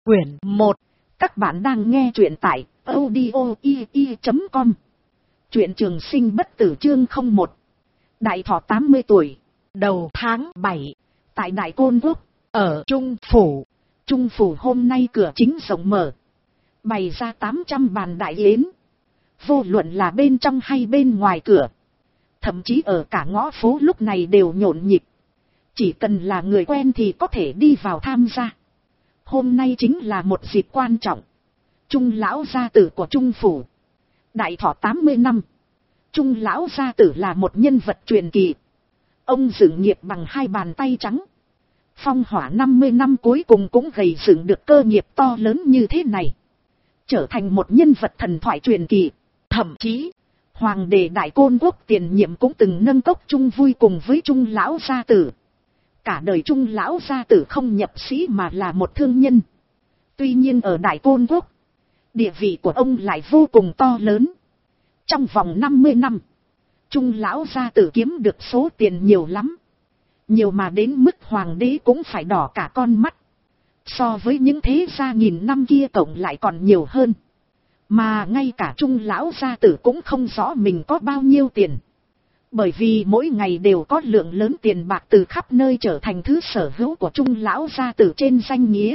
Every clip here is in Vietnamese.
Quyển 1. Các bạn đang nghe truyện tại audio.com. Truyện Trường Sinh Bất Tử chương 01. Đại thọ 80 tuổi. Đầu tháng 7. Tại Đại Côn Quốc. Ở Trung Phủ. Trung Phủ hôm nay cửa chính rộng mở. Bày ra 800 bàn đại yến. Vô luận là bên trong hay bên ngoài cửa. Thậm chí ở cả ngõ phố lúc này đều nhộn nhịp. Chỉ cần là người quen thì có thể đi vào tham gia. Hôm nay chính là một dịp quan trọng. Trung lão gia tử của Trung Phủ. Đại thọ 80 năm. Trung lão gia tử là một nhân vật truyền kỳ. Ông dựng nghiệp bằng hai bàn tay trắng. Phong hỏa 50 năm cuối cùng cũng gầy dựng được cơ nghiệp to lớn như thế này. Trở thành một nhân vật thần thoại truyền kỳ. Thậm chí, Hoàng đế Đại Côn Quốc tiền nhiệm cũng từng nâng cốc chung vui cùng với Trung lão gia tử. Cả đời Trung lão gia tử không nhập sĩ mà là một thương nhân. Tuy nhiên ở Đại Côn Quốc, địa vị của ông lại vô cùng to lớn. Trong vòng 50 năm, Trung lão gia tử kiếm được số tiền nhiều lắm. Nhiều mà đến mức hoàng đế cũng phải đỏ cả con mắt. So với những thế gia nghìn năm kia cộng lại còn nhiều hơn. Mà ngay cả Trung lão gia tử cũng không rõ mình có bao nhiêu tiền. Bởi vì mỗi ngày đều có lượng lớn tiền bạc từ khắp nơi trở thành thứ sở hữu của Trung lão gia tử trên danh nghĩa.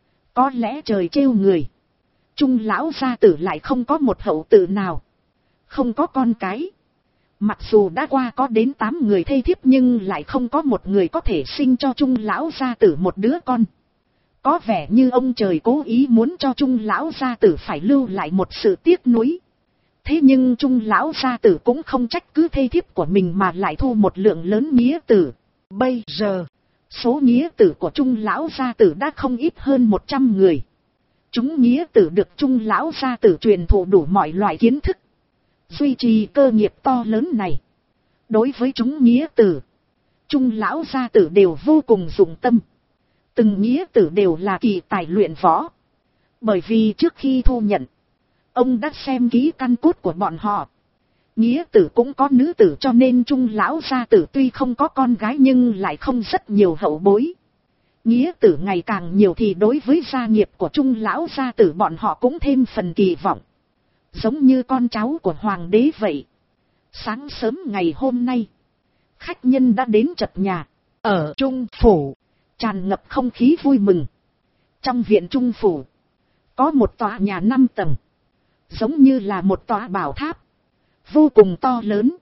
Có lẽ trời trêu người. Trung lão gia tử lại không có một hậu tử nào. Không có con cái. Mặc dù đã qua có đến 8 người thê thiếp nhưng lại không có một người có thể sinh cho Trung lão gia tử một đứa con. Có vẻ như ông trời cố ý muốn cho Trung lão gia tử phải lưu lại một sự tiếc nuối. Thế nhưng Trung lão gia tử cũng không trách cứ thê thiếp của mình mà lại thu một lượng lớn nghĩa tử. Bây giờ, số nghĩa tử của Trung lão gia tử đã không ít hơn 100 người. Chúng nghĩa tử được Trung lão gia tử truyền thụ đủ mọi loại kiến thức. Duy trì cơ nghiệp to lớn này. Đối với chúng nghĩa tử, Trung lão gia tử đều vô cùng dụng tâm. Từng nghĩa tử đều là kỳ tài luyện võ. Bởi vì trước khi thu nhận, ông đã xem kỹ căn cốt của bọn họ. Nghĩa tử cũng có nữ tử cho nên Trung lão gia tử tuy không có con gái nhưng lại không rất nhiều hậu bối. Nghĩa tử ngày càng nhiều thì đối với gia nghiệp của Trung lão gia tử bọn họ cũng thêm phần kỳ vọng. Giống như con cháu của hoàng đế vậy. Sáng sớm ngày hôm nay, khách nhân đã đến chật nhà. Ở Trung Phủ, tràn ngập không khí vui mừng. Trong viện Trung Phủ, có một tòa nhà 5 tầng. Giống như là một tòa bảo tháp. Vô cùng to lớn.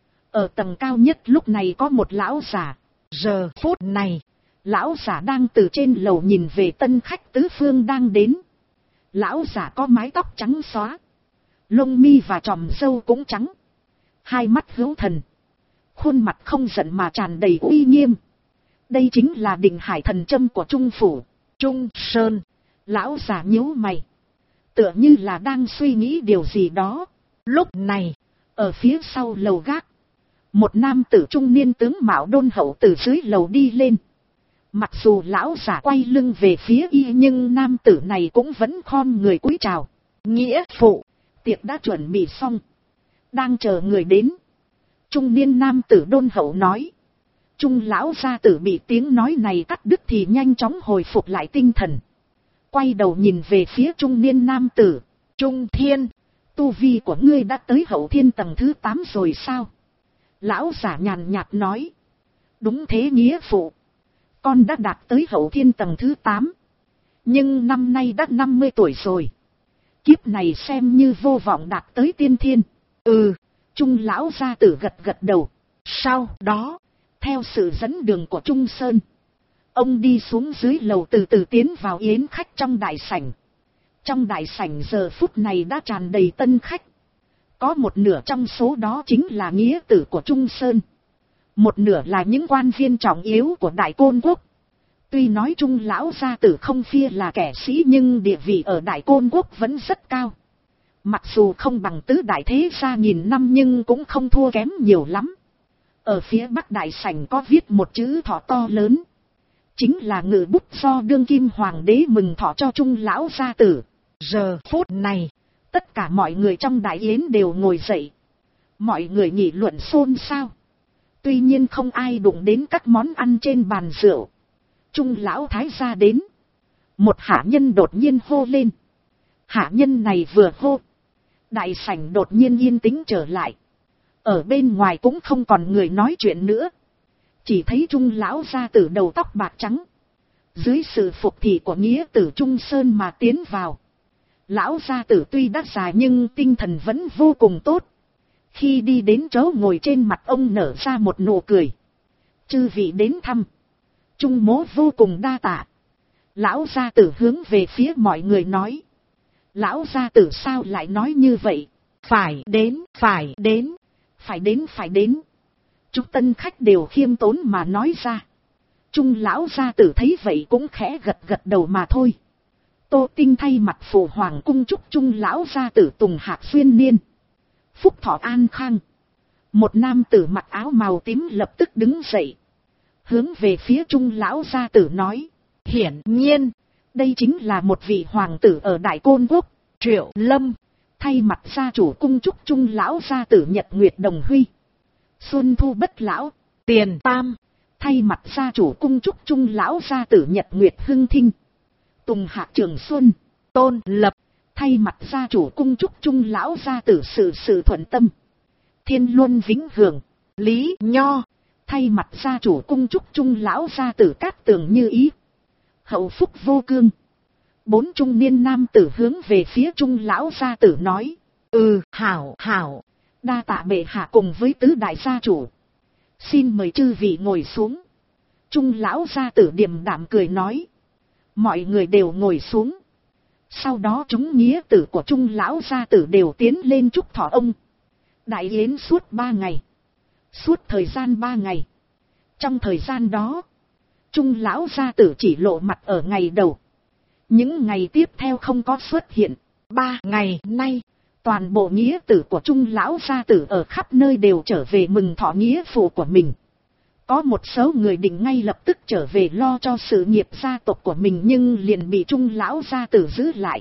Ở tầng cao nhất lúc này có một lão giả. Giờ phút này, lão giả đang từ trên lầu nhìn về tân khách tứ phương đang đến. Lão giả có mái tóc trắng xóa. Lông mi và tròm râu cũng trắng. Hai mắt hữu thần. Khuôn mặt không giận mà tràn đầy uy nghiêm. Đây chính là Định Hải thần châm của Trung Phủ. Trung Sơn. Lão giả nhíu mày. Tựa như là đang suy nghĩ điều gì đó. Lúc này, ở phía sau lầu gác, một nam tử trung niên tướng mạo đôn hậu từ dưới lầu đi lên. Mặc dù lão giả quay lưng về phía y nhưng nam tử này cũng vẫn khom người cúi chào. Nghĩa phụ, tiệc đã chuẩn bị xong. Đang chờ người đến. Trung niên nam tử đôn hậu nói. Trung lão gia tử bị tiếng nói này cắt đứt thì nhanh chóng hồi phục lại tinh thần. Quay đầu nhìn về phía trung niên nam tử. Trung Thiên, tu vi của ngươi đã tới hậu thiên tầng thứ 8 rồi sao? Lão giả nhàn nhạt nói. Đúng thế nghĩa phụ. Con đã đạt tới hậu thiên tầng thứ 8. Nhưng năm nay đã 50 tuổi rồi. Kiếp này xem như vô vọng đạt tới tiên thiên. Trung lão gia tử gật gật đầu. Sau đó, theo sự dẫn đường của Trung Sơn, ông đi xuống dưới lầu từ từ tiến vào yến khách trong đại sảnh. Trong đại sảnh giờ phút này đã tràn đầy tân khách. Có một nửa trong số đó chính là nghĩa tử của Trung Sơn. Một nửa là những quan viên trọng yếu của Đại Côn Quốc. Tuy nói Trung lão gia tử không phia là kẻ sĩ nhưng địa vị ở Đại Côn Quốc vẫn rất cao. Mặc dù không bằng tứ đại thế gia nghìn năm nhưng cũng không thua kém nhiều lắm. Ở phía bắc đại sảnh có viết một chữ thọ to lớn. Chính là ngự bút do đương kim hoàng đế mừng thọ cho Trung lão gia tử. Giờ phút này, tất cả mọi người trong đại yến đều ngồi dậy. Mọi người nghị luận xôn xao. Tuy nhiên không ai đụng đến các món ăn trên bàn rượu. Trung lão thái gia đến. Một hạ nhân đột nhiên hô lên. Hạ nhân này vừa hô, đại sảnh đột nhiên yên tĩnh trở lại. Ở bên ngoài cũng không còn người nói chuyện nữa. Chỉ thấy Trung lão gia tử đầu tóc bạc trắng, dưới sự phục thị của nghĩa tử Trung Sơn mà tiến vào. Lão gia tử tuy đã già nhưng tinh thần vẫn vô cùng tốt. Khi đi đến chỗ ngồi, trên mặt ông nở ra một nụ cười. Chư vị đến thăm, Trung mỗ vô cùng đa tạ. Lão gia tử hướng về phía mọi người nói. Lão gia tử sao lại nói như vậy? Phải đến, phải đến, phải đến, phải đến. Chúng tân khách đều khiêm tốn mà nói ra. Trung lão gia tử thấy vậy cũng khẽ gật gật đầu mà thôi. Tô Tinh thay mặt phụ hoàng cung chúc Trung lão gia tử tùng hạc xuyên niên, phúc thọ an khang. Một nam tử mặc áo màu tím lập tức đứng dậy, hướng về phía Trung lão gia tử nói. Hiển nhiên, đây chính là một vị hoàng tử ở Đại Côn Quốc. Triệu Lâm thay mặt gia chủ cung chúc Trung lão gia tử nhật nguyệt đồng huy, xuân thu bất lão. Tiền Tam thay mặt gia chủ cung chúc Trung lão gia tử nhật nguyệt hưng thinh, tùng hạc trường xuân. Tôn Lập thay mặt gia chủ cung chúc Trung lão gia tử sự thuận tâm, thiên luân vĩnh hưởng. Lý Nho thay mặt gia chủ cung chúc Trung lão gia tử cát tường như ý, hậu phúc vô cương. Bốn trung niên nam tử hướng về phía Trung lão gia tử nói. Hảo hảo, đa tạ bệ hạ cùng với tứ đại gia chủ. Xin mời chư vị ngồi xuống. Trung lão gia tử điềm đạm cười nói. Mọi người đều ngồi xuống. Sau đó chúng nghĩa tử của Trung lão gia tử đều tiến lên chúc thọ ông. Đại yến suốt 3 ngày. Suốt thời gian 3 ngày. Trong thời gian đó, Trung lão gia tử chỉ lộ mặt ở ngày đầu. Những ngày tiếp theo không có xuất hiện. 3 ngày nay, toàn bộ nghĩa tử của Trung lão gia tử ở khắp nơi đều trở về mừng thọ nghĩa phụ của mình. Có một số người định ngay lập tức trở về lo cho sự nghiệp gia tộc của mình nhưng liền bị Trung lão gia tử giữ lại.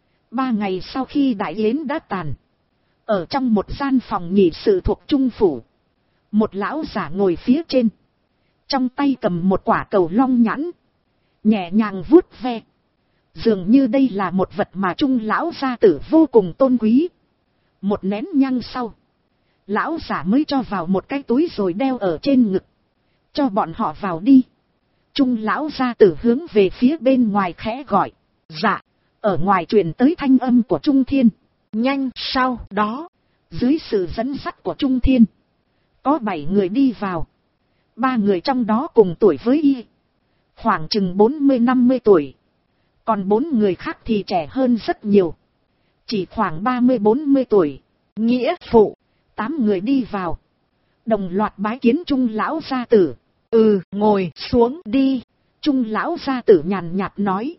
3 ngày sau khi đại yến đã tàn, ở trong một gian phòng nghị sự thuộc Trung phủ, một lão giả ngồi phía trên, trong tay cầm một quả cầu long nhãn, nhẹ nhàng vuốt ve. Dường như đây là một vật mà Trung lão gia tử vô cùng tôn quý. Một nén nhang sau, lão giả mới cho vào một cái túi rồi đeo ở trên ngực. Cho bọn họ vào đi. Trung lão gia tử hướng về phía bên ngoài khẽ gọi. Dạ. Ở ngoài truyền tới thanh âm của Trung Thiên. Nhanh sau đó, dưới sự dẫn dắt của Trung Thiên, có 7 người đi vào. 3 người trong đó cùng tuổi với y, khoảng chừng 40-50 tuổi. Còn 4 người khác thì trẻ hơn rất nhiều, chỉ khoảng 30-40 tuổi. Nghĩa phụ, 8 người đi vào, đồng loạt bái kiến Trung lão gia tử. Ngồi xuống đi. Trung lão gia tử nhàn nhạt nói.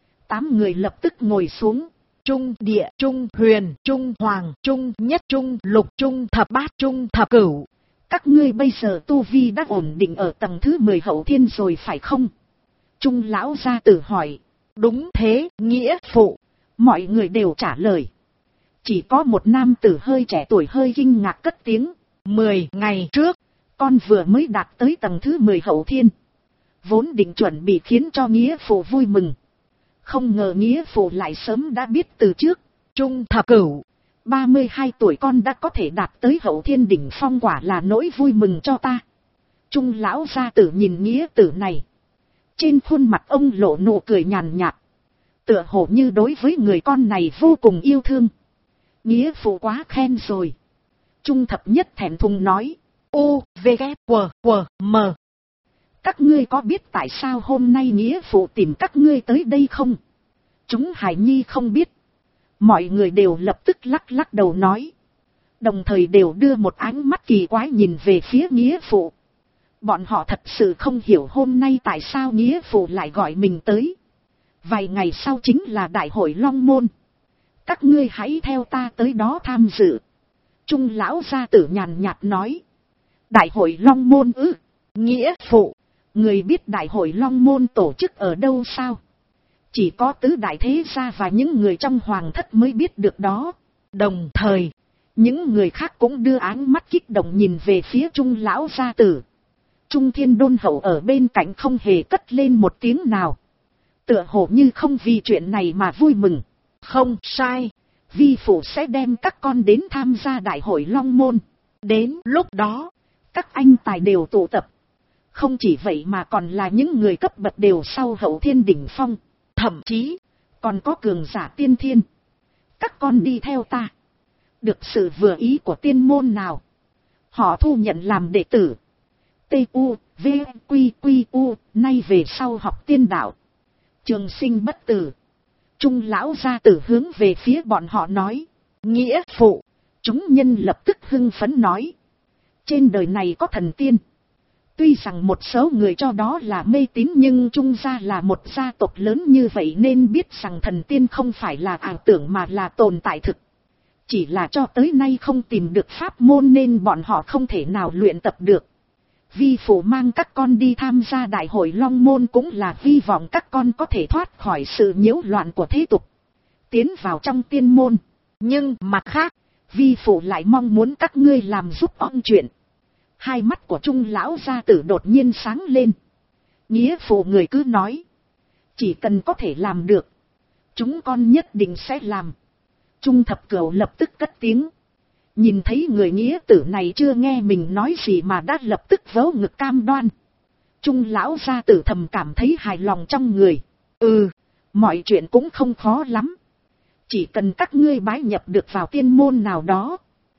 8 người lập tức ngồi xuống. Trung Địa, Trung Huyền, Trung Hoàng, Trung Nhất, Trung Lục, Trung Thập Bát, Trung Thập Cửu. Các ngươi bây giờ tu vi đã ổn định ở tầng thứ 10 hậu thiên rồi phải không? Trung lão gia tử hỏi. Đúng thế, nghĩa phụ. Mọi người đều trả lời. Chỉ có một nam tử hơi trẻ tuổi hơi kinh ngạc cất tiếng. 10 ngày trước, con vừa mới đạt tới tầng thứ 10 hậu thiên. Vốn định chuẩn bị khiến cho nghĩa phụ vui mừng. Không ngờ nghĩa phụ lại sớm đã biết từ trước. Trung Thập Cửu, 32 tuổi con đã có thể đạt tới hậu thiên đỉnh phong, quả là nỗi vui mừng cho ta. Trung lão gia tử nhìn nghĩa tử này. Trên khuôn mặt ông lộ nụ cười nhàn nhạt. Tựa hồ như đối với người con này vô cùng yêu thương. Nghĩa phụ quá khen rồi. Trung Thập Nhất thẹn thùng nói. M. Các ngươi có biết tại sao hôm nay nghĩa phụ tìm các ngươi tới đây không? Chúng hài nhi không biết. Mọi người đều lập tức lắc lắc đầu nói. Đồng thời đều đưa một ánh mắt kỳ quái nhìn về phía nghĩa phụ. Bọn họ thật sự không hiểu hôm nay tại sao nghĩa phụ lại gọi mình tới. Vài ngày sau chính là đại hội Long Môn. Các ngươi hãy theo ta tới đó tham dự. Trung lão gia tử nhàn nhạt nói. Đại hội Long Môn ư? Nghĩa phụ, người biết đại hội Long Môn tổ chức ở đâu sao? Chỉ có tứ đại thế gia và những người trong hoàng thất mới biết được đó. Đồng thời, những người khác cũng đưa áng mắt kích động nhìn về phía Trung lão gia tử. Trung Thiên Đôn Hậu ở bên cạnh không hề cất lên một tiếng nào. Tựa hồ như không vì chuyện này mà vui mừng. Không sai, vi phụ sẽ đem các con đến tham gia đại hội Long Môn. Đến lúc đó, các anh tài đều tụ tập. Không chỉ vậy mà còn là những người cấp bậc đều sau hậu thiên đỉnh phong. Thậm chí, còn có cường giả tiên thiên. Các con đi theo ta. Được sự vừa ý của tiên môn nào, họ thu nhận làm đệ tử. T.U. V. Quy. Quy. U. Nay về sau học tiên đạo. Trường sinh bất tử. Trung lão gia tử hướng về phía bọn họ nói. Nghĩa phụ. Chúng nhân lập tức hưng phấn nói. Trên đời này có thần tiên. Tuy rằng một số người cho đó là mê tín, nhưng Trung gia là một gia tộc lớn như vậy nên biết rằng thần tiên không phải là ảo tưởng mà là tồn tại thực. Chỉ là cho tới nay không tìm được pháp môn nên bọn họ không thể nào luyện tập được. Vi phụ mang các con đi tham gia đại hội Long Môn cũng là hy vọng các con có thể thoát khỏi sự nhiễu loạn của thế tục, tiến vào trong tiên môn. Nhưng mặt khác, vi phụ lại mong muốn các ngươi làm giúp ông chuyện. Hai mắt của Trung lão gia tử đột nhiên sáng lên. Nghĩa phụ người cứ nói. Chỉ cần có thể làm được, chúng con nhất định sẽ làm. Trung Thập Cửu lập tức cất tiếng. Nhìn thấy người nghĩa tử này chưa nghe mình nói gì mà đã lập tức vớ ngực cam đoan. Trung lão gia tử thầm cảm thấy hài lòng trong người. Mọi chuyện cũng không khó lắm. Chỉ cần các ngươi bái nhập được vào tiên môn nào đó,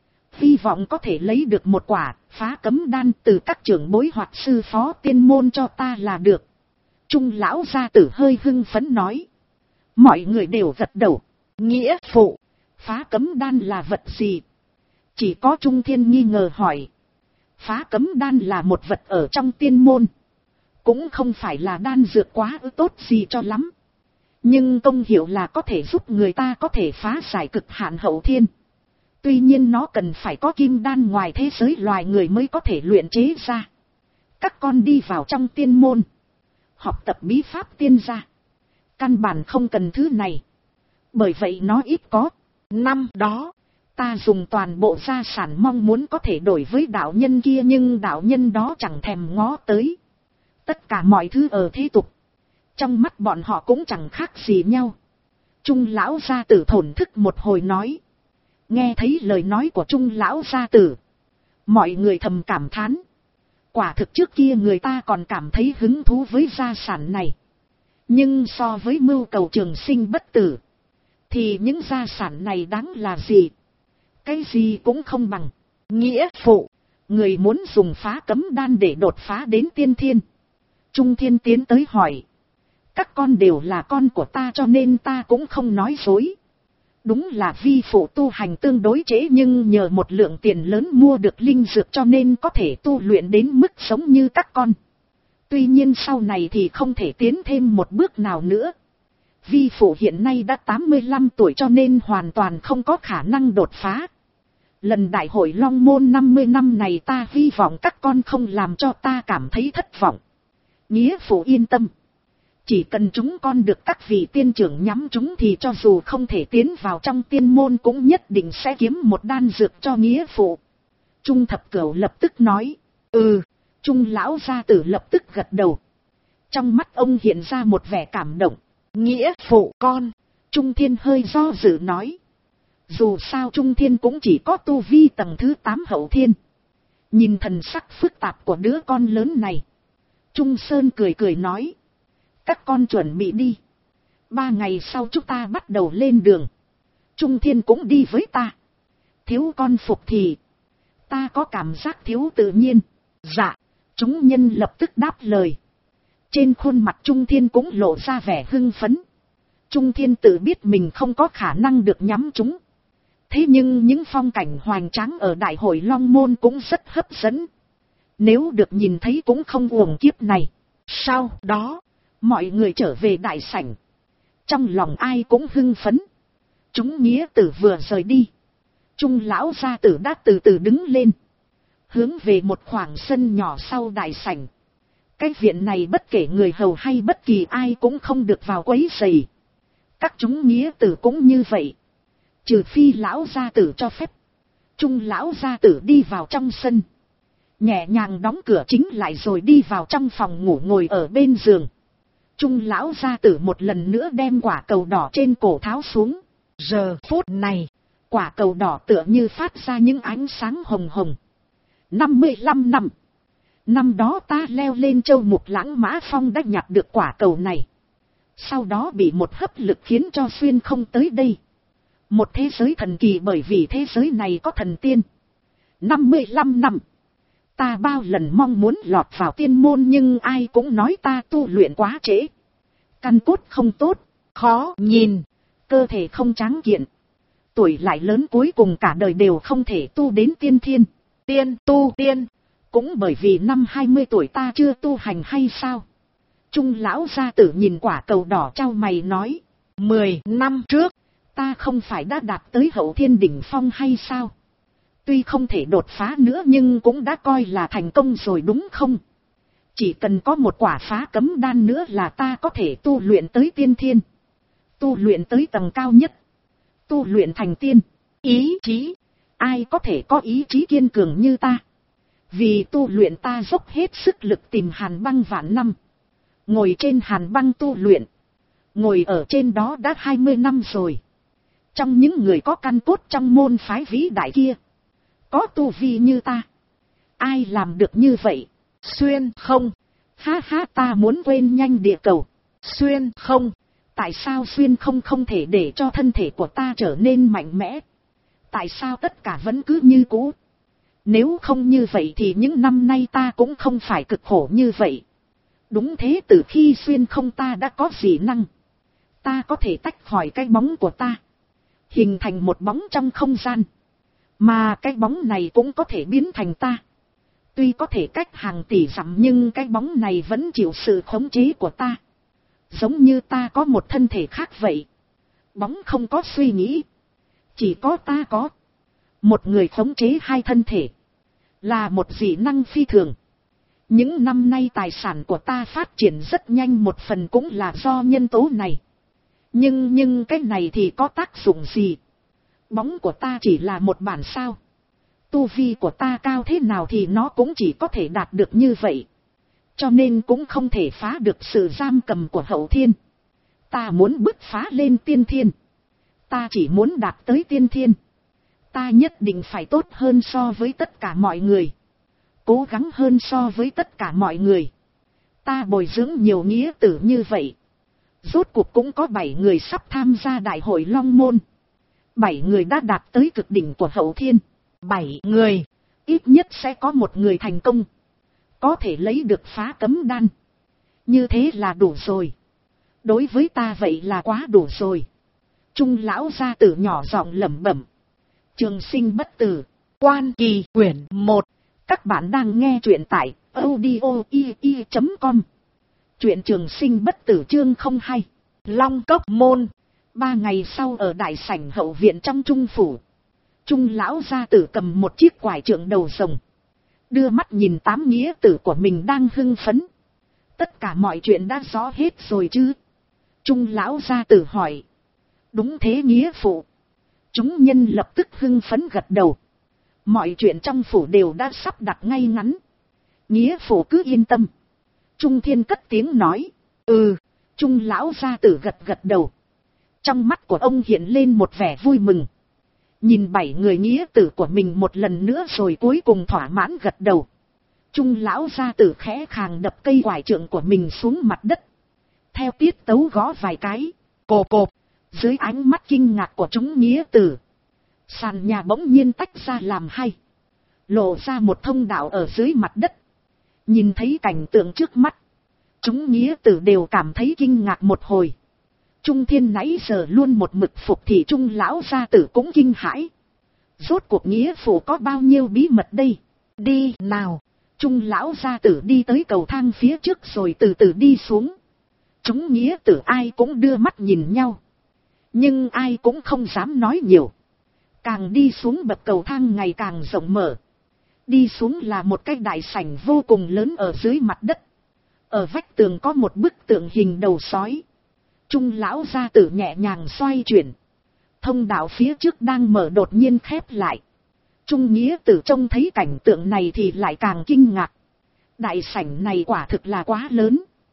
hy vọng có thể lấy được một quả phá cấm đan từ các trưởng bối hoặc sư phó tiên môn cho ta là được. Trung lão gia tử hơi hưng phấn nói. Mọi người đều gật đầu. Nghĩa phụ, phá cấm đan là vật gì? Chỉ có Trung Thiên nghi ngờ hỏi. Phá cấm đan là một vật ở trong tiên môn. Cũng không phải là đan dược quá tốt gì cho lắm. Nhưng công hiệu là có thể giúp người ta có thể phá giải cực hạn hậu thiên. Tuy nhiên nó cần phải có kim đan ngoài thế giới loài người mới có thể luyện chế ra. Các con đi vào trong tiên môn, học tập bí pháp tiên gia, căn bản không cần thứ này. Bởi vậy nó ít có. Năm đó, ta dùng toàn bộ gia sản mong muốn có thể đổi với đạo nhân kia, nhưng đạo nhân đó chẳng thèm ngó tới. Tất cả mọi thứ ở thế tục, trong mắt bọn họ cũng chẳng khác gì nhau. Trung lão gia tử thổn thức một hồi nói. Nghe thấy lời nói của Trung lão gia tử, mọi người thầm cảm thán. Quả thực trước kia người ta còn cảm thấy hứng thú với gia sản này. Nhưng so với mưu cầu trường sinh bất tử, thì những gia sản này đáng là gì? Cái gì cũng không bằng. Nghĩa phụ, người muốn dùng phá cấm đan để đột phá đến tiên thiên. Trung Thiên tiến tới hỏi. Các con đều là con của ta cho nên ta cũng không nói dối. Đúng là vi phụ tu hành tương đối trễ, nhưng nhờ một lượng tiền lớn mua được linh dược cho nên có thể tu luyện đến mức sống như các con. Tuy nhiên sau này thì không thể tiến thêm một bước nào nữa. Vi phụ hiện nay đã 85 tuổi cho nên hoàn toàn không có khả năng đột phá. Lần đại hội Long Môn 50 năm này ta hy vọng các con không làm cho ta cảm thấy thất vọng. Nghĩa phụ yên tâm. Chỉ cần chúng con được các vị tiên trưởng nhắm chúng thì cho dù không thể tiến vào trong tiên môn cũng nhất định sẽ kiếm một đan dược cho nghĩa phụ. Trung Thập Cửu lập tức nói. Trung lão gia tử lập tức gật đầu. Trong mắt ông hiện ra một vẻ cảm động. Nghĩa phụ con. Trung Thiên hơi do dự nói. Dù sao Trung Thiên cũng chỉ có tu vi tầng thứ 8 hậu thiên. Nhìn thần sắc phức tạp của đứa con lớn này, Trung Sơn cười cười nói. Các con chuẩn bị đi. 3 ngày sau chúng ta bắt đầu lên đường. Trung Thiên cũng đi với ta. Thiếu con phục thì ta có cảm giác thiếu tự nhiên. Dạ. Chúng nhân lập tức đáp lời. Trên khuôn mặt Trung Thiên cũng lộ ra vẻ hưng phấn. Trung Thiên tự biết mình không có khả năng được nhắm chúng. Thế nhưng những phong cảnh hoành tráng ở đại hội Long Môn cũng rất hấp dẫn. Nếu được nhìn thấy cũng không uổng kiếp này. Sau đó, mọi người trở về đại sảnh. Trong lòng ai cũng hưng phấn. Chúng nghĩa tử vừa rời đi, Trung lão gia tử đã từ từ đứng lên, hướng về một khoảng sân nhỏ sau đại sảnh. Cái viện này bất kể người hầu hay bất kỳ ai cũng không được vào quấy rầy. Các chúng nghĩa tử cũng như vậy. Trừ phi lão gia tử cho phép. Trung lão gia tử đi vào trong sân, nhẹ nhàng đóng cửa chính lại rồi đi vào trong phòng ngủ ngồi ở bên giường. Trung lão gia tử một lần nữa đem quả cầu đỏ trên cổ tháo xuống. Giờ phút này, quả cầu đỏ tựa như phát ra những ánh sáng hồng hồng. 55 năm. Năm đó ta leo lên châu Mục Lãng Mã Phong đã nhặt được quả cầu này. Sau đó bị một hấp lực khiến cho xuyên không tới đây. Một thế giới thần kỳ bởi vì thế giới này có thần tiên. 55 năm. Ta bao lần mong muốn lọt vào tiên môn nhưng ai cũng nói ta tu luyện quá trễ. Căn cốt không tốt, khó nhìn, cơ thể không tráng kiện. Tuổi lại lớn cuối cùng cả đời đều không thể tu đến tiên thiên. Tiên. Cũng bởi vì năm 20 tuổi ta chưa tu hành hay sao? Trung lão gia tử nhìn quả cầu đỏ chau mày nói. 10 năm trước, ta không phải đã đạt tới hậu thiên đỉnh phong hay sao? Tuy không thể đột phá nữa nhưng cũng đã coi là thành công rồi đúng không? Chỉ cần có một quả phá cấm đan nữa là ta có thể tu luyện tới tiên thiên. Tu luyện tới tầng cao nhất. Tu luyện thành tiên. Ý chí. Ai có thể có ý chí kiên cường như ta? Vì tu luyện ta dốc hết sức lực tìm hàn băng vạn năm. Ngồi trên hàn băng tu luyện. Ngồi ở trên đó đã 20 năm rồi. Trong những người có căn cốt trong môn phái vĩ đại kia, có tu vi như ta. Ai làm được như vậy? Xuyên không. Ha ha, ta muốn quên nhanh địa cầu. Xuyên không. Tại sao xuyên không không thể để cho thân thể của ta trở nên mạnh mẽ? Tại sao tất cả vẫn cứ như cũ? Nếu không như vậy thì những năm nay ta cũng không phải cực khổ như vậy. Đúng thế, từ khi xuyên không ta đã có dị năng. Ta có thể tách khỏi cái bóng của ta, hình thành một bóng trong không gian. Mà cái bóng này cũng có thể biến thành ta. Tuy có thể cách hàng tỷ dặm nhưng cái bóng này vẫn chịu sự khống chế của ta. Giống như ta có một thân thể khác vậy. Bóng không có suy nghĩ. Chỉ có ta có. Một người khống chế hai thân thể. Là một dị năng phi thường. Những năm nay tài sản của ta phát triển rất nhanh, một phần cũng là do nhân tố này. Nhưng cái này thì có tác dụng gì? Bóng của ta chỉ là một bản sao. Tu vi của ta cao thế nào thì nó cũng chỉ có thể đạt được như vậy. Cho nên cũng không thể phá được sự giam cầm của hậu thiên. Ta muốn bứt phá lên tiên thiên. Ta chỉ muốn đạt tới tiên thiên. Ta nhất định phải tốt hơn so với tất cả mọi người. Cố gắng hơn so với tất cả mọi người. Ta bồi dưỡng nhiều nghĩa tử như vậy. Rốt cuộc cũng có 7 người sắp tham gia đại hội Long Môn. 7 người đã đạt tới cực đỉnh của hậu thiên. 7 người, ít nhất sẽ có một người thành công. Có thể lấy được phá cấm đan. Như thế là đủ rồi. Đối với ta vậy là quá đủ rồi. Trung lão gia tử nhỏ giọng lẩm bẩm. Trường sinh bất tử, Quan Kỳ quyển 1. Các bạn đang nghe truyện tại audio.com. Truyện trường sinh bất tử chương 02. Long Cốc Môn. 3 ngày sau ở đại sảnh hậu viện trong Trung phủ. Trung lão gia tử cầm một chiếc quải trượng đầu rồng. Đưa mắt nhìn 8 nghĩa tử của mình đang hưng phấn. Tất cả mọi chuyện đã rõ hết rồi chứ? Trung lão gia tử hỏi. Đúng thế nghĩa phụ. Chúng nhân lập tức hưng phấn gật đầu. Mọi chuyện trong phủ đều đã sắp đặt ngay ngắn. Nghĩa phụ cứ yên tâm. Trung Thiên cất tiếng nói. Trung lão gia tử gật gật đầu. Trong mắt của ông hiện lên một vẻ vui mừng. Nhìn 7 người nghĩa tử của mình một lần nữa rồi cuối cùng thỏa mãn gật đầu. Trung lão gia tử khẽ khàng đập cây quải trượng của mình xuống mặt đất. Theo tiết tấu gõ vài cái. Cộp cộp. Dưới ánh mắt kinh ngạc của chúng nghĩa tử, sàn nhà bỗng nhiên tách ra làm hai. Lộ ra một thông đạo ở dưới mặt đất. Nhìn thấy cảnh tượng trước mắt, chúng nghĩa tử đều cảm thấy kinh ngạc một hồi. Trung Thiên nãy giờ luôn một mực phục thì Trung lão gia tử cũng kinh hãi. Rốt cuộc nghĩa phụ có bao nhiêu bí mật đây? Đi nào. Trung lão gia tử đi tới cầu thang phía trước rồi từ từ đi xuống. Chúng nghĩa tử ai cũng đưa mắt nhìn nhau. Nhưng ai cũng không dám nói nhiều. Càng đi xuống bậc cầu thang ngày càng rộng mở. Đi xuống là một cái đại sảnh vô cùng lớn ở dưới mặt đất. Ở vách tường có một bức tượng hình đầu sói. Trung lão gia tử nhẹ nhàng xoay chuyển. Thông đạo phía trước đang mở đột nhiên khép lại. Trung nghĩa tử trông thấy cảnh tượng này thì lại càng kinh ngạc. Đại sảnh này quả thực là quá lớn.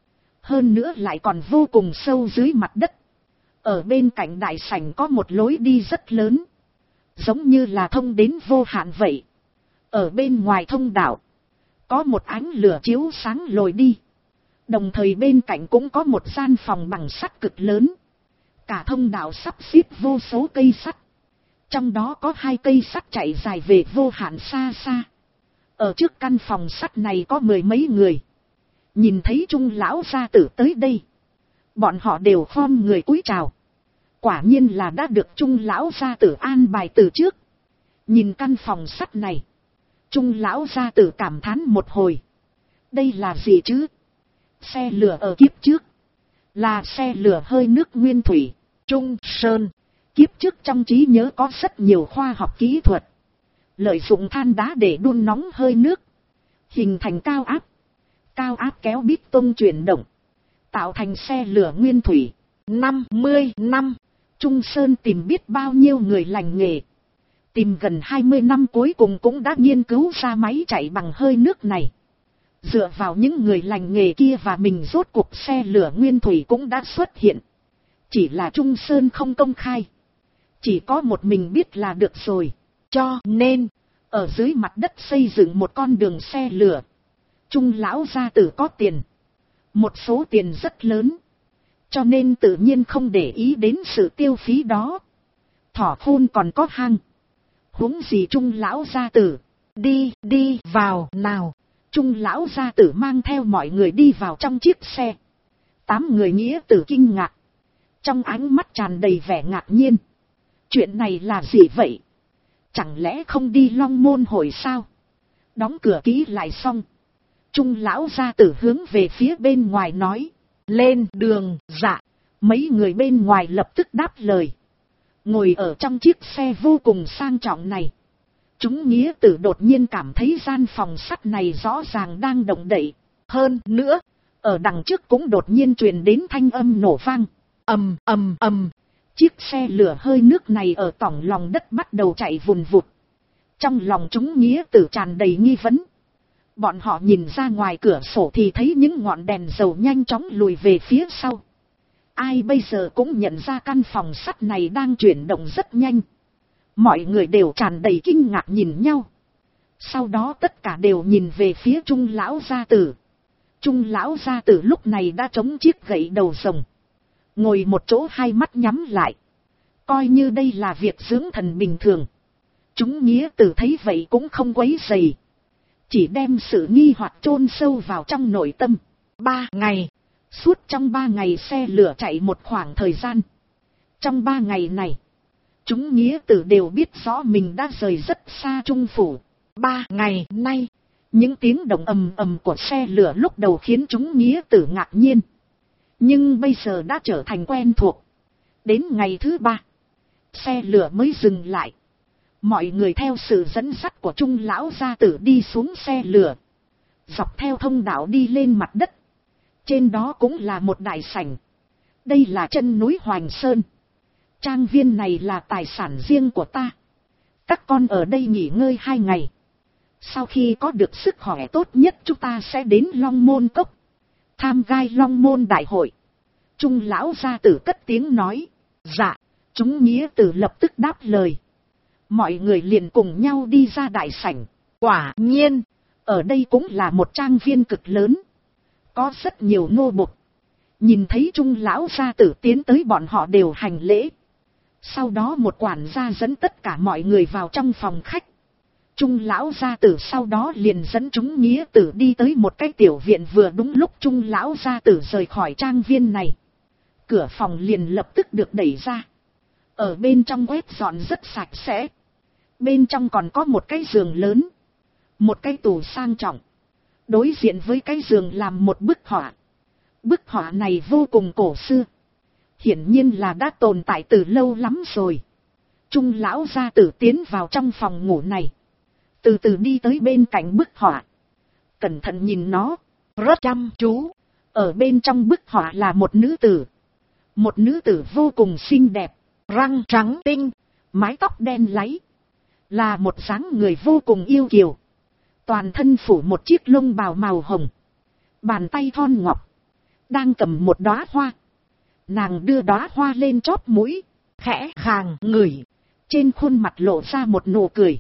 Hơn nữa lại còn vô cùng sâu dưới mặt đất. Ở bên cạnh đại sảnh có một lối đi rất lớn, giống như là thông đến vô hạn vậy. Ở bên ngoài thông đạo, có một ánh lửa chiếu sáng lối đi. Đồng thời bên cạnh cũng có một gian phòng bằng sắt cực lớn. Cả thông đạo sắp xếp vô số cây sắt. Trong đó có 2 cây sắt chạy dài về vô hạn xa xa. Ở trước căn phòng sắt này có 10 mấy người. Nhìn thấy Trung lão gia tử tới đây, bọn họ đều khom người cúi chào. Quả nhiên là đã được Trung lão gia tử an bài từ trước. Nhìn căn phòng sắt này, Trung lão gia tử cảm thán một hồi. Đây là gì chứ? Xe lửa ở kiếp trước là xe lửa hơi nước nguyên thủy, Trung Sơn. Kiếp trước trong trí nhớ có rất nhiều khoa học kỹ thuật. Lợi dụng than đá để đun nóng hơi nước, hình thành cao áp. Cao áp kéo bít tông chuyển động, tạo thành xe lửa nguyên thủy. 50 năm, Trung Sơn tìm biết bao nhiêu người lành nghề. Tìm gần 20 năm cuối cùng cũng đã nghiên cứu ra máy chạy bằng hơi nước này. Dựa vào những người lành nghề kia và mình rốt cuộc xe lửa nguyên thủy cũng đã xuất hiện. Chỉ là Trung Sơn không công khai. Chỉ có một mình biết là được rồi. Cho nên, ở dưới mặt đất xây dựng một con đường xe lửa. Trung lão gia tử có tiền. Một số tiền rất lớn. Cho nên tự nhiên không để ý đến sự tiêu phí đó. Thỏ khôn còn có hang. Huống gì Trung lão gia tử. Đi vào nào. Trung lão gia tử mang theo mọi người đi vào trong chiếc xe. 8 người nghĩa tử kinh ngạc. Trong ánh mắt tràn đầy vẻ ngạc nhiên. Chuyện này là gì vậy? Chẳng lẽ không đi Long Môn hội sao? Đóng cửa kỹ lại xong. Trung lão gia tử hướng về phía bên ngoài nói. Lên đường. Dạ. Mấy người bên ngoài lập tức đáp lời. Ngồi ở trong chiếc xe vô cùng sang trọng này, chúng nghĩa tử đột nhiên cảm thấy gian phòng sắt này rõ ràng đang động đậy. Hơn nữa, ở đằng trước cũng đột nhiên truyền đến thanh âm nổ vang. Ầm ầm ầm. Chiếc xe lửa hơi nước này ở tỏng lòng đất bắt đầu chạy vùn vụt. Trong lòng chúng nghĩa tử tràn đầy nghi vấn. Bọn họ nhìn ra ngoài cửa sổ thì thấy những ngọn đèn dầu nhanh chóng lùi về phía sau. Ai bây giờ cũng nhận ra căn phòng sắt này đang chuyển động rất nhanh. Mọi người đều tràn đầy kinh ngạc nhìn nhau. Sau đó tất cả đều nhìn về phía Trung lão gia tử. Trung lão gia tử lúc này đã chống chiếc gậy đầu rồng, ngồi một chỗ hai mắt nhắm lại. Coi như đây là việc dưỡng thần bình thường. Chúng nghĩa tử thấy vậy cũng không quấy rầy. Chỉ đem sự nghi hoặc chôn sâu vào trong nội tâm. 3 ngày. Suốt trong 3 ngày xe lửa chạy một khoảng thời gian. Trong 3 ngày này, chúng nghĩa tử đều biết rõ mình đã rời rất xa Trung phủ. 3 ngày nay, những tiếng động ầm ầm của xe lửa lúc đầu khiến chúng nghĩa tử ngạc nhiên. Nhưng bây giờ đã trở thành quen thuộc. Đến ngày thứ 3, xe lửa mới dừng lại. Mọi người theo sự dẫn dắt của Trung lão gia tử đi xuống xe lửa, dọc theo thông đạo đi lên mặt đất. Trên đó cũng là một đại sảnh. Đây là chân núi Hoành Sơn. Trang viên này là tài sản riêng của ta. Các con ở đây nghỉ ngơi 2 ngày. Sau khi có được sức khỏe tốt nhất chúng ta sẽ đến Long Môn Cốc, tham gai Long Môn đại hội. Trung lão gia tử cất tiếng nói. Dạ. Chúng nghĩa tử lập tức đáp lời. Mọi người liền cùng nhau đi ra đại sảnh. Quả nhiên, ở đây cũng là một trang viên cực lớn. Có rất nhiều nô bộc. Nhìn thấy Trung lão gia tử tiến tới, bọn họ đều hành lễ. Sau đó một quản gia dẫn tất cả mọi người vào trong phòng khách. Trung lão gia tử sau đó liền dẫn chúng nghĩa tử đi tới một cái tiểu viện. Vừa đúng lúc Trung lão gia tử rời khỏi trang viên này, cửa phòng liền lập tức được đẩy ra. Ở bên trong quét dọn rất sạch sẽ. Bên trong còn có một cái giường lớn, một cái tủ sang trọng. Đối diện với cái giường làm một bức họa. Bức họa này vô cùng cổ xưa, hiển nhiên là đã tồn tại từ lâu lắm rồi. Trung lão gia tử tiến vào trong phòng ngủ này, từ từ đi tới bên cạnh bức họa, cẩn thận nhìn nó, rất chăm chú. Ở bên trong bức họa là một nữ tử. Một nữ tử vô cùng xinh đẹp, răng trắng tinh, mái tóc đen láy. Là một dáng người vô cùng yêu kiều. Toàn thân phủ một chiếc lông bào màu hồng. Bàn tay thon ngọc, đang cầm một đóa hoa. Nàng đưa đóa hoa lên chóp mũi, khẽ khàng ngửi, trên khuôn mặt lộ ra một nụ cười.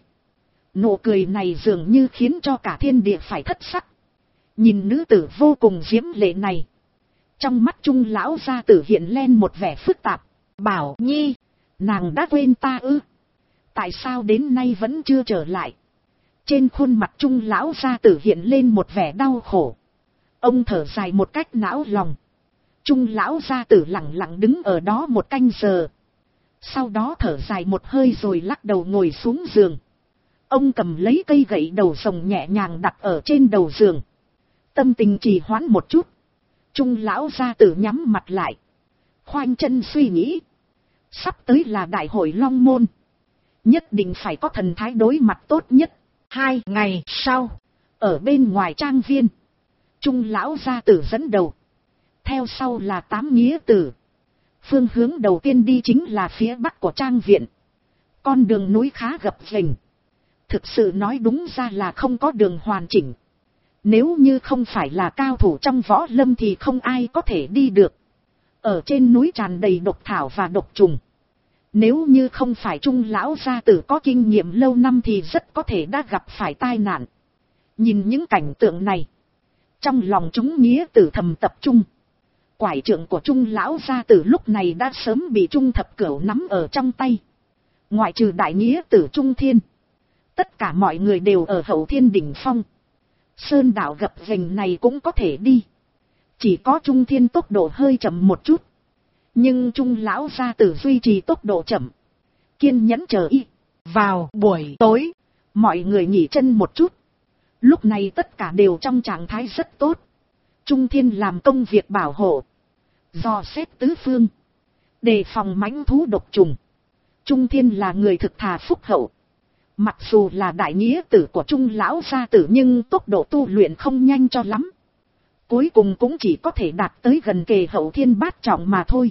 Nụ cười này dường như khiến cho cả thiên địa phải thất sắc. Nhìn nữ tử vô cùng diễm lệ này, trong mắt Trung lão gia tử hiện lên một vẻ phức tạp. Bảo Nhi, nàng đã quên ta ư? Tại sao đến nay vẫn chưa trở lại? Trên khuôn mặt Trung lão gia tử hiện lên một vẻ đau khổ. Ông thở dài một cách não lòng. Trung lão gia tử lặng lặng đứng ở đó một canh giờ. Sau đó thở dài một hơi rồi lắc đầu ngồi xuống giường. Ông cầm lấy cây gậy đầu rồng nhẹ nhàng đặt ở trên đầu giường. Tâm tình trì hoãn một chút. Trung lão gia tử nhắm mặt lại, khoanh chân suy nghĩ. Sắp tới là đại hội Long Môn, nhất định phải có thần thái đối mặt tốt nhất. 2 ngày sau, ở bên ngoài trang viên, Trung lão gia tử dẫn đầu, theo sau là 8 nghĩa tử. Phương hướng đầu tiên đi chính là phía bắc của trang viện. Con đường núi khá gập ghềnh, thực sự nói đúng ra là không có đường hoàn chỉnh. Nếu như không phải là cao thủ trong võ lâm thì không ai có thể đi được. Ở trên núi tràn đầy độc thảo và độc trùng. Nếu như không phải Trung lão gia tử có kinh nghiệm lâu năm thì rất có thể đã gặp phải tai nạn. Nhìn những cảnh tượng này, trong lòng chúng nghĩa tử thầm tập trung. Quải trượng của Trung lão gia tử lúc này đã sớm bị Trung thập cửu nắm ở trong tay. Ngoại trừ đại nghĩa tử Trung Thiên, tất cả mọi người đều ở hậu thiên đỉnh phong. Sơn đảo gập ghềnh này cũng có thể đi. Chỉ có Trung Thiên tốc độ hơi chậm một chút. Nhưng Trung lão gia tử duy trì tốc độ chậm, kiên nhẫn chờ y. Vào buổi tối, mọi người nghỉ chân một chút. Lúc này tất cả đều trong trạng thái rất tốt. Trung Thiên làm công việc bảo hộ, dò xét tứ phương, đề phòng mãnh thú độc trùng. Trung Thiên là người thực thà phúc hậu. Mặc dù là đại nghĩa tử của Trung lão gia tử nhưng tốc độ tu luyện không nhanh cho lắm. Cuối cùng cũng chỉ có thể đạt tới gần kề hậu thiên bát trọng mà thôi.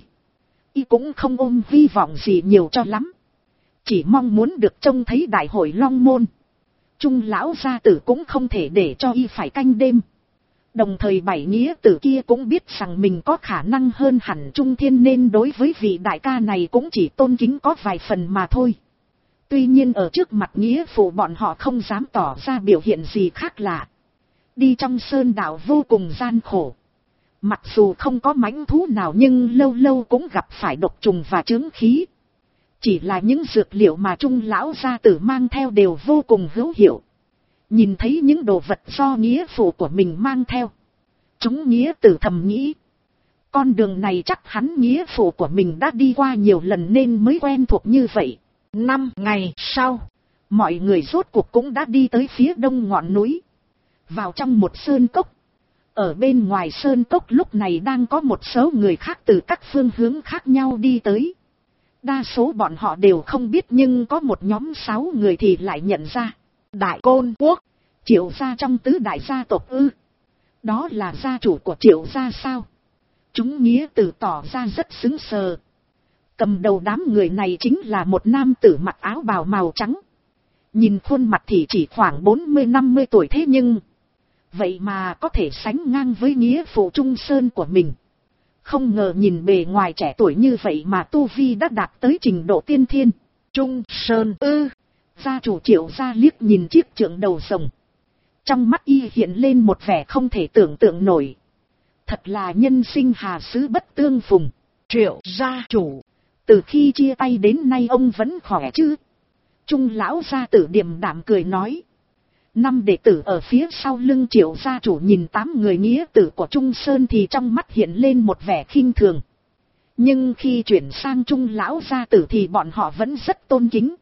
Y cũng không ôm hy vọng gì nhiều cho lắm. Chỉ mong muốn được trông thấy đại hội Long Môn. Trung lão gia tử cũng không thể để cho y phải canh đêm. Đồng thời 7 nghĩa tử kia cũng biết rằng mình có khả năng hơn hẳn Trung Thiên nên đối với vị đại ca này cũng chỉ tôn kính có vài phần mà thôi. Tuy nhiên ở trước mặt nghĩa phụ bọn họ không dám tỏ ra biểu hiện gì khác lạ. Đi trong sơn đảo vô cùng gian khổ. Mặc dù không có mãnh thú nào nhưng lâu lâu cũng gặp phải độc trùng và chướng khí. Chỉ là những dược liệu mà Trung lão gia tử mang theo đều vô cùng hữu hiệu. Nhìn thấy những đồ vật do nghĩa phụ của mình mang theo, chúng nghĩa tử thầm nghĩ. Con đường này chắc hắn nghĩa phụ của mình đã đi qua nhiều lần nên mới quen thuộc như vậy. 5 ngày sau, mọi người rốt cuộc cũng đã đi tới phía đông ngọn núi. Vào trong một sơn cốc. Ở bên ngoài sơn cốc lúc này đang có một số người khác từ các phương hướng khác nhau đi tới. Đa số bọn họ đều không biết nhưng có một nhóm 6 người thì lại nhận ra. Đại Côn Quốc, Triệu gia trong tứ đại gia tộc ư? Đó là gia chủ của Triệu gia sao? Chúng nghĩa tử tỏ ra rất sững sờ. Cầm đầu đám người này chính là một nam tử mặc áo bào màu trắng. Nhìn khuôn mặt thì chỉ khoảng 40-50 tuổi thế nhưng vậy mà có thể sánh ngang với nghĩa phụ Trung Sơn của mình. Không ngờ nhìn bề ngoài trẻ tuổi như vậy mà tu vi đã đạt tới trình độ tiên thiên. Trung Sơn ư? Gia chủ Triệu gia liếc nhìn chiếc trượng đầu rồng. Trong mắt y hiện lên một vẻ không thể tưởng tượng nổi. Thật là nhân sinh hà xứ bất tương phùng. Triệu gia chủ, từ khi chia tay đến nay ông vẫn khỏe chứ? Trung lão gia tử điềm đạm cười nói. 5 đệ tử ở phía sau lưng Triệu gia chủ nhìn 8 người nghĩa tử của Trung Sơn thì trong mắt hiện lên một vẻ khinh thường. Nhưng khi chuyển sang Trung lão gia tử thì bọn họ vẫn rất tôn kính.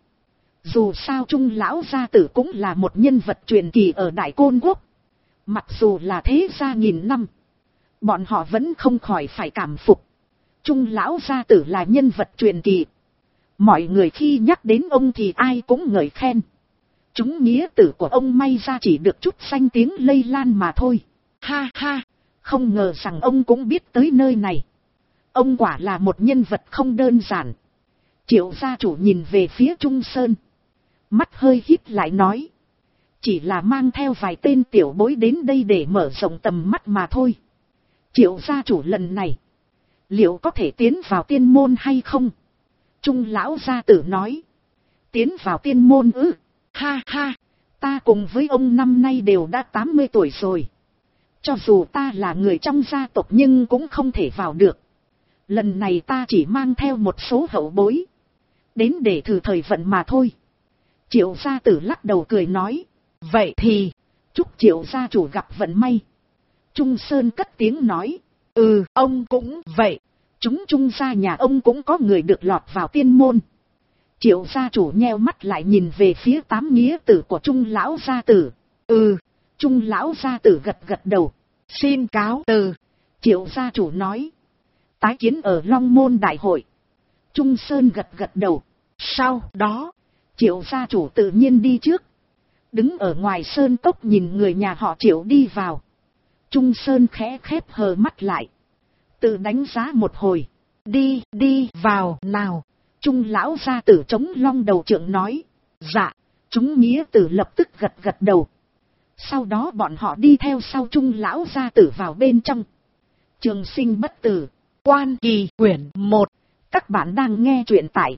Dù sao Trung lão gia tử cũng là một nhân vật truyền kỳ ở Đại Côn Quốc. Mặc dù là thế gia nghìn năm, bọn họ vẫn không khỏi phải cảm phục. Trung lão gia tử là nhân vật truyền kỳ. Mọi người khi nhắc đến ông thì ai cũng ngợi khen. Chúng nghĩa tử của ông may ra chỉ được chút danh tiếng lây lan mà thôi. Ha ha, không ngờ rằng ông cũng biết tới nơi này. Ông quả là một nhân vật không đơn giản. Triệu gia chủ nhìn về phía Trung Sơn. Mắt hơi híp lại nói. Chỉ là mang theo vài tên tiểu bối đến đây để mở rộng tầm mắt mà thôi. Triệu gia chủ lần này, liệu có thể tiến vào tiên môn hay không? Trung lão gia tử nói. Tiến vào tiên môn ư? Ha ha, ta cùng với ông năm nay đều đã 80 tuổi rồi. Cho dù ta là người trong gia tộc nhưng cũng không thể vào được. Lần này ta chỉ mang theo một số hậu bối. Đến để thử thời vận mà thôi. Triệu gia tử lắc đầu cười nói. Vậy thì, chúc Triệu gia chủ gặp vận may. Trung Sơn cất tiếng nói. Ông cũng vậy. Chúng Trung gia nhà ông cũng có người được lọt vào tiên môn. Triệu gia chủ nheo mắt lại nhìn về phía 8 nghĩa tử của Trung lão gia tử. Trung lão gia tử gật gật đầu. Xin cáo từ. Triệu gia chủ nói. Tái kiến ở Long Môn đại hội. Trung Sơn gật gật đầu. Sau đó, Triệu gia chủ tự nhiên đi trước. Đứng ở ngoài sơn cốc nhìn người nhà họ Triệu đi vào. Trung Sơn khẽ khép hờ mắt lại. Tự đánh giá một hồi. Đi vào nào. Trung lão gia tử chống long đầu trượng nói. Dạ. Chúng nghĩa tử lập tức gật gật đầu. Sau đó bọn họ đi theo sau Trung lão gia tử vào bên trong. Trường Sinh Bất Tử, Quan Kỳ quyển 1. Các bạn đang nghe truyện tại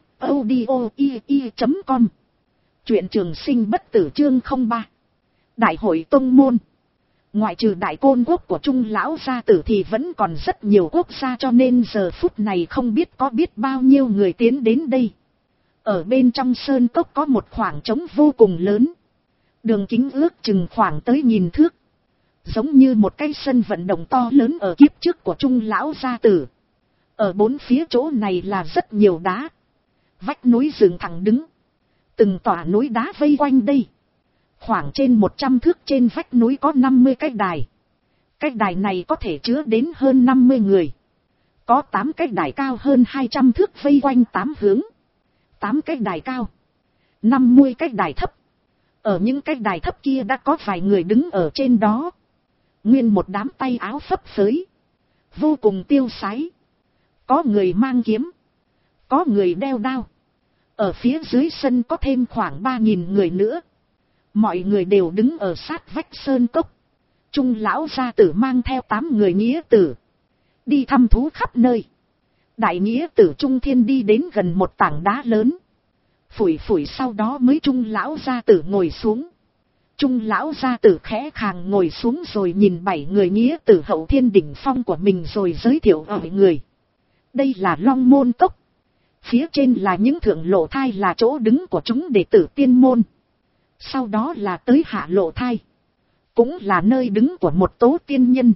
audio.com. Truyện Trường Sinh Bất Tử chương 03. Đại hội tông môn. Ngoại trừ đại côn quốc của Trung lão gia tử thì vẫn còn rất nhiều quốc gia, cho nên giờ phút này không biết có biết bao nhiêu người tiến đến đây. Ở bên trong sơn cốc có một khoảng trống vô cùng lớn. Đường kính ước chừng khoảng tới 1000 thước. Giống như một cái sân vận động to lớn ở kiếp trước của Trung lão gia tử. Ở bốn phía chỗ này là rất nhiều đá. Vách núi dựng thẳng đứng. Từng tòa núi đá vây quanh đây. Khoảng trên 100 thước trên vách núi có 50 cái đài. Cái đài này có thể chứa đến hơn 50 người. Có 8 cái đài cao hơn 200 thước vây quanh 8 hướng. 8 cái đài cao. 50 cái đài thấp. Ở những cái đài thấp kia đã có vài người đứng ở trên đó. Nguyên một đám tay áo phấp phới. Vô cùng tiêu sái. Có người mang kiếm. Có người đeo đao. Ở phía dưới sân có thêm khoảng 3000 người nữa. Mọi người đều đứng ở sát vách sơn cốc. Trung lão gia tử mang theo 8 người nghĩa tử. Đi thăm thú khắp nơi. Đại nghĩa tử Trung Thiên đi đến gần một tảng đá lớn. Phủi phủi sau đó mới Trung lão gia tử ngồi xuống. Trung lão gia tử khẽ khàng ngồi xuống rồi nhìn 7 người nghĩa tử hậu thiên đỉnh phong của mình rồi giới thiệu ở người. Đây là Long Môn Cốc. Phía trên là những thượng lộ thai là chỗ đứng của chúng đệ tử tiên môn. Sau đó là tới hạ lộ thai. Cũng là nơi đứng của một tố tiên nhân.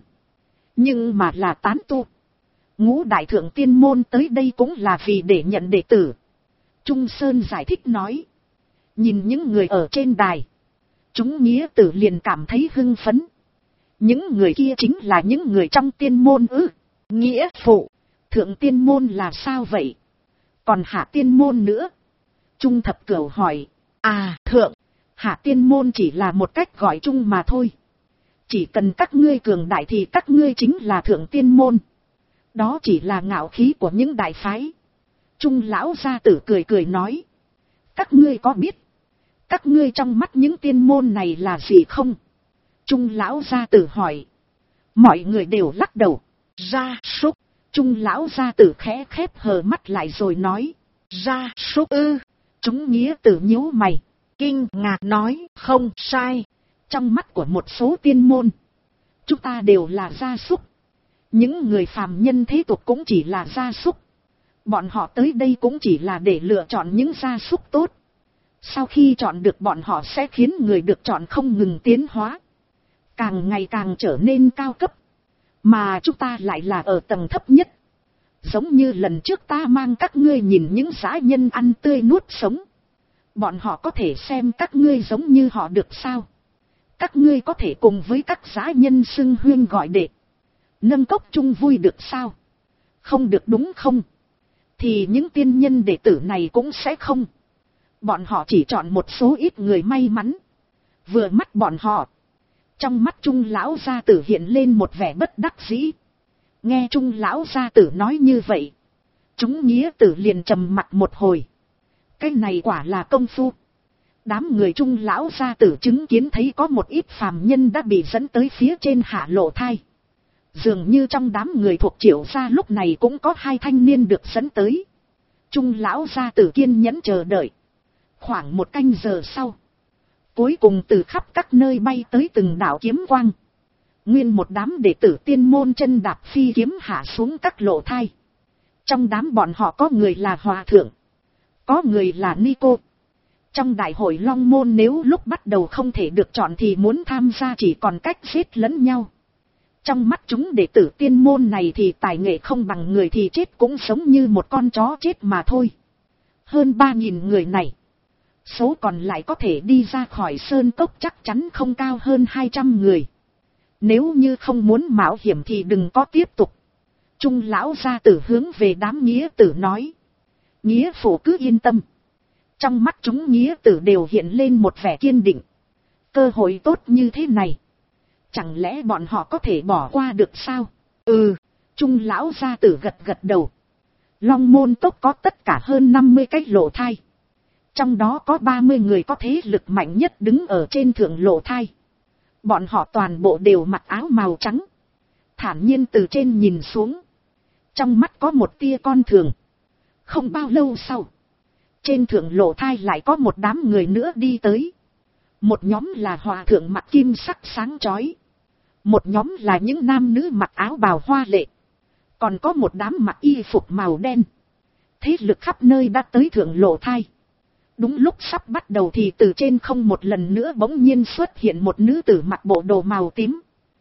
Nhưng mà là tán tu. Ngũ đại thượng tiên môn tới đây cũng là vì để nhận đệ tử. Trung Sơn giải thích nói. Nhìn những người ở trên đài. Chúng nghĩa tử liền cảm thấy hưng phấn. Những người kia chính là những người trong tiên môn ư. Nghĩa phụ. Thượng tiên môn là sao vậy? Còn hạ tiên môn nữa? Trung Thập Cửu hỏi. Thượng. Hạ tiên môn chỉ là một cách gọi chung mà thôi. Chỉ cần các ngươi cường đại thì các ngươi chính là thượng tiên môn. Đó chỉ là ngạo khí của những đại phái. Trung lão gia tử cười cười nói. Các ngươi có biết các ngươi trong mắt những tiên môn này là gì không? Trung lão gia tử hỏi. Mọi người đều lắc đầu. Gia súc. Trung lão gia tử khẽ khép hờ mắt lại rồi nói. Gia súc ư? Chúng nghĩa tử nhíu mày. Kinh ngạc nói. Không sai. Trong mắt của một số tiên môn, chúng ta đều là gia súc. Những người phàm nhân thế tục cũng chỉ là gia súc. Bọn họ tới đây cũng chỉ là để lựa chọn những gia súc tốt. Sau khi chọn được bọn họ sẽ khiến người được chọn không ngừng tiến hóa. Càng ngày càng trở nên cao cấp. Mà chúng ta lại là ở tầng thấp nhất. Giống như lần trước ta mang các ngươi nhìn những dã nhân ăn tươi nuốt sống. Bọn họ có thể xem các ngươi giống như họ được sao? Các ngươi có thể cùng với các dã nhân xưng huyên gọi đệ. Nâng cốc chung vui được sao? Không được đúng không? Thì những tiên nhân đệ tử này cũng sẽ không. Bọn họ chỉ chọn một số ít người may mắn. Vừa mắt bọn họ. Trong mắt Trung lão gia tử hiện lên một vẻ bất đắc dĩ. Nghe Trung lão gia tử nói như vậy, chúng nghĩa tử liền trầm mặt một hồi. Cái này quả là công phu. Đám người Trung lão gia tử chứng kiến thấy có một ít phàm nhân đã bị dẫn tới phía trên hạ lộ thai. Dường như trong đám người thuộc Triệu gia lúc này cũng có hai thanh niên được dẫn tới. Trung lão gia tử kiên nhẫn chờ đợi. Khoảng một canh giờ sau, cuối cùng từ khắp các nơi bay tới từng đạo kiếm quang. Nguyên một đám đệ tử tiên môn chân đạp phi kiếm hạ xuống các lộ thai. Trong đám bọn họ có người là hòa thượng, có người là ni cô. Trong đại hội Long Môn nếu lúc bắt đầu không thể được chọn thì muốn tham gia chỉ còn cách giết lẫn nhau. Trong mắt chúng đệ tử tiên môn này thì tài nghệ không bằng người thì chết cũng giống như một con chó chết mà thôi. Hơn 3.000 người này, số còn lại có thể đi ra khỏi sơn cốc chắc chắn không cao hơn 200 người. Nếu như không muốn mạo hiểm thì đừng có tiếp tục. Trung lão gia tử hướng về đám nghĩa tử nói. Nghĩa phụ cứ yên tâm. Trong mắt chúng nghĩa tử đều hiện lên một vẻ kiên định. Cơ hội tốt như thế này, chẳng lẽ bọn họ có thể bỏ qua được sao? Trung lão gia tử gật gật đầu. Long môn tốc có tất cả hơn 50 cái lộ thai. Trong đó có 30 người có thế lực mạnh nhất đứng ở trên thượng lộ thai. Bọn họ toàn bộ đều mặc áo màu trắng, thản nhiên từ trên nhìn xuống. Trong mắt có một tia con thường. Không bao lâu sau, trên thượng lộ thai lại có một đám người nữa đi tới. Một nhóm là hòa thượng mặc kim sắc sáng chói. Một nhóm là những nam nữ mặc áo bào hoa lệ. Còn có một đám mặc y phục màu đen. Thế lực khắp nơi đã tới thượng lộ thai. Đúng lúc sắp bắt đầu thì từ trên không một lần nữa bỗng nhiên xuất hiện một nữ tử mặc bộ đồ màu tím.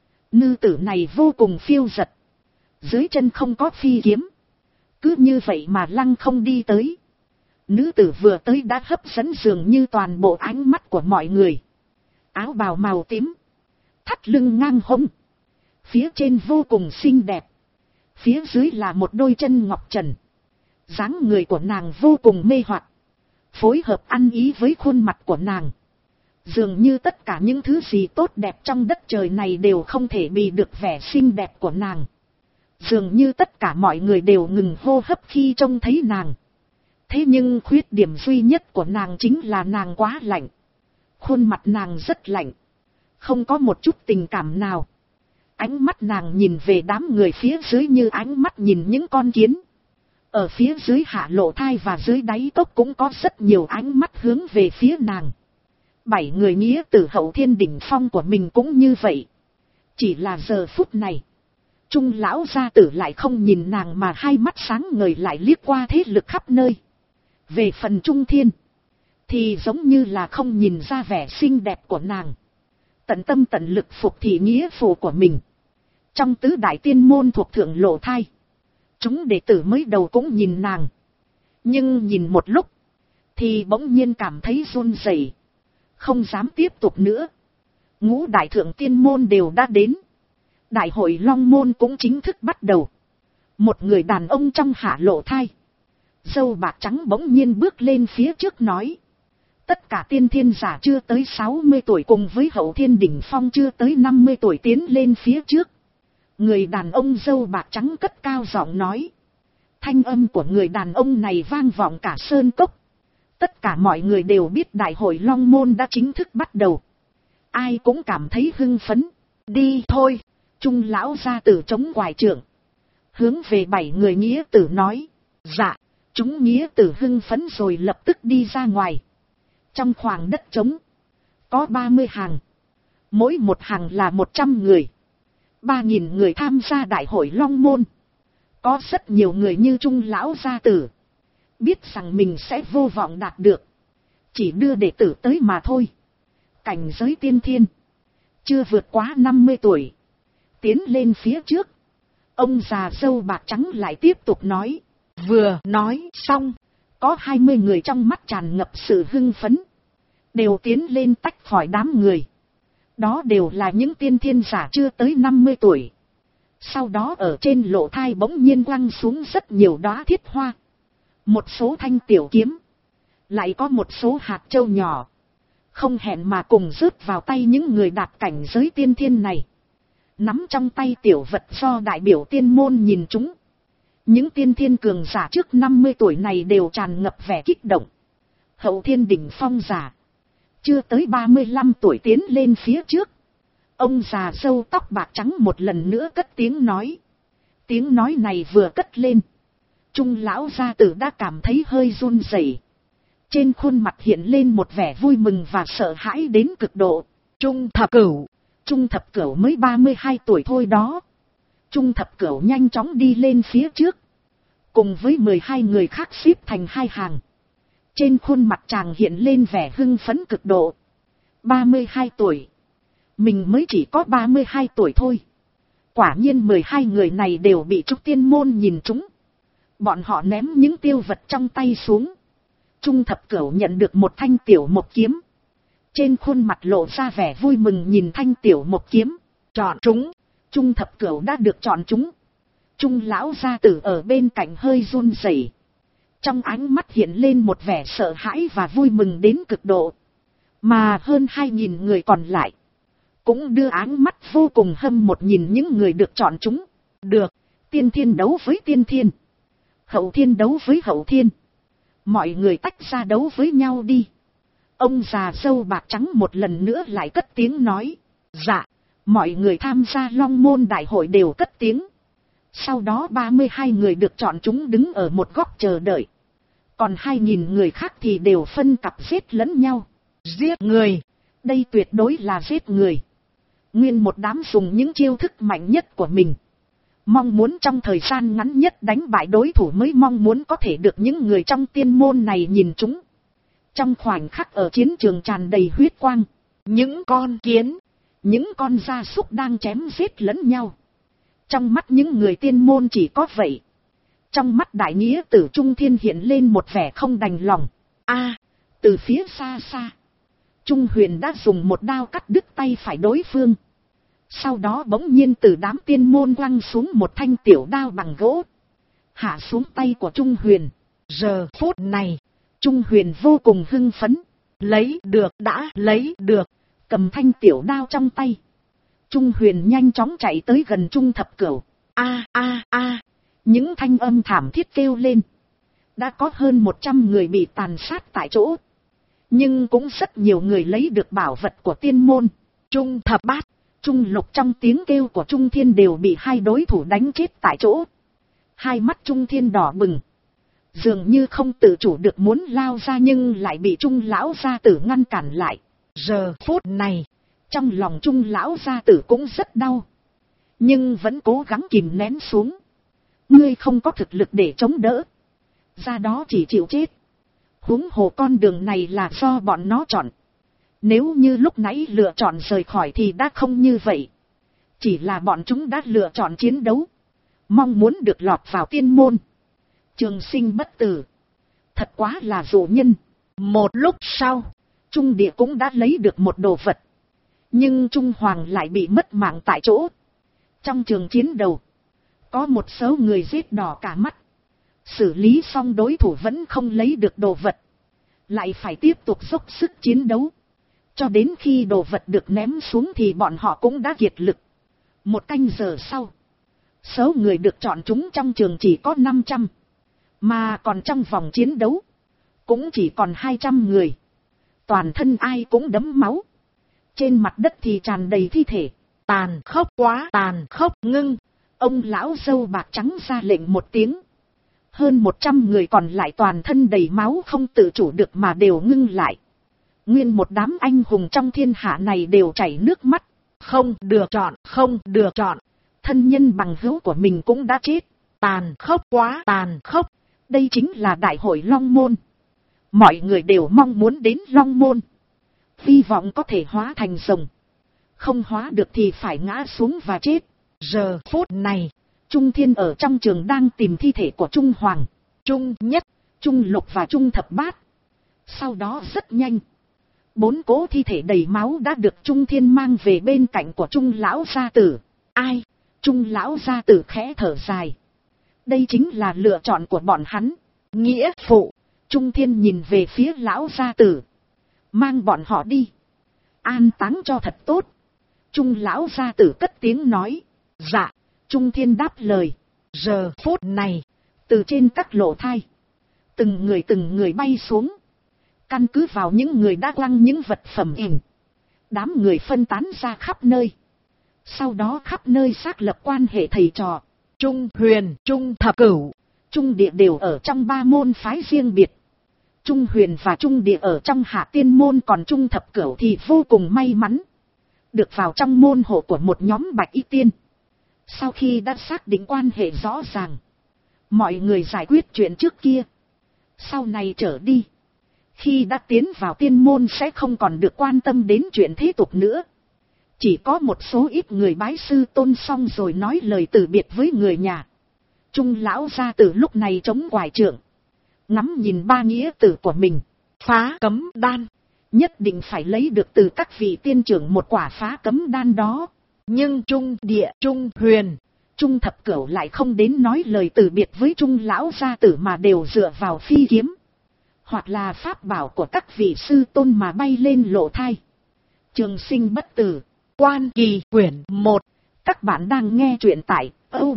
Nữ tử này vô cùng phiêu dật. Dưới chân không có phi kiếm. Cứ như vậy mà lăng không đi tới. Nữ tử vừa tới đã hấp dẫn dường như toàn bộ ánh mắt của mọi người. Áo bào màu tím, thắt lưng ngang hông, phía trên vô cùng xinh đẹp, phía dưới là một đôi chân ngọc trần. Dáng người của nàng vô cùng mê hoặc, phối hợp ăn ý với khuôn mặt của nàng. Dường như tất cả những thứ gì tốt đẹp trong đất trời này đều không thể bì được vẻ xinh đẹp của nàng. Dường như tất cả mọi người đều ngừng hô hấp khi trông thấy nàng. Thế nhưng khuyết điểm duy nhất của nàng chính là nàng quá lạnh. Khuôn mặt nàng rất lạnh, không có một chút tình cảm nào. Ánh mắt nàng nhìn về đám người phía dưới như ánh mắt nhìn những con kiến. Ở phía dưới hạ lộ thai và dưới đáy cốc cũng có rất nhiều ánh mắt hướng về phía nàng. 7 người nghĩa tử Hậu Thiên đỉnh phong của mình cũng như vậy. Chỉ là giờ phút này, Trung lão gia tử lại không nhìn nàng mà hai mắt sáng ngời lại liếc qua thế lực khắp nơi. Về phần Trung Thiên, thì giống như là không nhìn ra vẻ xinh đẹp của nàng. Tận tâm tận lực phục thị nghĩa phụ của mình. Trong tứ đại tiên môn thuộc thượng lộ thai, chúng đệ tử mới đầu cũng nhìn nàng. Nhưng nhìn một lúc, thì bỗng nhiên cảm thấy run rẩy, không dám tiếp tục nữa. Ngũ đại thượng tiên môn đều đã đến. Đại hội Long Môn cũng chính thức bắt đầu. Một người đàn ông trong hạ lộ thai, râu bạc trắng bỗng nhiên bước lên phía trước nói. Tất cả tiên thiên giả chưa tới 60 tuổi cùng với Hậu Thiên đỉnh phong chưa tới 50 tuổi tiến lên phía trước. Người đàn ông râu bạc trắng cất cao giọng nói. Thanh âm của người đàn ông này vang vọng cả sơn cốc. Tất cả mọi người đều biết đại hội Long Môn đã chính thức bắt đầu. Ai cũng cảm thấy hưng phấn. Đi thôi. Trung lão gia tử chống quải trượng, hướng về 7 người nghĩa tử nói. Dạ. Chúng nghĩa tử hưng phấn rồi lập tức đi ra ngoài. Trong khoảng đất trống, có 30 hàng. Mỗi một hàng là 100 người. 3.000 người tham gia đại hội Long Môn. Có rất nhiều người như Trung lão gia tử, biết rằng mình sẽ vô vọng đạt được. Chỉ đưa đệ tử tới mà thôi. Cảnh giới tiên thiên, chưa vượt quá 50 tuổi. Tiến lên phía trước. Ông già râu bạc trắng lại tiếp tục nói. Vừa nói xong, có 20 người trong mắt tràn ngập sự hưng phấn, đều tiến lên tách khỏi đám người. Đó đều là những tiên thiên giả chưa tới 50 tuổi. Sau đó ở trên lộ thai bỗng nhiên quăng xuống rất nhiều đóa thiết hoa, một số thanh tiểu kiếm, lại có một số hạt châu nhỏ, không hẹn mà cùng rớt vào tay những người đạt cảnh giới tiên thiên này. Nắm trong tay tiểu vật do đại biểu tiên môn nhìn chúng. Những tiên thiên cường giả trước 50 tuổi này đều tràn ngập vẻ kích động. Hậu Thiên đỉnh phong giả chưa tới 35 tuổi tiến lên phía trước. Ông già râu tóc bạc trắng một lần nữa cất tiếng nói. Tiếng nói này vừa cất lên, Trung lão gia tử đã cảm thấy hơi run rẩy. Trên khuôn mặt hiện lên một vẻ vui mừng và sợ hãi đến cực độ. Trung thập cửu mới 32 tuổi thôi đó. Trung thập cửu nhanh chóng đi lên phía trước, cùng với 12 người khác xếp thành hai hàng. Trên khuôn mặt chàng hiện lên vẻ hưng phấn cực độ. 32 tuổi. Mình mới chỉ có 32 tuổi thôi. Quả nhiên 12 người này đều bị Trúc Tiên Môn nhìn trúng. Bọn họ ném những tiêu vật trong tay xuống. Trung thập cửu nhận được một thanh tiểu mộc kiếm. Trên khuôn mặt lộ ra vẻ vui mừng nhìn thanh tiểu mộc kiếm. Chọn trúng. Trung thập cửu đã được chọn trúng. Trung lão gia tử ở bên cạnh hơi run rẩy. Trong ánh mắt hiện lên một vẻ sợ hãi và vui mừng đến cực độ. Mà hơn 2.000 người còn lại cũng đưa ánh mắt vô cùng hâm mộ nhìn những người được chọn trúng. Được, tiên thiên đấu với tiên thiên, hậu thiên đấu với hậu thiên. Mọi người tách ra đấu với nhau đi. Ông già râu bạc trắng một lần nữa lại cất tiếng nói. Dạ, mọi người tham gia Long Môn đại hội đều cất tiếng. Sau đó 32 người được chọn trúng đứng ở một góc chờ đợi. Còn 2.000 người khác thì đều phân cặp giết lẫn nhau. Giết người, đây tuyệt đối là giết người. Nguyên một đám dùng những chiêu thức mạnh nhất của mình, mong muốn trong thời gian ngắn nhất đánh bại đối thủ, mới mong muốn có thể được những người trong tiên môn này nhìn chúng. Trong khoảnh khắc ở chiến trường tràn đầy huyết quang, những con kiến, những con gia súc đang chém giết lẫn nhau. Trong mắt những người tiên môn chỉ có vậy. Trong mắt đại nghĩa tử Trung Thiên hiện lên một vẻ không đành lòng. Từ phía xa xa, Trung Huyền đã dùng một đao cắt đứt tay phải đối phương. Sau đó bỗng nhiên từ đám tiên môn quăng xuống một thanh tiểu đao bằng gỗ, hạ xuống tay của Trung Huyền. Giờ phút này, Trung Huyền vô cùng hưng phấn. Lấy được, đã lấy được. Cầm thanh tiểu đao trong tay, Trung Huyền nhanh chóng chạy tới gần Trung thập cửu. Những thanh âm thảm thiết kêu lên. Đã có hơn 100 người bị tàn sát tại chỗ. Nhưng cũng rất nhiều người lấy được bảo vật của tiên môn. Trung thập bát, Trung lục trong tiếng kêu của Trung Thiên đều bị hai đối thủ đánh chết tại chỗ. Hai mắt Trung Thiên đỏ bừng, dường như không tự chủ được muốn lao ra, nhưng lại bị Trung lão gia tử ngăn cản lại. Giờ phút này, trong lòng Trung lão gia tử cũng rất đau, nhưng vẫn cố gắng kìm nén xuống. Ngươi không có thực lực để chống đỡ, ra đó chỉ chịu chết. Huống hồ con đường này là do bọn nó chọn. Nếu như lúc nãy lựa chọn rời khỏi thì đã không như vậy. Chỉ là bọn chúng đã lựa chọn chiến đấu, mong muốn được lọt vào tiên môn. Trường sinh bất tử, thật quá là dụ nhân. Một lúc sau, Trung Địa cũng đã lấy được một đồ vật. Nhưng Trung Hoàng lại bị mất mạng tại chỗ. Trong trường chiến đấu, có một số người giết đỏ cả mắt. Xử lý xong đối thủ vẫn không lấy được đồ vật, lại phải tiếp tục dốc sức chiến đấu. Cho đến khi đồ vật được ném xuống thì bọn họ cũng đã kiệt lực. Một canh giờ sau, số người được chọn chúng trong trường chỉ có 500. Mà còn trong vòng chiến đấu, cũng chỉ còn 200 người. Toàn thân ai cũng đẫm máu. Trên mặt đất thì tràn đầy thi thể. Tàn khốc quá, tàn khốc. Ngưng. Ông lão râu bạc trắng ra lệnh một tiếng. Hơn 100 người còn lại toàn thân đầy máu không tự chủ được mà đều ngưng lại. Nguyên một đám anh hùng trong thiên hạ này đều chảy nước mắt. Không được chọn, không được chọn. Thân nhân bằng hữu của mình cũng đã chết. Tàn khốc quá, tàn khốc. Đây chính là đại hội Long Môn. Mọi người đều mong muốn đến Long Môn, hy vọng có thể hóa thành rồng. Không hóa được thì phải ngã xuống và chết. Giờ phút này, Trung Thiên ở trong trường đang tìm thi thể của Trung Hoàng, Trung Nhất, Trung Lục và Trung Thập Bát. Sau đó rất nhanh, 4 cố thi thể đầy máu đã được Trung Thiên mang về bên cạnh của Trung lão gia tử. Ai? Trung lão gia tử khẽ thở dài. Đây chính là lựa chọn của bọn hắn. Nghĩa phụ. Trung Thiên nhìn về phía lão gia tử. Mang bọn họ đi, an táng cho thật tốt. Trung lão gia tử cất tiếng nói. Dạ. Trung Thiên đáp lời. Giờ phút này, từ trên các lỗ thai, từng người bay xuống. Căn cứ vào những người đã quăng những vật phẩm ỉn, đám người phân tán ra khắp nơi. Sau đó khắp nơi xác lập quan hệ thầy trò. Trung Huyền, Trung Thập Cửu, Trung Địa đều ở trong 3 môn phái riêng biệt. Trung Huyền và Trung Địa ở trong Hạ Tiên môn, còn Trung Thập Cửu thì vô cùng may mắn được vào trong môn hộ của một nhóm Bạch Y Tiên. Sau khi đã xác định quan hệ rõ ràng, mọi người giải quyết chuyện trước kia. Sau này trở đi, khi đã tiến vào tiên môn sẽ không còn được quan tâm đến chuyện thế tục nữa. Chỉ có một số ít người bái sư tôn xong rồi nói lời từ biệt với người nhà. Trung lão gia tử lúc này chống quải trượng, ngắm nhìn 3 nghĩa tử của mình. Phá cấm đan, nhất định phải lấy được từ các vị tiên trưởng một quả phá cấm đan đó. Nhưng Trung Địa, Trung Huyền, Trung Thập Cửu lại không đến nói lời từ biệt với Trung lão gia tử, mà đều dựa vào phi kiếm hoặc là pháp bảo của các vị sư tôn mà bay lên lộ thai. Trường sinh bất tử, Quan Kỳ quyển 1. Các bạn đang nghe truyện tại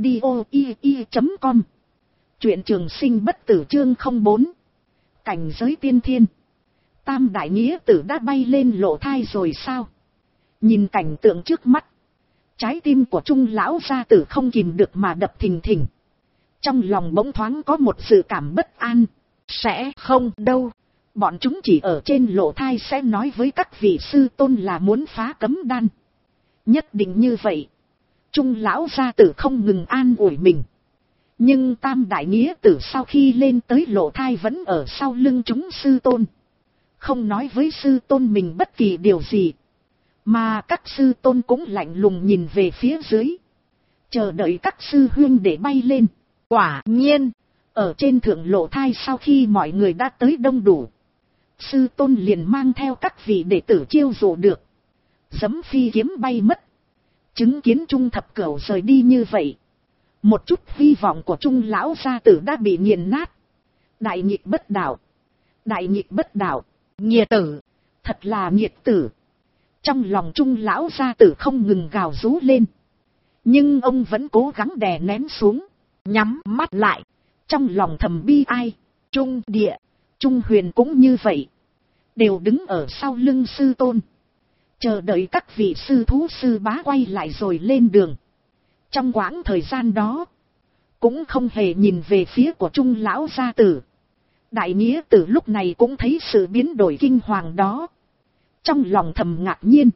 audio.com. Truyện Trường sinh bất tử chương 04. Cảnh giới tiên thiên. Tam đại nghĩa tử đã bay lên lộ thai rồi sao? Nhìn cảnh tượng trước mắt, trái tim của Trung lão gia tử không kìm được mà đập thình thình. Trong lòng bỗng thoáng có một sự cảm bất an. Sẽ không đâu, bọn chúng chỉ ở trên lộ thai sẽ nói với các vị sư tôn là muốn phá cấm đan. Nhất định như vậy. Trung lão gia tử không ngừng an ủi mình. Nhưng tam đại nghĩa tử sau khi lên tới lộ thai vẫn ở sau lưng chúng sư tôn, không nói với sư tôn mình bất kỳ điều gì. Mà các sư tôn cũng lạnh lùng nhìn về phía dưới, chờ đợi các sư huynh để bay lên. Quả nhiên, ở trên thượng lộ thai sau khi mọi người đã tới đông đủ, sư tôn liền mang theo các vị đệ tử chiêu dụ được, giẫm phi kiếm bay mất. Chứng kiến Trung Thập Cửu rời đi như vậy, một chút hy vọng của Trung lão gia tử đã bị nghiền nát. Đại nghịch bất đạo, đại nghịch bất đạo, nghiệt tử, thật là nghiệt tử. Trong lòng Trung lão gia tử không ngừng gào rú lên, nhưng ông vẫn cố gắng đè nén xuống, nhắm mắt lại, trong lòng thầm bi ai. Trung Địa, Trung Huyền cũng như vậy, đều đứng ở sau lưng sư tôn, chờ đợi các vị sư thú sư bá quay lại rồi lên đường. Trong quãng thời gian đó, cũng không hề nhìn về phía của Trung lão gia tử. Đại nghĩa tử lúc này cũng thấy sự biến đổi kinh hoàng đó, trong lòng thầm ngạc nhiên.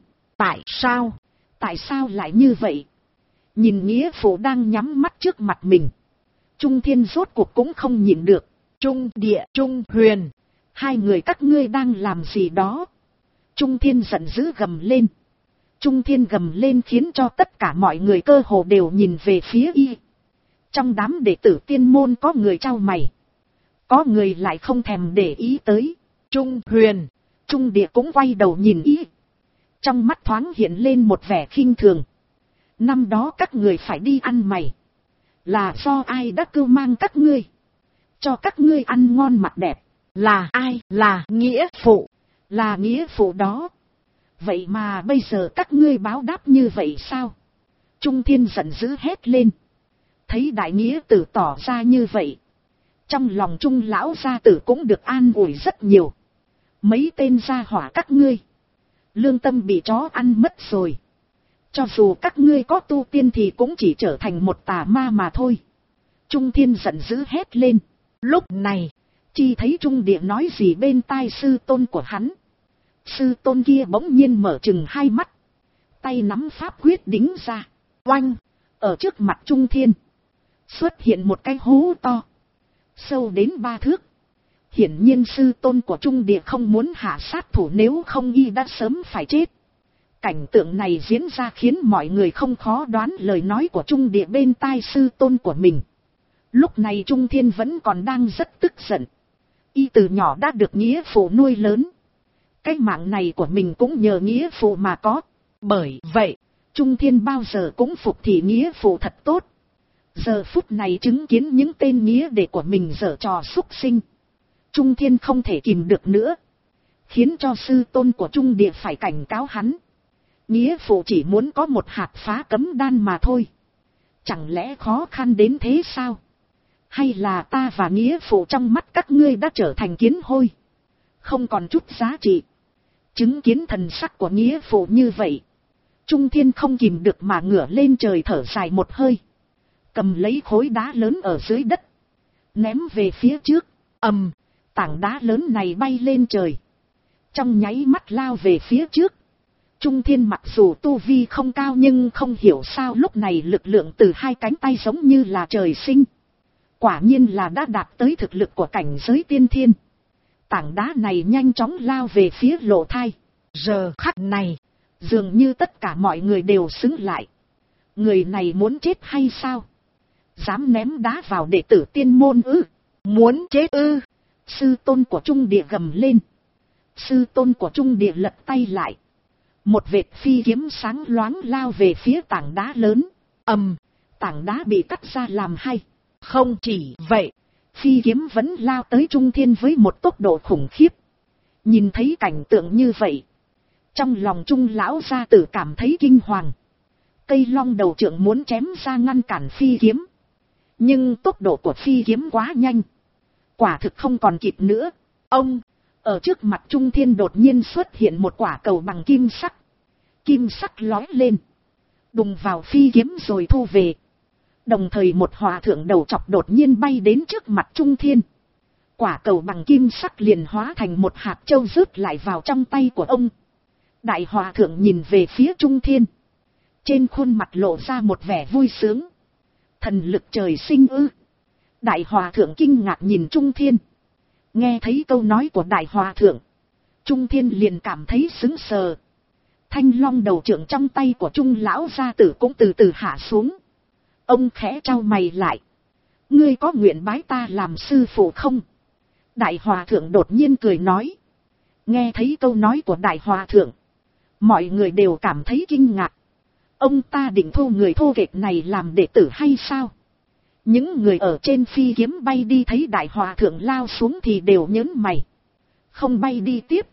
Tại sao lại như vậy? Nhìn nghĩa phụ đang nhắm mắt trước mặt mình, Trung Thiên rốt cuộc cũng không nhịn được. Trung Địa, Trung Huyền, hai người các ngươi đang làm gì đó? Trung Thiên giận dữ gầm lên. Trung Thiên gầm lên khiến cho tất cả mọi người cơ hồ đều nhìn về phía y. Trong đám đệ tử tiên môn có người chau mày, có người lại không thèm để ý tới. Trung Huyền, Trung Địa cũng quay đầu nhìn y, trong mắt thoáng hiện lên một vẻ khinh thường. Năm đó các người phải đi ăn mày, là do ai đã cưu mang các ngươi, cho các ngươi ăn ngon mặc đẹp? Là ai? Là nghĩa phụ. Là nghĩa phụ đó. Vậy mà bây giờ các ngươi báo đáp như vậy sao? Trung Thiên giận dữ hét lên. Thấy đại nghĩa tử tỏ ra như vậy, trong lòng Trung lão gia tử cũng được an ủi rất nhiều. Mấy tên gia hỏa các ngươi, lương tâm bị chó ăn mất rồi. Cho dù các ngươi có tu tiên thì cũng chỉ trở thành một tà ma mà thôi. Trung Thiên giận dữ hét lên. Lúc này, chi thấy Trung Địa nói gì bên tai sư tôn của hắn. Sư tôn kia bỗng nhiên mở trừng hai mắt, tay nắm pháp quyết đính ra. Oanh! Ở trước mặt Trung Thiên xuất hiện một cái hố to, sâu đến 3 thước. Hiển nhiên sư tôn của Trung Địa không muốn hạ sát thủ, nếu không y đã sớm phải chết. Cảnh tượng này diễn ra khiến mọi người không khó đoán lời nói của Trung Địa bên tai sư tôn của mình. Lúc này Trung Thiên vẫn còn đang rất tức giận. Y từ nhỏ đã được nghĩa phụ nuôi lớn, cái mạng này của mình cũng nhờ nghĩa phụ mà có. Bởi vậy, Trung Thiên bao giờ cũng phục thị nghĩa phụ thật tốt. Giờ phút này chứng kiến những tên nghĩa đệ của mình giở trò xúc sinh, Trung Thiên không thể kìm được nữa, khiến cho sư tôn của Trung Địa phải cảnh cáo hắn. Nghĩa phụ chỉ muốn có một hạt phá cấm đan mà thôi, chẳng lẽ khó khăn đến thế sao? Hay là ta và nghĩa phụ trong mắt các ngươi đã trở thành kiến hôi, không còn chút giá trị? Chứng kiến thần sắc của nghĩa phụ như vậy, Trung Thiên không kìm được mà ngửa lên trời thở dài một hơi. Cầm lấy khối đá lớn ở dưới đất. Ném về phía trước. Ầm, tảng đá lớn này bay lên trời. Trong nháy mắt lao về phía trước. Trung Thiên mặc dù tu vi không cao nhưng không hiểu sao lúc này lực lượng từ hai cánh tay giống như là trời sinh. Quả nhiên là đã đạt tới thực lực của cảnh giới tiên thiên. Tảng đá này nhanh chóng lao về phía Lộ Thai. Giờ khắc này, dường như tất cả mọi người đều xứng lại. Người này muốn chết hay sao? Dám ném đá vào đệ tử tiên môn ư? Muốn chết ư? Sư tôn của Trung Địa gầm lên. Sư tôn của Trung Địa lật tay lại. Một vệt phi kiếm sáng loáng lao về phía tảng đá lớn. Ầm, tảng đá bị cắt ra làm hai. Không chỉ vậy, phi kiếm vẫn lao tới Trung Thiên với một tốc độ khủng khiếp. Nhìn thấy cảnh tượng như vậy, trong lòng Trung lão gia tử cảm thấy kinh hoàng. Cây long đầu trượng muốn chém ra ngăn cản phi kiếm. Nhưng tốc độ của phi kiếm quá nhanh. Quả thực không còn kịp nữa. Ông, ở trước mặt Trung Thiên đột nhiên xuất hiện một quả cầu bằng kim sắc. Kim sắc lói lên. Đùng vào phi kiếm rồi thu về. Đồng thời một hòa thượng đầu chọc đột nhiên bay đến trước mặt Trung Thiên. Quả cầu bằng kim sắc liền hóa thành một hạt châu rớt lại vào trong tay của ông. Đại hòa thượng nhìn về phía Trung Thiên. Trên khuôn mặt lộ ra một vẻ vui sướng. Thần lực trời sinh ư? Đại hòa thượng kinh ngạc nhìn Trung Thiên. Nghe thấy câu nói của đại hòa thượng, Trung Thiên liền cảm thấy sững sờ. Thanh long đầu trượng trong tay của Trung lão gia tử cũng từ từ hạ xuống. Ông khẽ trao mày lại. Ngươi có nguyện bái ta làm sư phụ không? Đại hòa thượng đột nhiên cười nói. Nghe thấy câu nói của đại hòa thượng, mọi người đều cảm thấy kinh ngạc. Ông ta định thu người thô kệch này làm đệ tử hay sao? Những người ở trên phi kiếm bay đi thấy đại hòa thượng lao xuống thì đều nhớn mày. Không bay đi tiếp.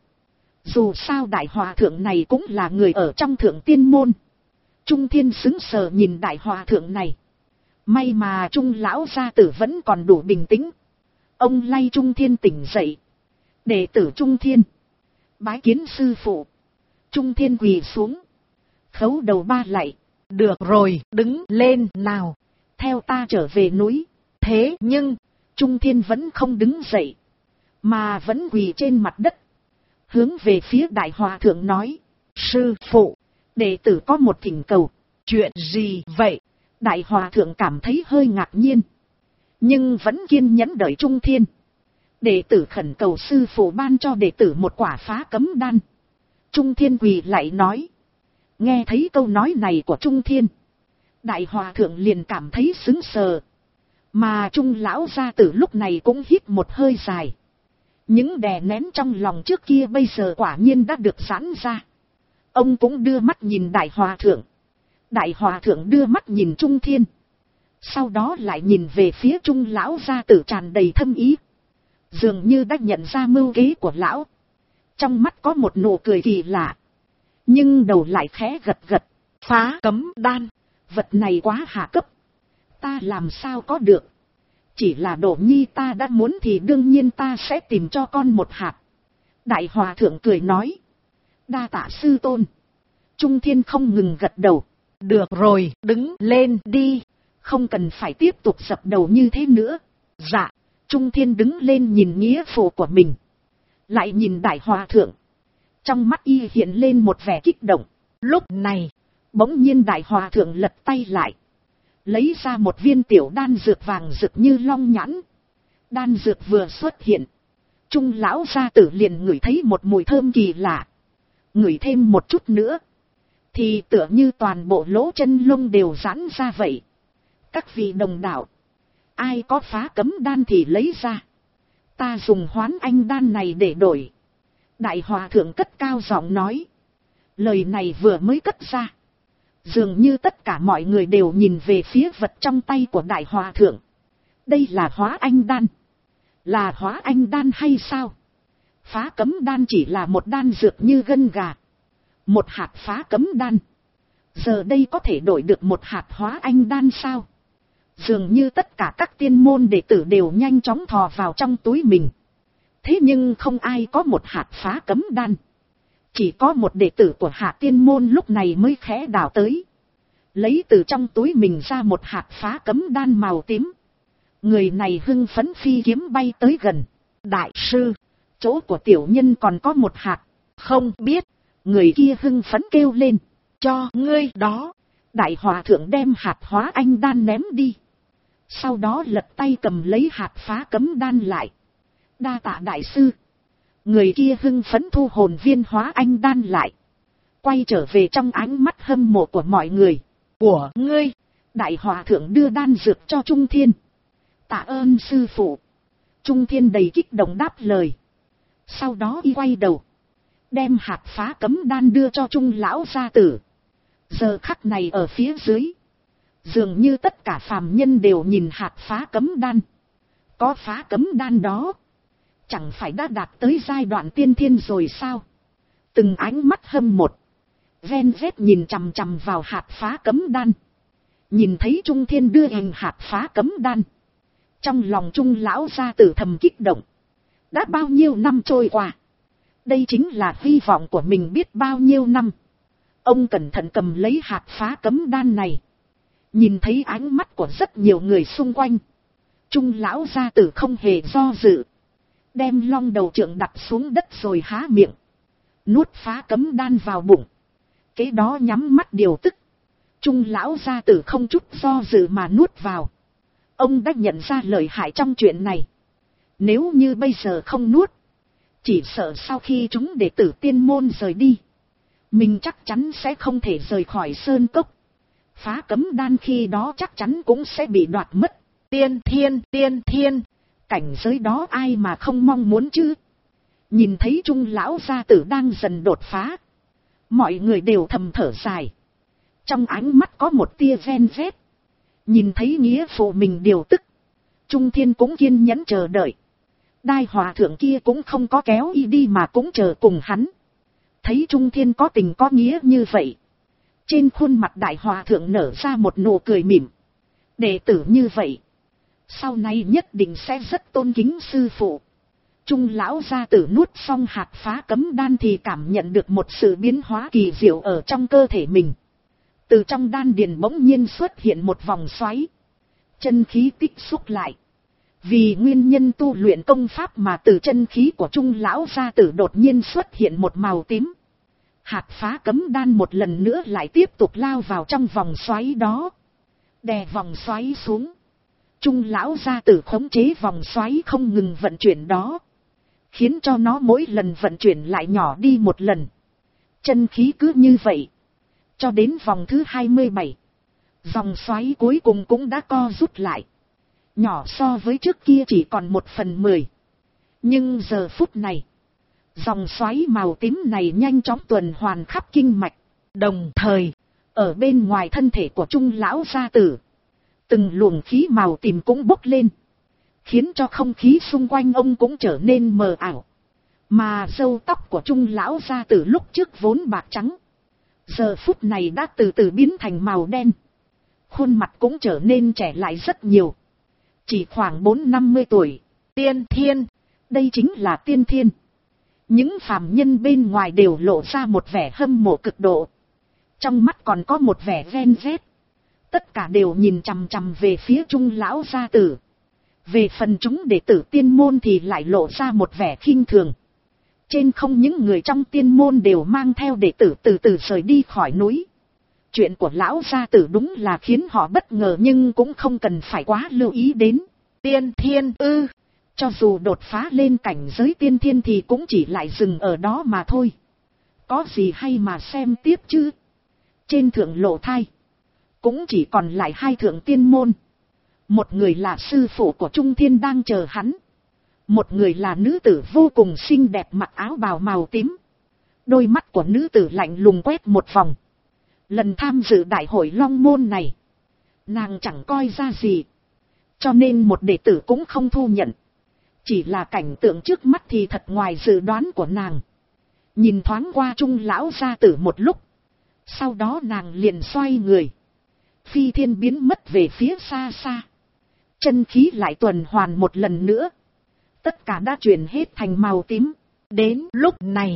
Dù sao đại hòa thượng này cũng là người ở trong thượng tiên môn. Trung Thiên sững sờ nhìn đại hòa thượng này. May mà Trung lão gia tử vẫn còn đủ bình tĩnh. Ông lay Trung Thiên tỉnh dậy. Đệ tử Trung Thiên, bái kiến sư phụ. Trung Thiên quỳ xuống, khấu đầu ba lạy. Được rồi, đứng lên nào. Theo ta trở về núi. Thế nhưng, Trung Thiên vẫn không đứng dậy, mà vẫn quỳ trên mặt đất. Hướng về phía đại hòa thượng nói. Sư phụ, đệ tử có một thỉnh cầu. Chuyện gì vậy? Đại hòa thượng cảm thấy hơi ngạc nhiên, nhưng vẫn kiên nhẫn đợi Trung Thiên. Đệ tử khẩn cầu sư phụ ban cho đệ tử một quả phá cấm đan. Trung Thiên quỳ lại nói. Nghe thấy câu nói này của Trung Thiên, đại hòa thượng liền cảm thấy sững sờ. Mà Trung lão gia tử lúc này cũng hít một hơi dài. Những đè nén trong lòng trước kia bây giờ quả nhiên đã được giãn ra. Ông cũng đưa mắt nhìn đại hòa thượng. Đại hòa thượng đưa mắt nhìn Trung Thiên. Sau đó lại nhìn về phía Trung lão gia tử tràn đầy thâm ý. Dường như đã nhận ra mưu kế của lão. Trong mắt có một nụ cười kỳ lạ. Nhưng đầu lại khẽ gật gật. Phá cấm đan, vật này quá hạ cấp. Ta làm sao có được. Chỉ là Đỗ Nhi ta đã muốn thì đương nhiên ta sẽ tìm cho con một hạt. Đại hòa thượng cười nói. Đa tạ sư tôn. Trung Thiên không ngừng gật đầu. Được rồi, đứng lên đi. Không cần phải tiếp tục dập đầu như thế nữa. Dạ. Trung Thiên đứng lên nhìn nghĩa phụ của mình. Lại nhìn đại hòa thượng. Trong mắt y hiện lên một vẻ kích động. Lúc này, bỗng nhiên đại hòa thượng lật tay lại. Lấy ra một viên tiểu đan dược vàng rực như long nhãn. Đan dược vừa xuất hiện, Trung lão gia tử liền ngửi thấy một mùi thơm kỳ lạ. Ngửi thêm một chút nữa, thì tựa như toàn bộ lỗ chân lông đều giãn ra vậy. Các vị đồng đạo, ai có phá cấm đan thì lấy ra. Ta dùng hoán anh đan này để đổi. Đại hòa thượng cất cao giọng nói. Lời này vừa mới cất ra, dường như tất cả mọi người đều nhìn về phía vật trong tay của đại hòa thượng. Đây là hóa anh đan. Là hóa anh đan hay sao? Phá cấm đan chỉ là một đan dược như gân gà. Một hạt phá cấm đan, giờ đây có thể đổi được một hạt hóa anh đan sao? Dường như tất cả các tiên môn đệ tử đều nhanh chóng thò vào trong túi mình. Thế nhưng không ai có một hạt phá cấm đan. Chỉ có một đệ tử của Hạ Tiên môn lúc này mới khẽ đảo tới. Lấy từ trong túi mình ra một hạt phá cấm đan màu tím. Người này hưng phấn phi kiếm bay tới gần. Đại sư, chỗ của tiểu nhân còn có một hạt. Không biết, người kia hưng phấn kêu lên. Cho ngươi đó. Đại hòa thượng đem hạt hóa anh đan ném đi. Sau đó lật tay cầm lấy hạt phá cấm đan lại. Đa tạ đại sư. Người kia hưng phấn thu hồn viên hóa anh đan lại. Quay trở về trong ánh mắt hâm mộ của mọi người. Của ngươi. Đại hòa thượng đưa đan dược cho Trung Thiên. Tạ ơn sư phụ. Trung Thiên đầy kích động đáp lời. Sau đó y quay đầu. Đem hạt phá cấm đan đưa cho Trung lão gia tử. Giờ khắc này ở phía dưới. Dường như tất cả phàm nhân đều nhìn hạt phá cấm đan. Có phá cấm đan đó. Chẳng phải đã đạt tới giai đoạn tiên thiên rồi sao? Từng ánh mắt hâm một. Ven vét nhìn chằm chằm vào hạt phá cấm đan. Nhìn thấy Trung Thiên đưa hình hạt phá cấm đan. Trong lòng Trung lão gia tử thầm kích động. Đã bao nhiêu năm trôi qua. Đây chính là hy vọng của mình biết bao nhiêu năm. Ông cẩn thận cầm lấy hạt phá cấm đan này. Nhìn thấy ánh mắt của rất nhiều người xung quanh. Trung lão gia tử không hề do dự. Đem long đầu trượng đặt xuống đất rồi há miệng. Nuốt phá cấm đan vào bụng. Kế đó nhắm mắt điều tức. Trung lão gia tử không chút do dự mà nuốt vào. Ông đã nhận ra lợi hại trong chuyện này. Nếu như bây giờ không nuốt. Chỉ sợ sau khi chúng đệ tử tiên môn rời đi. Mình chắc chắn sẽ không thể rời khỏi sơn cốc. Phá cấm đan khi đó chắc chắn cũng sẽ bị đoạt mất. Tiên thiên. Cảnh giới đó ai mà không mong muốn chứ. Nhìn thấy Trung lão gia tử đang dần đột phá. Mọi người đều thầm thở dài. Trong ánh mắt có một tia ven vét. Nhìn thấy nghĩa phụ mình điều tức. Trung Thiên cũng kiên nhẫn chờ đợi. Đai hòa thượng kia cũng không có kéo y đi mà cũng chờ cùng hắn. Thấy Trung Thiên có tình có nghĩa như vậy. Trên khuôn mặt đại hòa thượng nở ra một nụ cười mỉm. Đệ tử như vậy. Sau này nhất định sẽ rất tôn kính sư phụ. Trung lão gia tử nuốt xong hạt phá cấm đan thì cảm nhận được một sự biến hóa kỳ diệu ở trong cơ thể mình. Từ trong đan điền bỗng nhiên xuất hiện một vòng xoáy. Chân khí tích xúc lại. Vì nguyên nhân tu luyện công pháp mà từ chân khí của Trung lão gia tử đột nhiên xuất hiện một màu tím. Hạt phá cấm đan một lần nữa lại tiếp tục lao vào trong vòng xoáy đó. Đè vòng xoáy xuống. Trung lão gia tử khống chế vòng xoáy không ngừng vận chuyển đó. Khiến cho nó mỗi lần vận chuyển lại nhỏ đi một lần. Chân khí cứ như vậy. Cho đến vòng thứ 27. Vòng xoáy cuối cùng cũng đã co rút lại. Nhỏ so với trước kia chỉ còn 1/10. Nhưng giờ phút này. Dòng xoáy màu tím này nhanh chóng tuần hoàn khắp kinh mạch. Đồng thời, ở bên ngoài thân thể của Trung lão gia tử. Từng luồng khí màu tím cũng bốc lên. Khiến cho không khí xung quanh ông cũng trở nên mờ ảo. Mà râu tóc của Trung lão gia tử lúc trước vốn bạc trắng. Giờ phút này đã từ từ biến thành màu đen. Khuôn mặt cũng trở nên trẻ lại rất nhiều. Chỉ khoảng 40-50 tuổi. Tiên thiên. Đây chính là tiên thiên. Những phàm nhân bên ngoài đều lộ ra một vẻ hâm mộ cực độ. Trong mắt còn có một vẻ ven vét. Tất cả đều nhìn chằm chằm về phía Trung lão gia tử. Về phần chúng đệ tử tiên môn thì lại lộ ra một vẻ khinh thường. Trên không những người trong tiên môn đều mang theo đệ tử từ từ rời đi khỏi núi. Chuyện của lão gia tử đúng là khiến họ bất ngờ nhưng cũng không cần phải quá lưu ý đến. Tiên thiên ư. Cho dù đột phá lên cảnh giới tiên thiên thì cũng chỉ lại dừng ở đó mà thôi. Có gì hay mà xem tiếp chứ. Trên thượng lộ thai. Cũng chỉ còn lại 2 thượng tiên môn. Một người là sư phụ của Trung Thiên đang chờ hắn. Một người là nữ tử vô cùng xinh đẹp mặc áo bào màu tím. Đôi mắt của nữ tử lạnh lùng quét một vòng. Lần tham dự đại hội Long Môn này. Nàng chẳng coi ra gì. Cho nên một đệ tử cũng không thu nhận. Chỉ là cảnh tượng trước mắt thì thật ngoài dự đoán của nàng. Nhìn thoáng qua Trung lão gia tử một lúc. Sau đó nàng liền xoay người. Phi thiên biến mất về phía xa xa. Chân khí lại tuần hoàn một lần nữa. Tất cả đã chuyển hết thành màu tím. Đến lúc này,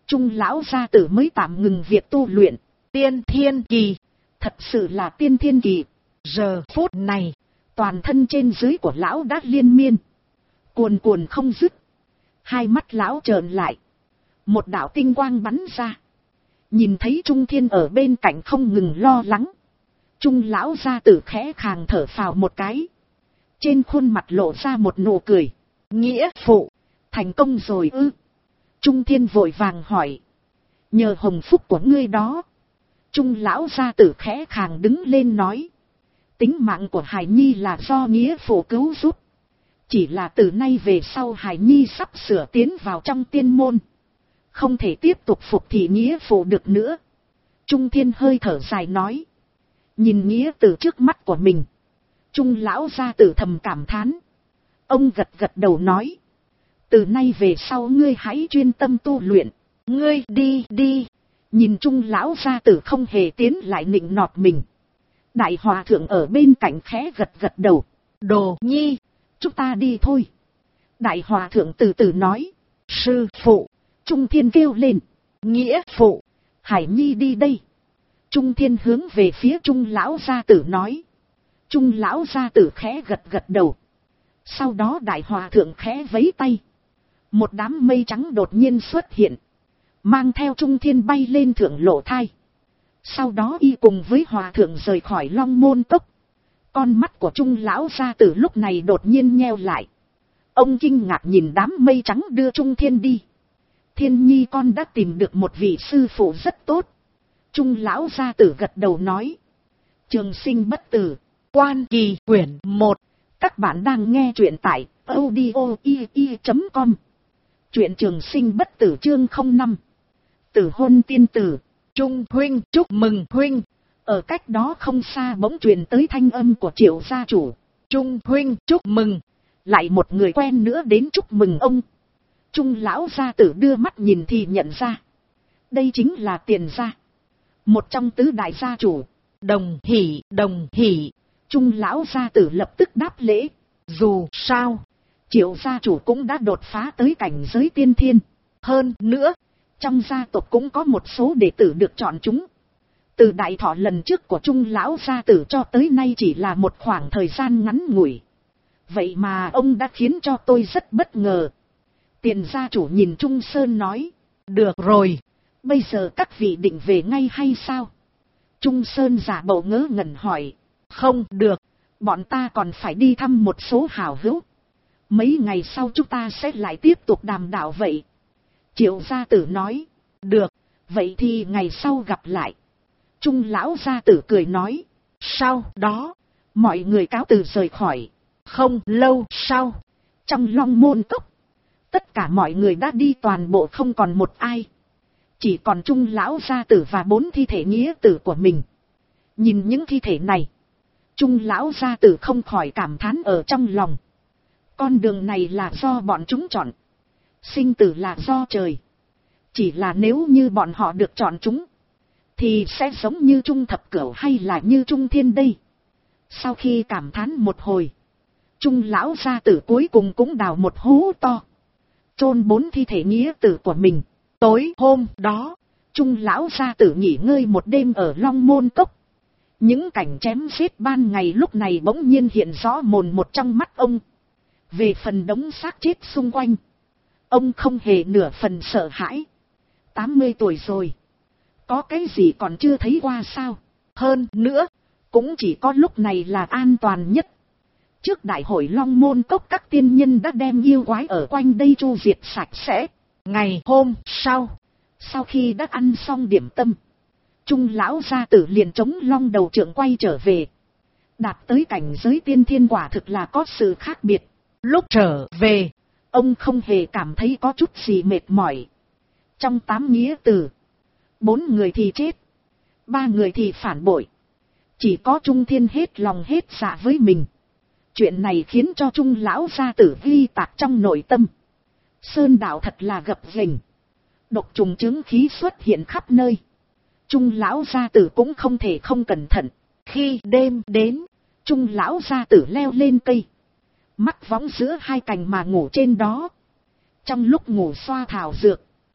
Trung lão gia tử mới tạm ngừng việc tu luyện. Tiên thiên kỳ, thật sự là tiên thiên kỳ. Giờ phút này, toàn thân trên dưới của lão đã liên miên, cuồn cuộn không dứt. Hai mắt lão trợn lại, một đạo tinh quang bắn ra. Nhìn thấy Trung Thiên ở bên cạnh không ngừng lo lắng, Trung lão gia tử khẽ khàng thở phào một cái, trên khuôn mặt lộ ra một nụ cười. Nghĩa phụ, thành công rồi ư? Trung Thiên vội vàng hỏi. Nhờ hồng phúc của ngươi đó. Trung lão gia tử khẽ khàng đứng lên nói. Tính mạng của Hải Nhi là do nghĩa phụ cứu giúp. Chỉ là từ nay về sau Hải Nhi sắp sửa tiến vào trong tiên môn, không thể tiếp tục phục thị nghĩa phụ được nữa. Trung Thiên hơi thở dài nói. Nhìn nghĩa tử trước mắt của mình, Trung lão gia tử thầm cảm thán. Ông gật gật đầu nói. Từ nay về sau ngươi hãy chuyên tâm tu luyện. Ngươi đi đi. Nhìn Trung lão gia tử không hề tiến lại nịnh nọt mình, Đại hòa thượng ở bên cạnh khẽ gật gật đầu. Đồ nhi, chúng ta đi thôi. Đại hòa thượng từ từ nói. Sư phụ. Trung Thiên kêu lên. Nghĩa phụ, Hải Nhi đi đây. Trung Thiên hướng về phía Trung lão gia tử nói. Trung lão gia tử khẽ gật gật đầu. Sau đó đại hòa thượng khẽ vẫy tay, một đám mây trắng đột nhiên xuất hiện, mang theo Trung Thiên bay lên thượng lộ thai. Sau đó y cùng với hòa thượng rời khỏi Long Môn Cốc. Con mắt của Trung lão gia tử lúc này đột nhiên nheo lại. Ông kinh ngạc nhìn đám mây trắng đưa Trung Thiên đi. Thiên Nhi con đã tìm được một vị sư phụ rất tốt. Trung lão gia tử gật đầu nói. Trường sinh bất tử, Quan Kỳ quyển 1. Các bạn đang nghe truyện tại audio.com. Truyện Trường sinh bất tử chương 05. Tử hôn tiên tử. Trung huynh, chúc mừng huynh. Ở cách đó không xa bỗng truyền tới thanh âm của Triệu gia chủ. Trung huynh, chúc mừng. Lại một người quen nữa đến chúc mừng ông. Trung lão gia tử đưa mắt nhìn thì nhận ra. Đây chính là Tiền gia, một trong tứ đại gia chủ. Đồng hỷ, đồng hỷ. Trung lão gia tử lập tức đáp lễ. Dù sao, Triệu gia chủ cũng đã đột phá tới cảnh giới tiên thiên. Hơn nữa, trong gia tộc cũng có một số đệ tử được chọn chúng. Từ đại thọ lần trước của Trung lão gia tử cho tới nay chỉ là một khoảng thời gian ngắn ngủi. Vậy mà ông đã khiến cho tôi rất bất ngờ. Tiền gia chủ nhìn Trung Sơn nói. Được rồi, bây giờ các vị định về ngay hay sao? Trung Sơn giả bộ ngớ ngẩn hỏi. Không được, bọn ta còn phải đi thăm một số hảo hữu. Mấy ngày sau chúng ta sẽ lại tiếp tục đàm đạo vậy. Triệu gia tử nói. Được, vậy thì ngày sau gặp lại. Trung lão gia tử cười nói. Sau đó, mọi người cáo từ rời khỏi. Không lâu sau, trong Long Môn Cốc, tất cả mọi người đã đi toàn bộ không còn một ai. Chỉ còn Trung lão gia tử và 4 thi thể nghĩa tử của mình. Nhìn những thi thể này, Trung lão gia tử không khỏi cảm thán ở trong lòng. Con đường này là do bọn chúng chọn, sinh tử là do trời. Chỉ là nếu như bọn họ được chọn chúng, thì sẽ giống như Trung Thập Cửu hay là như Trung Thiên đây. Sau khi cảm thán một hồi, Trung lão gia tử cuối cùng cũng đào một hố to, chôn 4 thi thể nghĩa tử của mình. Tối hôm đó, Trung lão gia tử nghỉ ngơi một đêm ở Long Môn Cốc. Những cảnh chém giết ban ngày lúc này bỗng nhiên hiện rõ mồn một trong mắt ông. Về phần đống xác chết xung quanh, ông không hề nửa phần sợ hãi. 80 tuổi rồi, có cái gì còn chưa thấy qua sao? Hơn nữa, cũng chỉ có lúc này là an toàn nhất. Trước đại hội Long Môn Cốc các tiên nhân đã đem yêu quái ở quanh đây chu diệt sạch sẽ. Ngày hôm sau khi đã ăn xong điểm tâm, Trung lão gia tử liền chống long đầu trượng quay trở về. Đạt tới cảnh giới tiên thiên quả thực là có sự khác biệt. Lúc trở về, ông không hề cảm thấy có chút gì mệt mỏi. Trong 8 nghĩa tử, 4 người thì chết, 3 người thì phản bội. Chỉ có Trung Thiên hết lòng hết dạ với mình. Chuyện này khiến cho Trung lão gia tử ghi tạc trong nội tâm. Sơn đạo thật là gập ghềnh, độc trùng chứng khí xuất hiện khắp nơi. Trung lão gia tử cũng không thể không cẩn thận. Khi đêm đến, Trung lão gia tử leo lên cây, mắc võng giữa 2 cành mà ngủ trên đó. Trong lúc ngủ xoa thảo dược,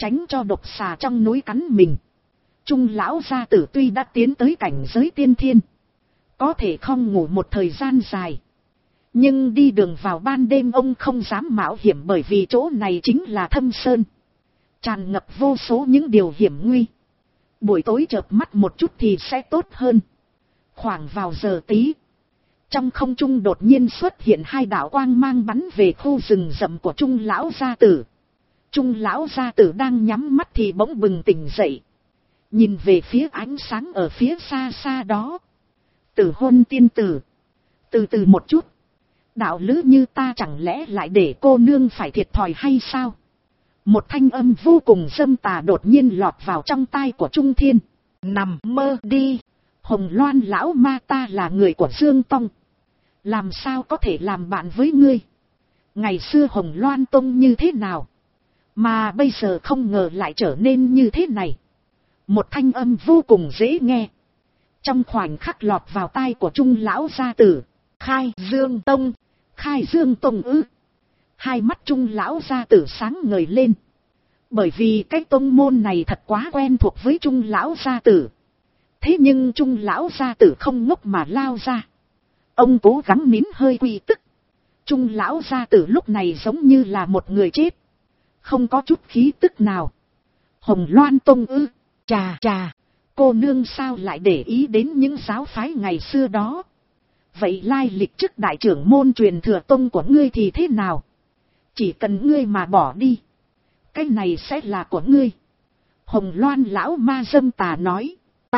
tránh cho độc xà trong núi cắn mình. Trung lão gia tử tuy đã tiến tới cảnh giới tiên thiên, có thể không ngủ một thời gian dài, nhưng đi đường vào ban đêm ông không dám mạo hiểm, bởi vì chỗ này chính là thâm sơn, tràn ngập vô số những điều hiểm nguy. Buổi tối chợp mắt một chút thì sẽ tốt hơn. Khoảng vào giờ tí, trong không trung đột nhiên xuất hiện hai đạo quang mang bắn về khu rừng rậm của Trung lão gia tử. Trung lão gia tử đang nhắm mắt thì bỗng bừng tỉnh dậy, nhìn về phía ánh sáng ở phía xa xa đó. Tử Hôn tiên tử, từ từ một chút, đạo lữ như ta chẳng lẽ lại để cô nương phải thiệt thòi hay sao? Một thanh âm vô cùng dâm tà đột nhiên lọt vào trong tai của Trung Thiên. Nằm mơ đi, Hồng Loan lão ma ta là người của Dương Tông, làm sao có thể làm bạn với ngươi? Ngày xưa Hồng Loan Tông như thế nào, mà bây giờ không ngờ lại trở nên như thế này. Một thanh âm vô cùng dễ nghe, trong khoảnh khắc lọt vào tai của Trung lão gia tử. Khai Dương Tông, Khai Dương Tông ư? Hai mắt Trung lão gia tử sáng ngời lên, bởi vì cái tông môn này thật quá quen thuộc với Trung lão gia tử. Thế nhưng Trung lão gia tử không ngốc mà lao ra, ông cố gắng nín hơi quy tức. Trung lão gia tử lúc này giống như là một người chết, không có chút khí tức nào. Hồng Loan Tông ư? Chà chà, cô nương sao lại để ý đến những giáo phái ngày xưa đó? Vậy lai lịch trước đại trưởng môn truyền thừa tông của ngươi thì thế nào? Chỉ cần ngươi mà bỏ đi, cái này sẽ là của ngươi. Hồng Loan lão ma dâm tà nói.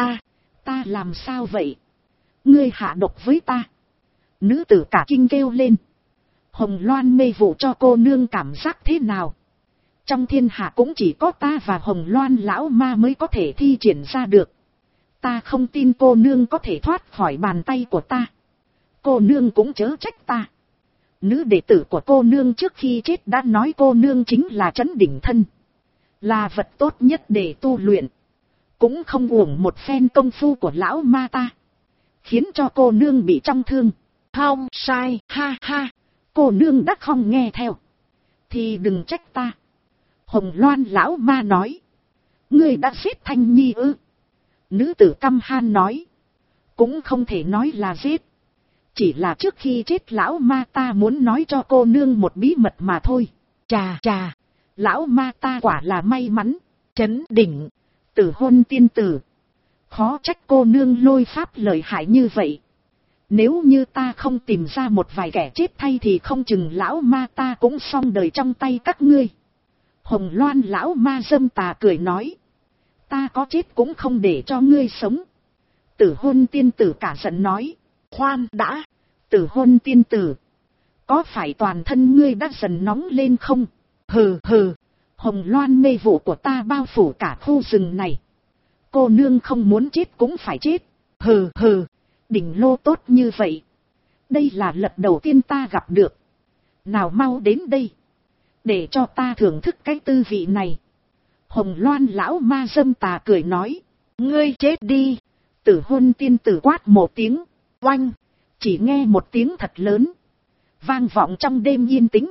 Ta làm sao vậy? Ngươi hạ độc với ta? Nữ tử cả kinh kêu lên. Hồng Loan mê vụ cho cô nương cảm giác thế nào? Trong thiên hạ cũng chỉ có ta và Hồng Loan lão ma mới có thể thi triển ra được. Ta không tin cô nương có thể thoát khỏi bàn tay của ta. Cô nương cũng chớ trách ta. Nữ đệ tử của cô nương trước khi chết đã nói cô nương chính là Trấn Đỉnh Thân, là vật tốt nhất để tu luyện. Cũng không uổng một phen công phu của lão ma ta, khiến cho cô nương bị trọng thương. Không sai, ha ha, cô nương đã không nghe theo, thì đừng trách ta. Hồng Loan lão ma nói. Ngươi đã giết Thanh Nhi ư? Nữ tử căm han nói. Cũng không thể nói là giết, chỉ là trước khi chết lão ma ta muốn nói cho cô nương một bí mật mà thôi. Chà chà, lão ma ta quả là may mắn. Trấn Đỉnh, Tử Hôn tiên tử, khó trách cô nương lôi pháp lợi hại như vậy. Nếu như ta không tìm ra một vài kẻ chết thay thì không chừng lão ma ta cũng xong đời trong tay các ngươi. Hồng Loan lão ma dâm tà cười nói. Ta có chết cũng không để cho ngươi sống. Tử Hôn tiên tử cả giận nói. Khoan đã, Tử Hôn tiên tử, có phải toàn thân ngươi đã dần nóng lên không? Hừ hừ, Hồng Loan mê vụ của ta bao phủ cả khu rừng này, cô nương không muốn chết cũng phải chết. Hừ hừ, đỉnh lô tốt như vậy, đây là lần đầu tiên ta gặp được. Nào mau đến đây, để cho ta thưởng thức cái tư vị này. Hồng Loan lão ma dâm tà cười nói. Ngươi chết đi. Tử Hôn tiên tử quát một tiếng. Oanh, chỉ nghe một tiếng thật lớn, vang vọng trong đêm yên tĩnh.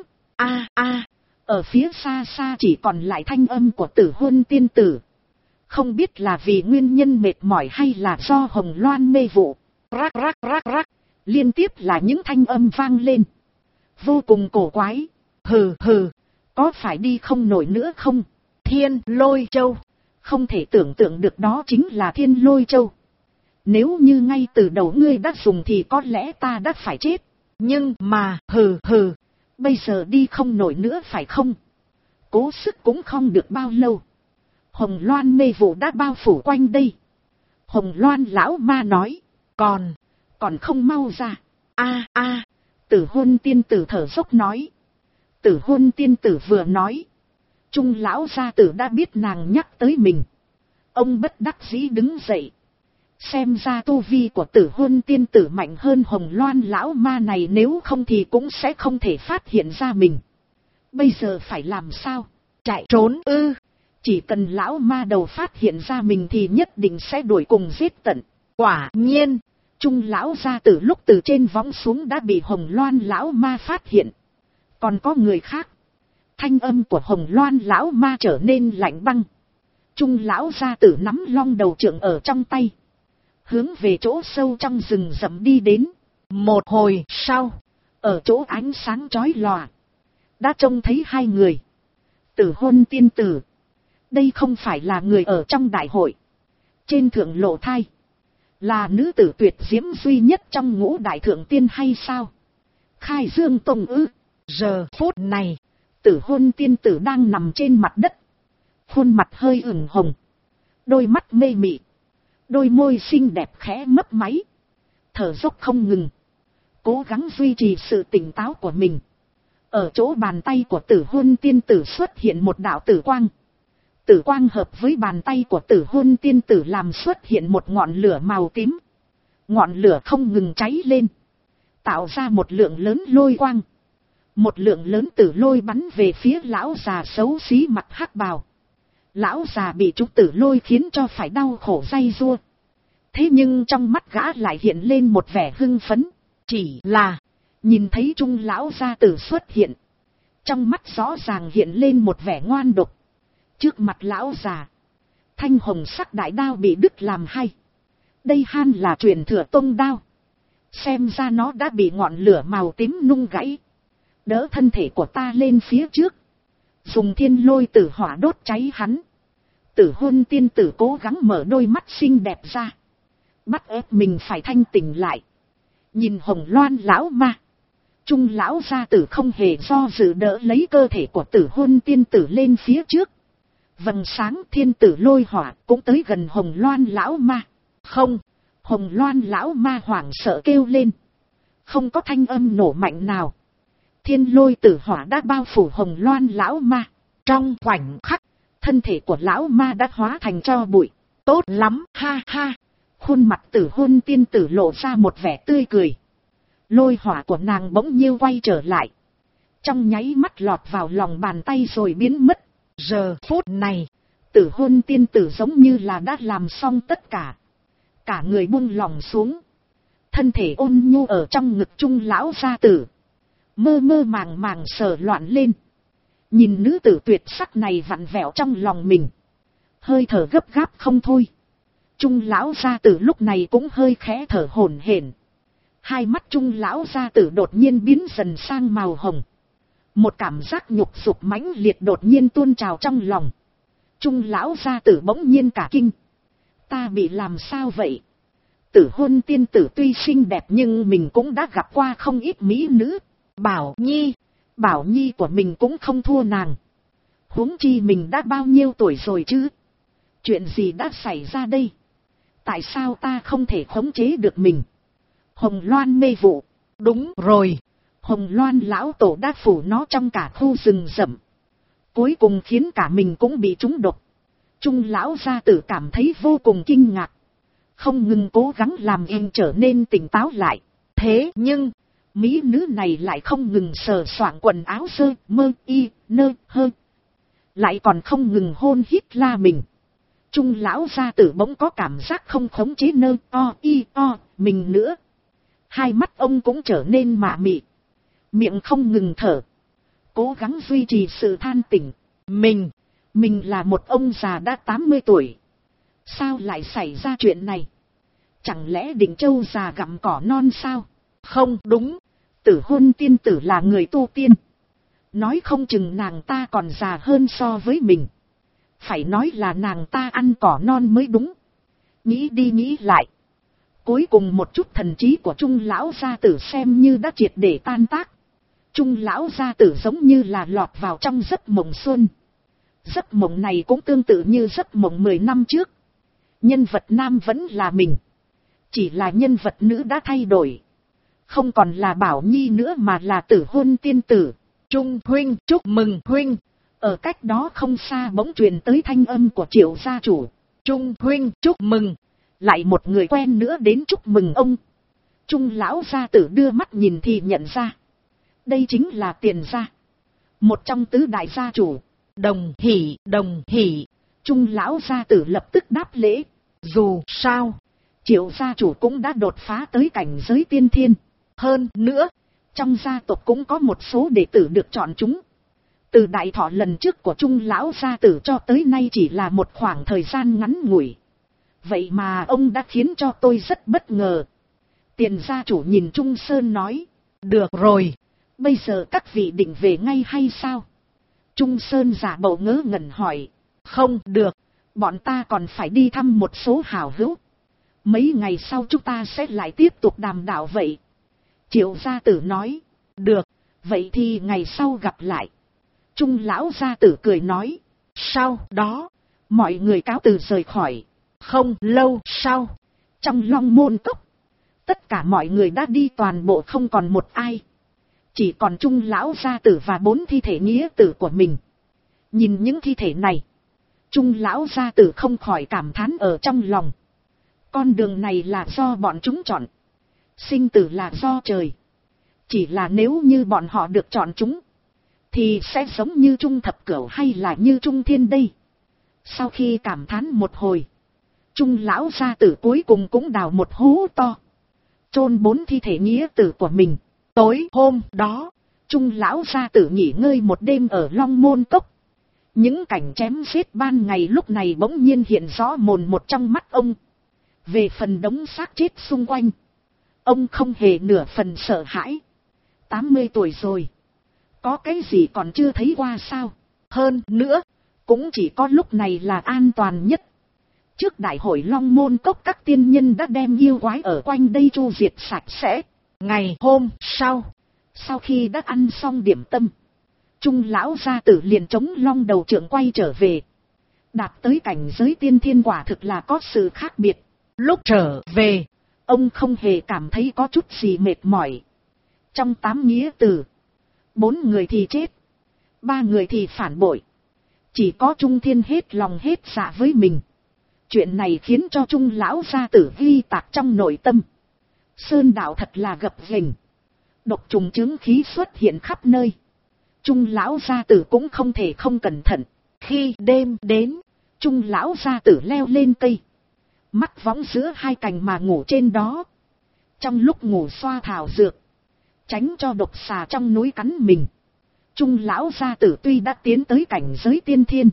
Ở phía xa xa chỉ còn lại thanh âm của Tử Hôn tiên tử. Không biết là vì nguyên nhân mệt mỏi hay là do Hồng Loan mê vụ. Rắc rắc rắc rắc, liên tiếp là những thanh âm vang lên, vô cùng cổ quái. Hừ hừ, có phải đi không nổi nữa không? Thiên Lôi Châu, không thể tưởng tượng được đó chính là Thiên Lôi Châu. Nếu như ngay từ đầu ngươi đã dùng thì có lẽ ta đã phải chết. Nhưng mà hừ hừ, bây giờ đi không nổi nữa phải không? Cố sức cũng không được bao lâu, Hồng Loan mê vụ đã bao phủ quanh đây. Hồng Loan lão ma nói. Còn không mau ra. Tử Hôn tiên tử thở dốc nói. Tử Hôn tiên tử vừa nói, Trung lão gia tử đã biết nàng nhắc tới mình. Ông bất đắc dĩ đứng dậy. Xem ra tu vi của Tử Hôn tiên tử mạnh hơn Hồng Loan lão ma này, nếu không thì cũng sẽ không thể phát hiện ra mình. Bây giờ phải làm sao? Chạy trốn ư? Chỉ cần lão ma đầu phát hiện ra mình thì nhất định sẽ đuổi cùng giết tận. Quả nhiên, Trung lão gia tử lúc từ trên võng xuống đã bị Hồng Loan lão ma phát hiện. Còn có người khác. Thanh âm của Hồng Loan lão ma trở nên lạnh băng. Trung lão gia tử nắm long đầu trượng ở trong tay, hướng về chỗ sâu trong rừng rậm đi đến. Một hồi sau, ở chỗ ánh sáng chói lòa, đã trông thấy hai người. Tử Hôn tiên tử. Đây không phải là người ở trong đại hội. Trên thượng lộ thai. Là nữ tử tuyệt diễm duy nhất trong ngũ đại thượng tiên hay sao? Khai Dương Tông ư? Giờ phút này, Tử Hôn tiên tử đang nằm trên mặt đất. Khuôn mặt hơi ửng hồng. Đôi mắt mê mị. Đôi môi xinh đẹp khẽ mấp máy. Thở dốc không ngừng. Cố gắng duy trì sự tỉnh táo của mình. Ở chỗ bàn tay của Tử Hôn tiên tử xuất hiện một đạo tử quang. Tử quang hợp với bàn tay của Tử Hôn tiên tử làm xuất hiện một ngọn lửa màu tím. Ngọn lửa không ngừng cháy lên, tạo ra một lượng lớn lôi quang. Một lượng lớn tử lôi bắn về phía lão già xấu xí mặc hắc bào. Lão già bị chúng tử lôi khiến cho phải đau khổ day dua. Thế nhưng trong mắt gã lại hiện lên một vẻ hưng phấn. Chỉ là nhìn thấy Trung lão gia tử xuất hiện, trong mắt rõ ràng hiện lên một vẻ ngoan độc. Trước mặt lão già, thanh hồng sắc đại đao bị đứt làm hai. Đây han là truyền thừa tông đao. Xem ra nó đã bị ngọn lửa màu tím nung gãy. Đỡ thân thể của ta lên phía trước, dùng thiên lôi tử hỏa đốt cháy hắn. Tử Hôn tiên tử cố gắng mở đôi mắt xinh đẹp ra, bắt ép mình phải thanh tỉnh lại. Nhìn Hồng Loan lão ma, Trung lão gia tử không hề do dự đỡ lấy cơ thể của Tử Hôn tiên tử lên phía trước. Vầng sáng thiên tử lôi hỏa cũng tới gần Hồng Loan lão ma. Không, Hồng Loan lão ma hoảng sợ kêu lên. Không có thanh âm nổ mạnh nào. Thiên lôi tử hỏa đã bao phủ Hồng Loan lão ma. Trong khoảnh khắc, thân thể của lão ma đã hóa thành tro bụi. Tốt lắm, ha ha. Khuôn mặt Tử Hôn tiên tử lộ ra một vẻ tươi cười. Lôi hỏa của nàng bỗng nhiêu quay trở lại. Trong nháy mắt lọt vào lòng bàn tay rồi biến mất. Giờ phút này, Tử Hôn tiên tử giống như là đã làm xong tất cả. Cả người buông lòng xuống. Thân thể ôn nhu ở trong ngực Trung lão gia tử. Mơ mơ màng màng sờ loạn lên. Nhìn nữ tử tuyệt sắc này vặn vẹo trong lòng mình. Hơi thở gấp gáp không thôi. Trung lão gia tử lúc này cũng hơi khẽ thở hổn hển. Hai mắt Trung lão gia tử đột nhiên biến dần sang màu hồng. Một cảm giác nhục dục mãnh liệt đột nhiên tuôn trào trong lòng. Trung lão gia tử bỗng nhiên cả kinh. Ta bị làm sao vậy? Tử Hôn tiên tử tuy xinh đẹp nhưng mình cũng đã gặp qua không ít mỹ nữ. Bảo Nhi của mình cũng không thua nàng. Huống chi mình đã bao nhiêu tuổi rồi chứ? Chuyện gì đã xảy ra đây? Tại sao ta không thể khống chế được mình? Hồng Loan mê vụ. Đúng rồi. Hồng Loan lão tổ đã phủ nó trong cả khu rừng rậm. Cuối cùng khiến cả mình cũng bị trúng độc. Trung lão gia tử cảm thấy vô cùng kinh ngạc. Không ngừng cố gắng làm em trở nên tỉnh táo lại. Thế nhưng, mỹ nữ này lại không ngừng sờ soạng quần áo sơ, mơ, y, nơ, hơ. Lại còn không ngừng hôn hít la mình. Trung lão gia tử bỗng có cảm giác không khống chế nơ, o, y, o, mình nữa. Hai mắt ông cũng trở nên mạ mị. Miệng không ngừng thở. Cố gắng duy trì sự than tỉnh. Mình là một ông già đã 80 tuổi. Sao lại xảy ra chuyện này? Chẳng lẽ Định Châu già gặm cỏ non sao? Không đúng. Tử Hôn tiên tử là người tu tiên. Nói không chừng nàng ta còn già hơn so với mình. Phải nói là nàng ta ăn cỏ non mới đúng. Nghĩ đi nghĩ lại. Cuối cùng một chút thần trí của Trung lão gia tử xem như đã triệt để tan tác. Trung lão gia tử giống như là lọt vào trong giấc mộng xuân. Giấc mộng này cũng tương tự như giấc mộng 10 năm trước. Nhân vật nam vẫn là mình. Chỉ là nhân vật nữ đã thay đổi. Không còn là Bảo Nhi nữa mà là Tử Hôn tiên tử. Trung huynh, chúc mừng huynh. Ở cách đó không xa bỗng truyền tới thanh âm của Triệu gia chủ. Trung huynh, chúc mừng. Lại một người quen nữa đến chúc mừng ông. Trung lão gia tử đưa mắt nhìn thì nhận ra. Đây chính là Tiền gia. Một trong tứ đại gia chủ. Đồng hỷ. Trung lão gia tử lập tức đáp lễ. Dù sao, Triệu gia chủ cũng đã đột phá tới cảnh giới tiên thiên. Hơn nữa, trong gia tộc cũng có một số đệ tử được chọn chúng. Từ đại thọ lần trước của Trung lão gia tử cho tới nay chỉ là một khoảng thời gian ngắn ngủi. Vậy mà ông đã khiến cho tôi rất bất ngờ. Tiền gia chủ nhìn Trung Sơn nói. Được rồi, bây giờ các vị định về ngay hay sao? Trung Sơn giả bộ ngớ ngẩn hỏi. Không được, bọn ta còn phải đi thăm một số hảo hữu. Mấy ngày sau chúng ta sẽ lại tiếp tục đàm đạo vậy. Triệu gia tử nói. Được, vậy thì ngày sau gặp lại. Trung lão gia tử cười nói. Sau đó, mọi người cáo từ rời khỏi. Không lâu sau, trong Long Môn Cốc, tất cả mọi người đã đi toàn bộ không còn một ai. Chỉ còn Trung lão gia tử và 4 thi thể nghĩa tử của mình. Nhìn những thi thể này, Trung lão gia tử không khỏi cảm thán ở trong lòng. Con đường này là do bọn chúng chọn. Sinh tử là do trời. Chỉ là nếu như bọn họ được chọn chúng, thì sẽ giống như Trung Thập Cửu hay là như Trung Thiên đây. Sau khi cảm thán một hồi, Trung lão gia tử cuối cùng cũng đào một hố to, chôn 4 thi thể nghĩa tử của mình. Tối hôm đó, Trung lão gia tử nghỉ ngơi một đêm ở Long Môn Cốc. Những cảnh chém giết ban ngày lúc này bỗng nhiên hiện rõ mồn một trong mắt ông. Về phần đống xác chết xung quanh, ông không hề nửa phần sợ hãi. 80 tuổi rồi, có cái gì còn chưa thấy qua sao? Hơn nữa, cũng chỉ có lúc này là an toàn nhất. Trước đại hội Long Môn Cốc, các tiên nhân đã đem yêu quái ở quanh đây chu diệt sạch sẽ. Ngày hôm sau khi đã ăn xong điểm tâm, Trung lão gia tử liền chống long đầu trượng quay trở về. Đạt tới cảnh giới tiên thiên quả thực là có sự khác biệt. Lúc trở về, ông không hề cảm thấy có chút gì mệt mỏi. Trong 8 nghĩa tử, 4 người thì chết, 3 người thì phản bội. Chỉ có Trung Thiên hết lòng hết dạ với mình. Chuyện này khiến cho Trung lão gia tử ghi tạc trong nội tâm. Sơn đạo thật là gập ghềnh, độc trùng chứng khí xuất hiện khắp nơi. Trung lão gia tử cũng không thể không cẩn thận. Khi đêm đến, Trung lão gia tử leo lên cây, mắc võng giữa 2 cành mà ngủ trên đó. Trong lúc ngủ xoa thảo dược, tránh cho độc xà trong núi cắn mình. Trung lão gia tử tuy đã tiến tới cảnh giới tiên thiên,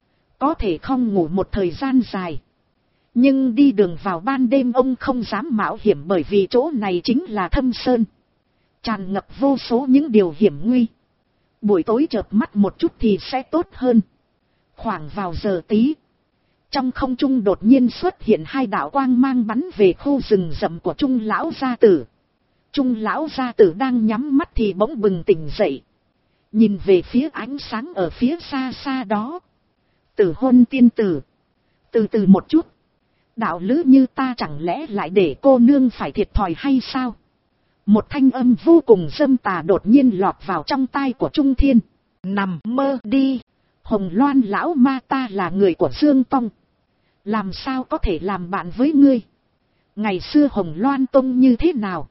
có thể không ngủ một thời gian dài, nhưng đi đường vào ban đêm ông không dám mạo hiểm, bởi vì chỗ này chính là Thâm Sơn, tràn ngập vô số những điều hiểm nguy. Buổi tối chợp mắt một chút thì sẽ tốt hơn. Khoảng vào giờ tí, trong không trung đột nhiên xuất hiện 2 đạo quang mang bắn về khu rừng rậm của Trung lão gia tử. Trung lão gia tử đang nhắm mắt thì bỗng bừng tỉnh dậy, nhìn về phía ánh sáng ở phía xa xa đó. Tử Hôn tiên tử, từ từ một chút, đạo lữ như ta chẳng lẽ lại để cô nương phải thiệt thòi hay sao? Một thanh âm vô cùng dâm tà đột nhiên lọt vào trong tai của Trung Thiên. Nằm mơ đi, Hồng Loan lão ma ta là người của Dương Tông, làm sao có thể làm bạn với ngươi? Ngày xưa Hồng Loan Tông như thế nào,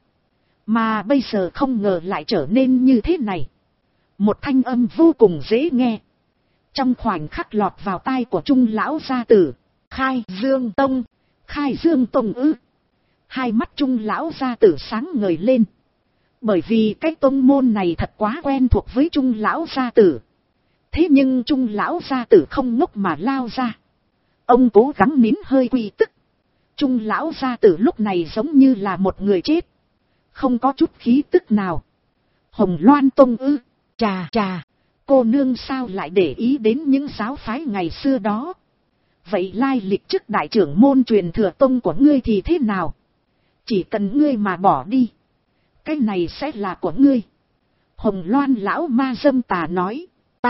mà bây giờ không ngờ lại trở nên như thế này. Một thanh âm vô cùng dễ nghe, trong khoảnh khắc lọt vào tai của Trung lão gia tử. Khai Dương Tông, Khai Dương Tông ư? Hai mắt Trung lão gia tử sáng ngời lên, bởi vì cái tông môn này thật quá quen thuộc với Trung lão gia tử. Thế nhưng Trung lão gia tử không ngốc mà lao ra, ông cố gắng nín hơi quy tức. Trung lão gia tử lúc này giống như là một người chết, không có chút khí tức nào. Hồng Loan Tông ư? Chà chà, cô nương sao lại để ý đến những giáo phái ngày xưa đó? Vậy lai lịch trước đại trưởng môn truyền thừa tông của ngươi thì thế nào? Chỉ cần ngươi mà bỏ đi, cái này sẽ là của ngươi. Hồng Loan lão ma dâm tà nói.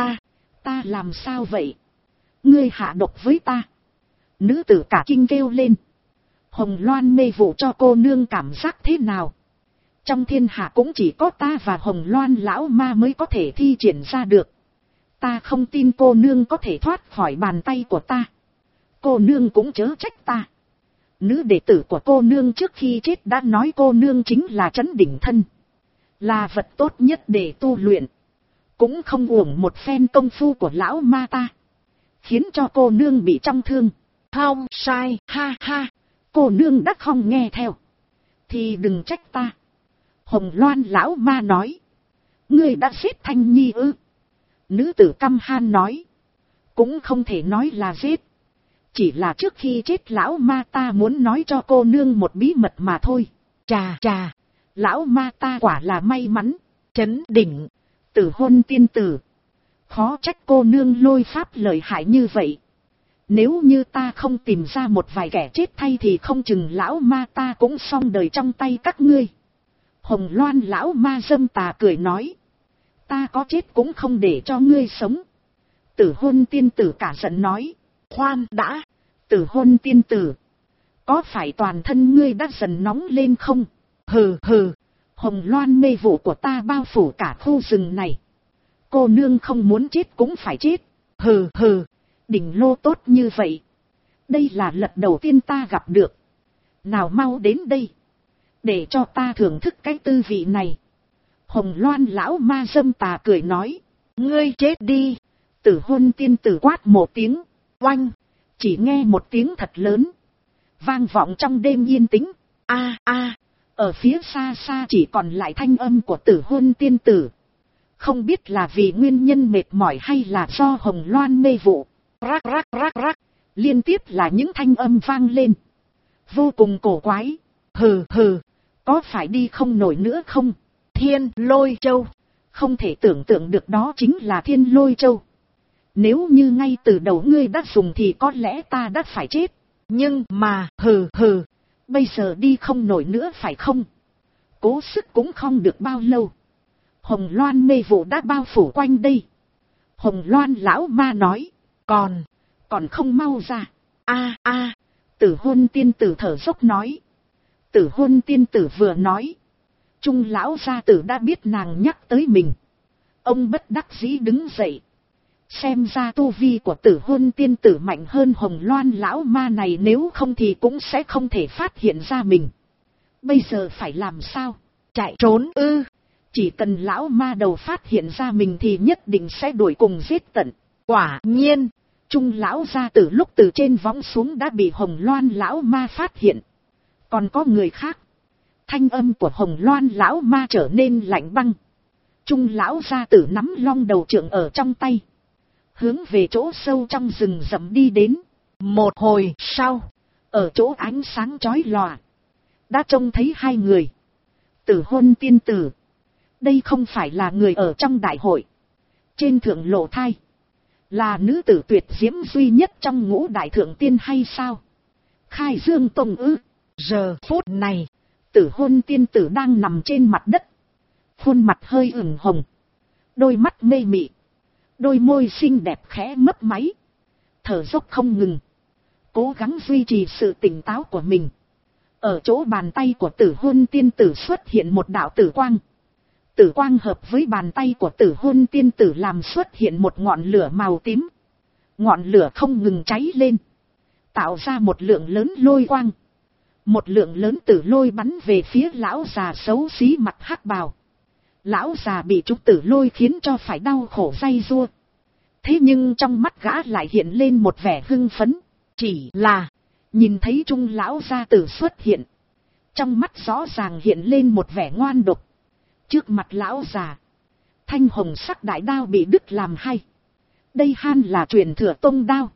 Ta làm sao vậy? Ngươi hạ độc với ta? Nữ tử cả kinh kêu lên. Hồng Loan mê vụ cho cô nương cảm giác thế nào? Trong thiên hạ cũng chỉ có ta và Hồng Loan lão ma mới có thể thi triển ra được. Ta không tin cô nương có thể thoát khỏi bàn tay của ta. Cô nương cũng chớ trách ta. Nữ đệ tử của cô nương trước khi chết đã nói cô nương chính là Trấn Đỉnh Thân, là vật tốt nhất để tu luyện. Cũng không uổng một phen công phu của lão ma ta, khiến cho cô nương bị trọng thương. Không sai, ha ha, cô nương đã không nghe theo, thì đừng trách ta. Hồng Loan lão ma nói. Ngươi đã giết Thanh Nhi ư? Nữ tử căm han nói. Cũng không thể nói là giết. Chỉ là trước khi chết lão ma ta muốn nói cho cô nương một bí mật mà thôi. Chà chà, lão ma ta quả là may mắn, trấn đỉnh, Tử Hôn tiên tử. Khó trách cô nương lôi pháp lợi hại như vậy. Nếu như ta không tìm ra một vài kẻ chết thay thì không chừng lão ma ta cũng xong đời trong tay các ngươi. Hồng Loan lão ma dâm tà cười nói. Ta có chết cũng không để cho ngươi sống. Tử Hôn tiên tử cả giận nói. Khoan đã, Tử Hôn tiên tử. Có phải toàn thân ngươi đã dần nóng lên không? Hừ hừ, Hồng Loan mê vụ của ta bao phủ cả khu rừng này. Cô nương không muốn chết cũng phải chết. Hừ hừ, đỉnh lô tốt như vậy. Đây là lần đầu tiên ta gặp được. Nào mau đến đây, để cho ta thưởng thức cái tư vị này. Hồng Loan lão ma dâm tà cười nói. Ngươi chết đi. Tử Hôn tiên tử quát một tiếng. Oanh, chỉ nghe một tiếng thật lớn, vang vọng trong đêm yên tĩnh. A a, ở phía xa xa chỉ còn lại thanh âm của Tử Hôn tiên tử. Không biết là vì nguyên nhân mệt mỏi hay là do Hồng Loan mê vụ. Rắc rắc rắc rắc, liên tiếp là những thanh âm vang lên. Vô cùng cổ quái. Hừ hừ, có phải đi không nổi nữa không? Thiên Lôi Châu. Không thể tưởng tượng được đó chính là Thiên Lôi Châu. Nếu như ngay từ đầu ngươi đã dùng thì có lẽ ta đã phải chết. Nhưng mà hừ hừ, bây giờ đi không nổi nữa phải không? Cố sức cũng không được bao lâu. Hồng Loan mê vụ đã bao phủ quanh đây. Hồng Loan lão ma nói. Còn không mau ra. A a, Tử Hôn tiên tử thở dốc nói. Tử Hôn tiên tử vừa nói, Trung lão gia tử đã biết nàng nhắc tới mình. Ông bất đắc dĩ đứng dậy. Xem ra tu vi của Tử Hôn tiên tử mạnh hơn Hồng Loan lão ma này, nếu không thì cũng sẽ không thể phát hiện ra mình. Bây giờ phải làm sao? Chạy trốn ư? Chỉ cần lão ma đầu phát hiện ra mình thì nhất định sẽ đuổi cùng giết tận. Quả nhiên, Trung lão gia tử lúc từ trên võng xuống đã bị Hồng Loan lão ma phát hiện. Còn có người khác. Thanh âm của Hồng Loan lão ma trở nên lạnh băng. Trung lão gia tử nắm long đầu trượng ở trong tay, hướng về chỗ sâu trong rừng rậm đi đến. Một hồi sau, ở chỗ ánh sáng chói lòa, đã trông thấy hai người. Tử Hôn tiên tử, đây không phải là người ở trong đại hội trên thượng lộ thai, là nữ tử tuyệt diễm duy nhất trong ngũ đại thượng tiên hay sao? Khai Dương Tông ư? Giờ phút này, Tử Hôn tiên tử đang nằm trên mặt đất, khuôn mặt hơi ửng hồng, đôi mắt mê mị, đôi môi xinh đẹp khẽ mấp máy, thở dốc không ngừng, cố gắng duy trì sự tỉnh táo của mình. Ở chỗ bàn tay của Tử Hôn tiên tử xuất hiện một đạo tử quang. Tử quang hợp với bàn tay của Tử Hôn tiên tử làm xuất hiện một ngọn lửa màu tím. Ngọn lửa không ngừng cháy lên, tạo ra một lượng lớn lôi quang. Một lượng lớn tử lôi bắn về phía lão già xấu xí mặt hắc bào. Lão già bị chúng tử lôi khiến cho phải đau khổ day dua. Thế nhưng trong mắt gã lại hiện lên một vẻ hưng phấn. Chỉ là nhìn thấy Trung lão gia tử xuất hiện, trong mắt rõ ràng hiện lên một vẻ ngoan độc. Trước mặt lão già, thanh hồng sắc đại đao bị đứt làm hai. Đây han là truyền thừa tông đao.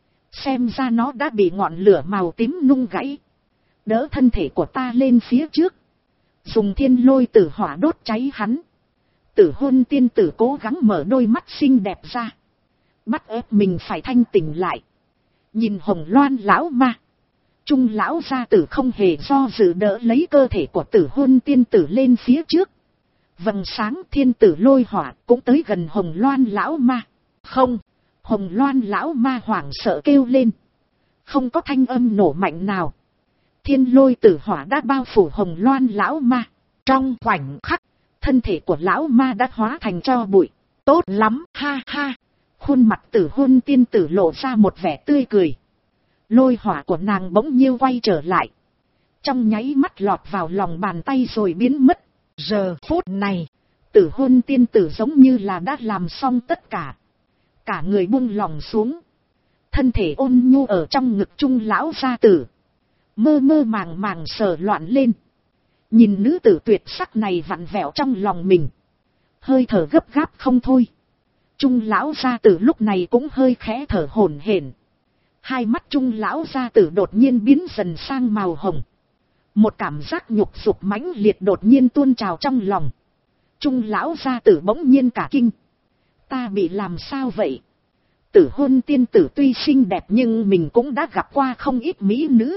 Xem ra nó đã bị ngọn lửa màu tím nung gãy. Đỡ thân thể của ta lên phía trước, dùng thiên lôi tử hỏa đốt cháy hắn. Tử Hôn tiên tử cố gắng mở đôi mắt xinh đẹp ra, bắt ép mình phải thanh tỉnh lại. Nhìn Hồng Loan lão ma, Trung lão gia tử không hề do dự đỡ lấy cơ thể của Tử Hôn tiên tử lên phía trước. Vầng sáng thiên tử lôi hỏa cũng tới gần Hồng Loan lão ma. Không, Hồng Loan lão ma hoảng sợ kêu lên. Không có thanh âm nổ mạnh nào. Thiên lôi tử hỏa đã bao phủ Hồng Loan lão ma. Trong khoảnh khắc, thân thể của lão ma đã hóa thành tro bụi. Tốt lắm, ha ha. Khuôn mặt Tử Hôn tiên tử lộ ra một vẻ tươi cười. Lôi hỏa của nàng bỗng nhiêu quay trở lại, trong nháy mắt lọt vào lòng bàn tay rồi biến mất. Giờ phút này, Tử Hôn tiên tử giống như là đã làm xong tất cả. Cả người buông lòng xuống, thân thể ôn nhu ở trong ngực Trung lão gia tử, mơ mơ màng màng sờ loạn lên. Nhìn nữ tử tuyệt sắc này vặn vẹo trong lòng mình, hơi thở gấp gáp không thôi. Trung lão gia tử lúc này cũng hơi khẽ thở hổn hển. Hai mắt Trung lão gia tử đột nhiên biến dần sang màu hồng. Một cảm giác nhục dục mãnh liệt đột nhiên tuôn trào trong lòng. Trung lão gia tử bỗng nhiên cả kinh. Ta bị làm sao vậy? Tử hôn tiên tử tuy xinh đẹp nhưng mình cũng đã gặp qua không ít mỹ nữ.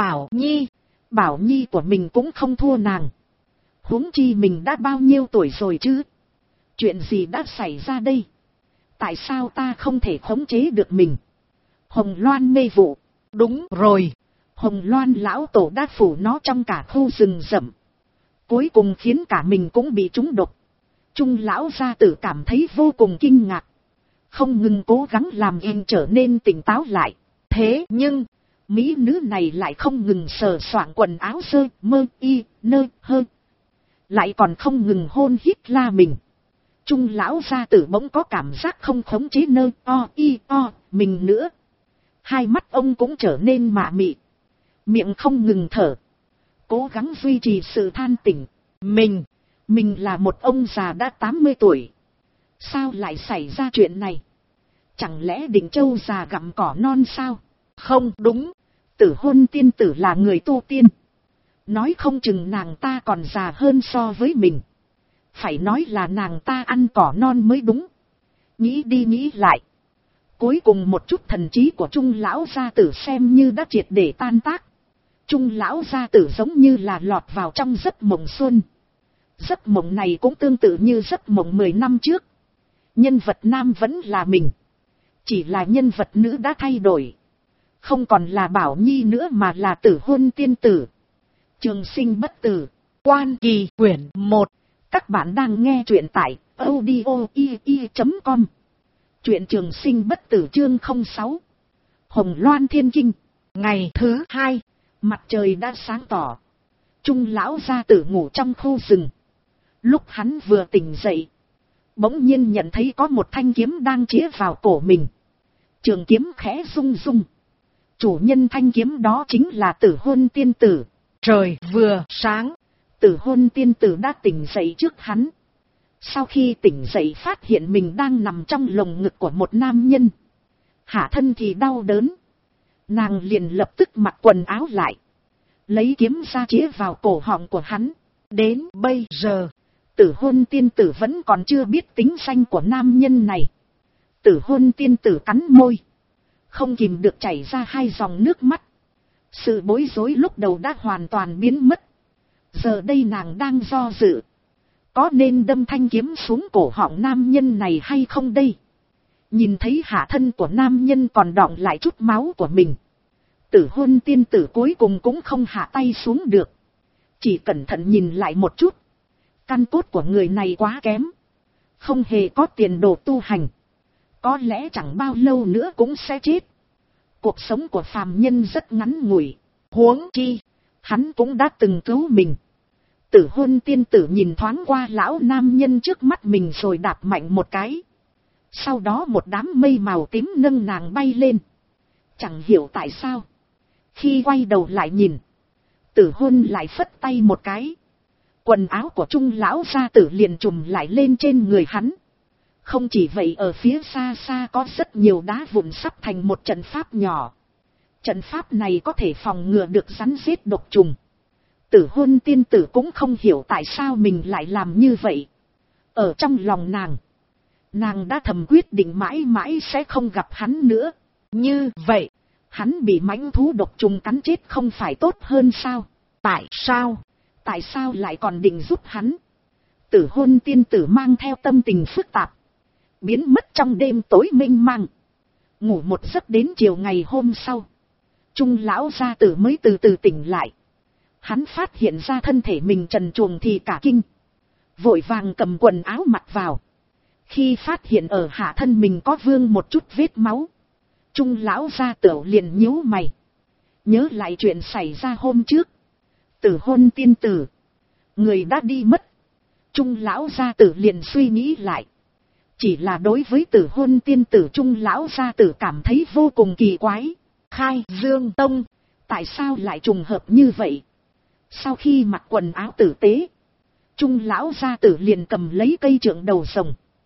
Bảo Nhi của mình cũng không thua nàng. Huống chi mình đã bao nhiêu tuổi rồi chứ? Chuyện gì đã xảy ra đây? Tại sao ta không thể khống chế được mình? Hồng Loan mê vụ. Đúng rồi. Hồng Loan lão tổ đã phủ nó trong cả khu rừng rậm. Cuối cùng khiến cả mình cũng bị trúng độc. Trung lão gia tử cảm thấy vô cùng kinh ngạc. Không ngừng cố gắng làm anh trở nên tỉnh táo lại. Thế nhưng, mỹ nữ này lại không ngừng sờ soạng quần áo sơ, mơ, y, nơ, hơ. Lại còn không ngừng hôn hít la mình. Trung lão gia tử bỗng có cảm giác không khống chế nơ, mình nữa. Hai mắt ông cũng trở nên mạ mị. Miệng không ngừng thở. Cố gắng duy trì sự than tỉnh. Mình là một ông già đã 80 tuổi. Sao lại xảy ra chuyện này? Chẳng lẽ Định Châu già gặm cỏ non sao? Không đúng. Tử hôn tiên tử là người tu tiên. Nói không chừng nàng ta còn già hơn so với mình. Phải nói là nàng ta ăn cỏ non mới đúng. Nghĩ đi nghĩ lại. Cuối cùng một chút thần trí của Trung lão gia tử xem như đã triệt để tan tác. Trung lão gia tử giống như là lọt vào trong giấc mộng xuân. Giấc mộng này cũng tương tự như giấc mộng 10 năm trước. Nhân vật nam vẫn là mình. Chỉ là nhân vật nữ đã thay đổi. Không còn là Bảo Nhi nữa mà là Tử hôn tiên tử. Trường sinh bất tử. Quan Kỳ quyển 1. Các bạn đang nghe truyện tại audio.com. Truyện Trường sinh bất tử chương 06. Hồng Loan Thiên Kinh. Ngày thứ 2. Mặt trời đã sáng tỏ. Trung lão gia tử ngủ trong khu rừng. Lúc hắn vừa tỉnh dậy, bỗng nhiên nhận thấy có một thanh kiếm đang chĩa vào cổ mình. Trường kiếm khẽ rung rung. Chủ nhân thanh kiếm đó chính là Tử hôn tiên tử. Trời vừa sáng, Tử hôn tiên tử đã tỉnh dậy trước hắn. Sau khi tỉnh dậy phát hiện mình đang nằm trong lồng ngực của một nam nhân. Hạ thân thì đau đớn. Nàng liền lập tức mặc quần áo lại. Lấy kiếm ra chĩa vào cổ họng của hắn. Đến bây giờ, Tử hôn tiên tử vẫn còn chưa biết tính danh của nam nhân này. Tử hôn tiên tử cắn môi. Không kìm được chảy ra 2 dòng nước mắt. Sự bối rối lúc đầu đã hoàn toàn biến mất. Giờ đây nàng đang do dự. Có nên đâm thanh kiếm xuống cổ họng nam nhân này hay không đây? Nhìn thấy hạ thân của nam nhân còn đọng lại chút máu của mình. Tử hôn tiên tử cuối cùng cũng không hạ tay xuống được. Chỉ cẩn thận nhìn lại một chút. Căn cốt của người này quá kém. Không hề có tiền đồ tu hành. Có lẽ chẳng bao lâu nữa cũng sẽ chết. Cuộc sống của phàm nhân rất ngắn ngủi. Huống chi, hắn cũng đã từng cứu mình. Tử hôn tiên tử nhìn thoáng qua lão nam nhân trước mắt mình rồi đạp mạnh một cái. Sau đó một đám mây màu tím nâng nàng bay lên. Chẳng hiểu tại sao. Khi quay đầu lại nhìn, Tử hôn lại phất tay một cái. Quần áo của Trung lão gia tử liền trùm lại lên trên người hắn. Không chỉ vậy, ở phía xa xa có rất nhiều đá vụn sắp thành một trận pháp nhỏ. Trận pháp này có thể phòng ngừa được rắn rết độc trùng. Tử hôn tiên tử cũng không hiểu tại sao mình lại làm như vậy. Ở trong lòng nàng đã thầm quyết định mãi mãi sẽ không gặp hắn nữa. Như vậy, hắn bị mãnh thú độc trùng cắn chết không phải tốt hơn sao? Tại sao lại còn định giúp hắn? Tử hôn tiên tử mang theo tâm tình phức tạp. Biến mất trong đêm tối mênh mang. Ngủ một giấc đến chiều ngày hôm sau. Trung lão gia tử mới từ từ tỉnh lại. Hắn phát hiện ra thân thể mình trần truồng thì cả kinh. Vội vàng cầm quần áo mặc vào. Khi phát hiện ở hạ thân mình có vương một chút vết máu. Trung lão gia tử liền nhíu mày. Nhớ lại chuyện xảy ra hôm trước. Tử hôn tiên tử. Người đã đi mất. Trung lão gia tử liền suy nghĩ lại. Chỉ là đối với Tử hôn tiên tử Trung lão gia tử cảm thấy vô cùng kỳ quái. Khai Dương Tông. Tại sao lại trùng hợp như vậy? Sau khi mặc quần áo tử tế, Trung lão gia tử liền cầm lấy cây trượng đầu rồng.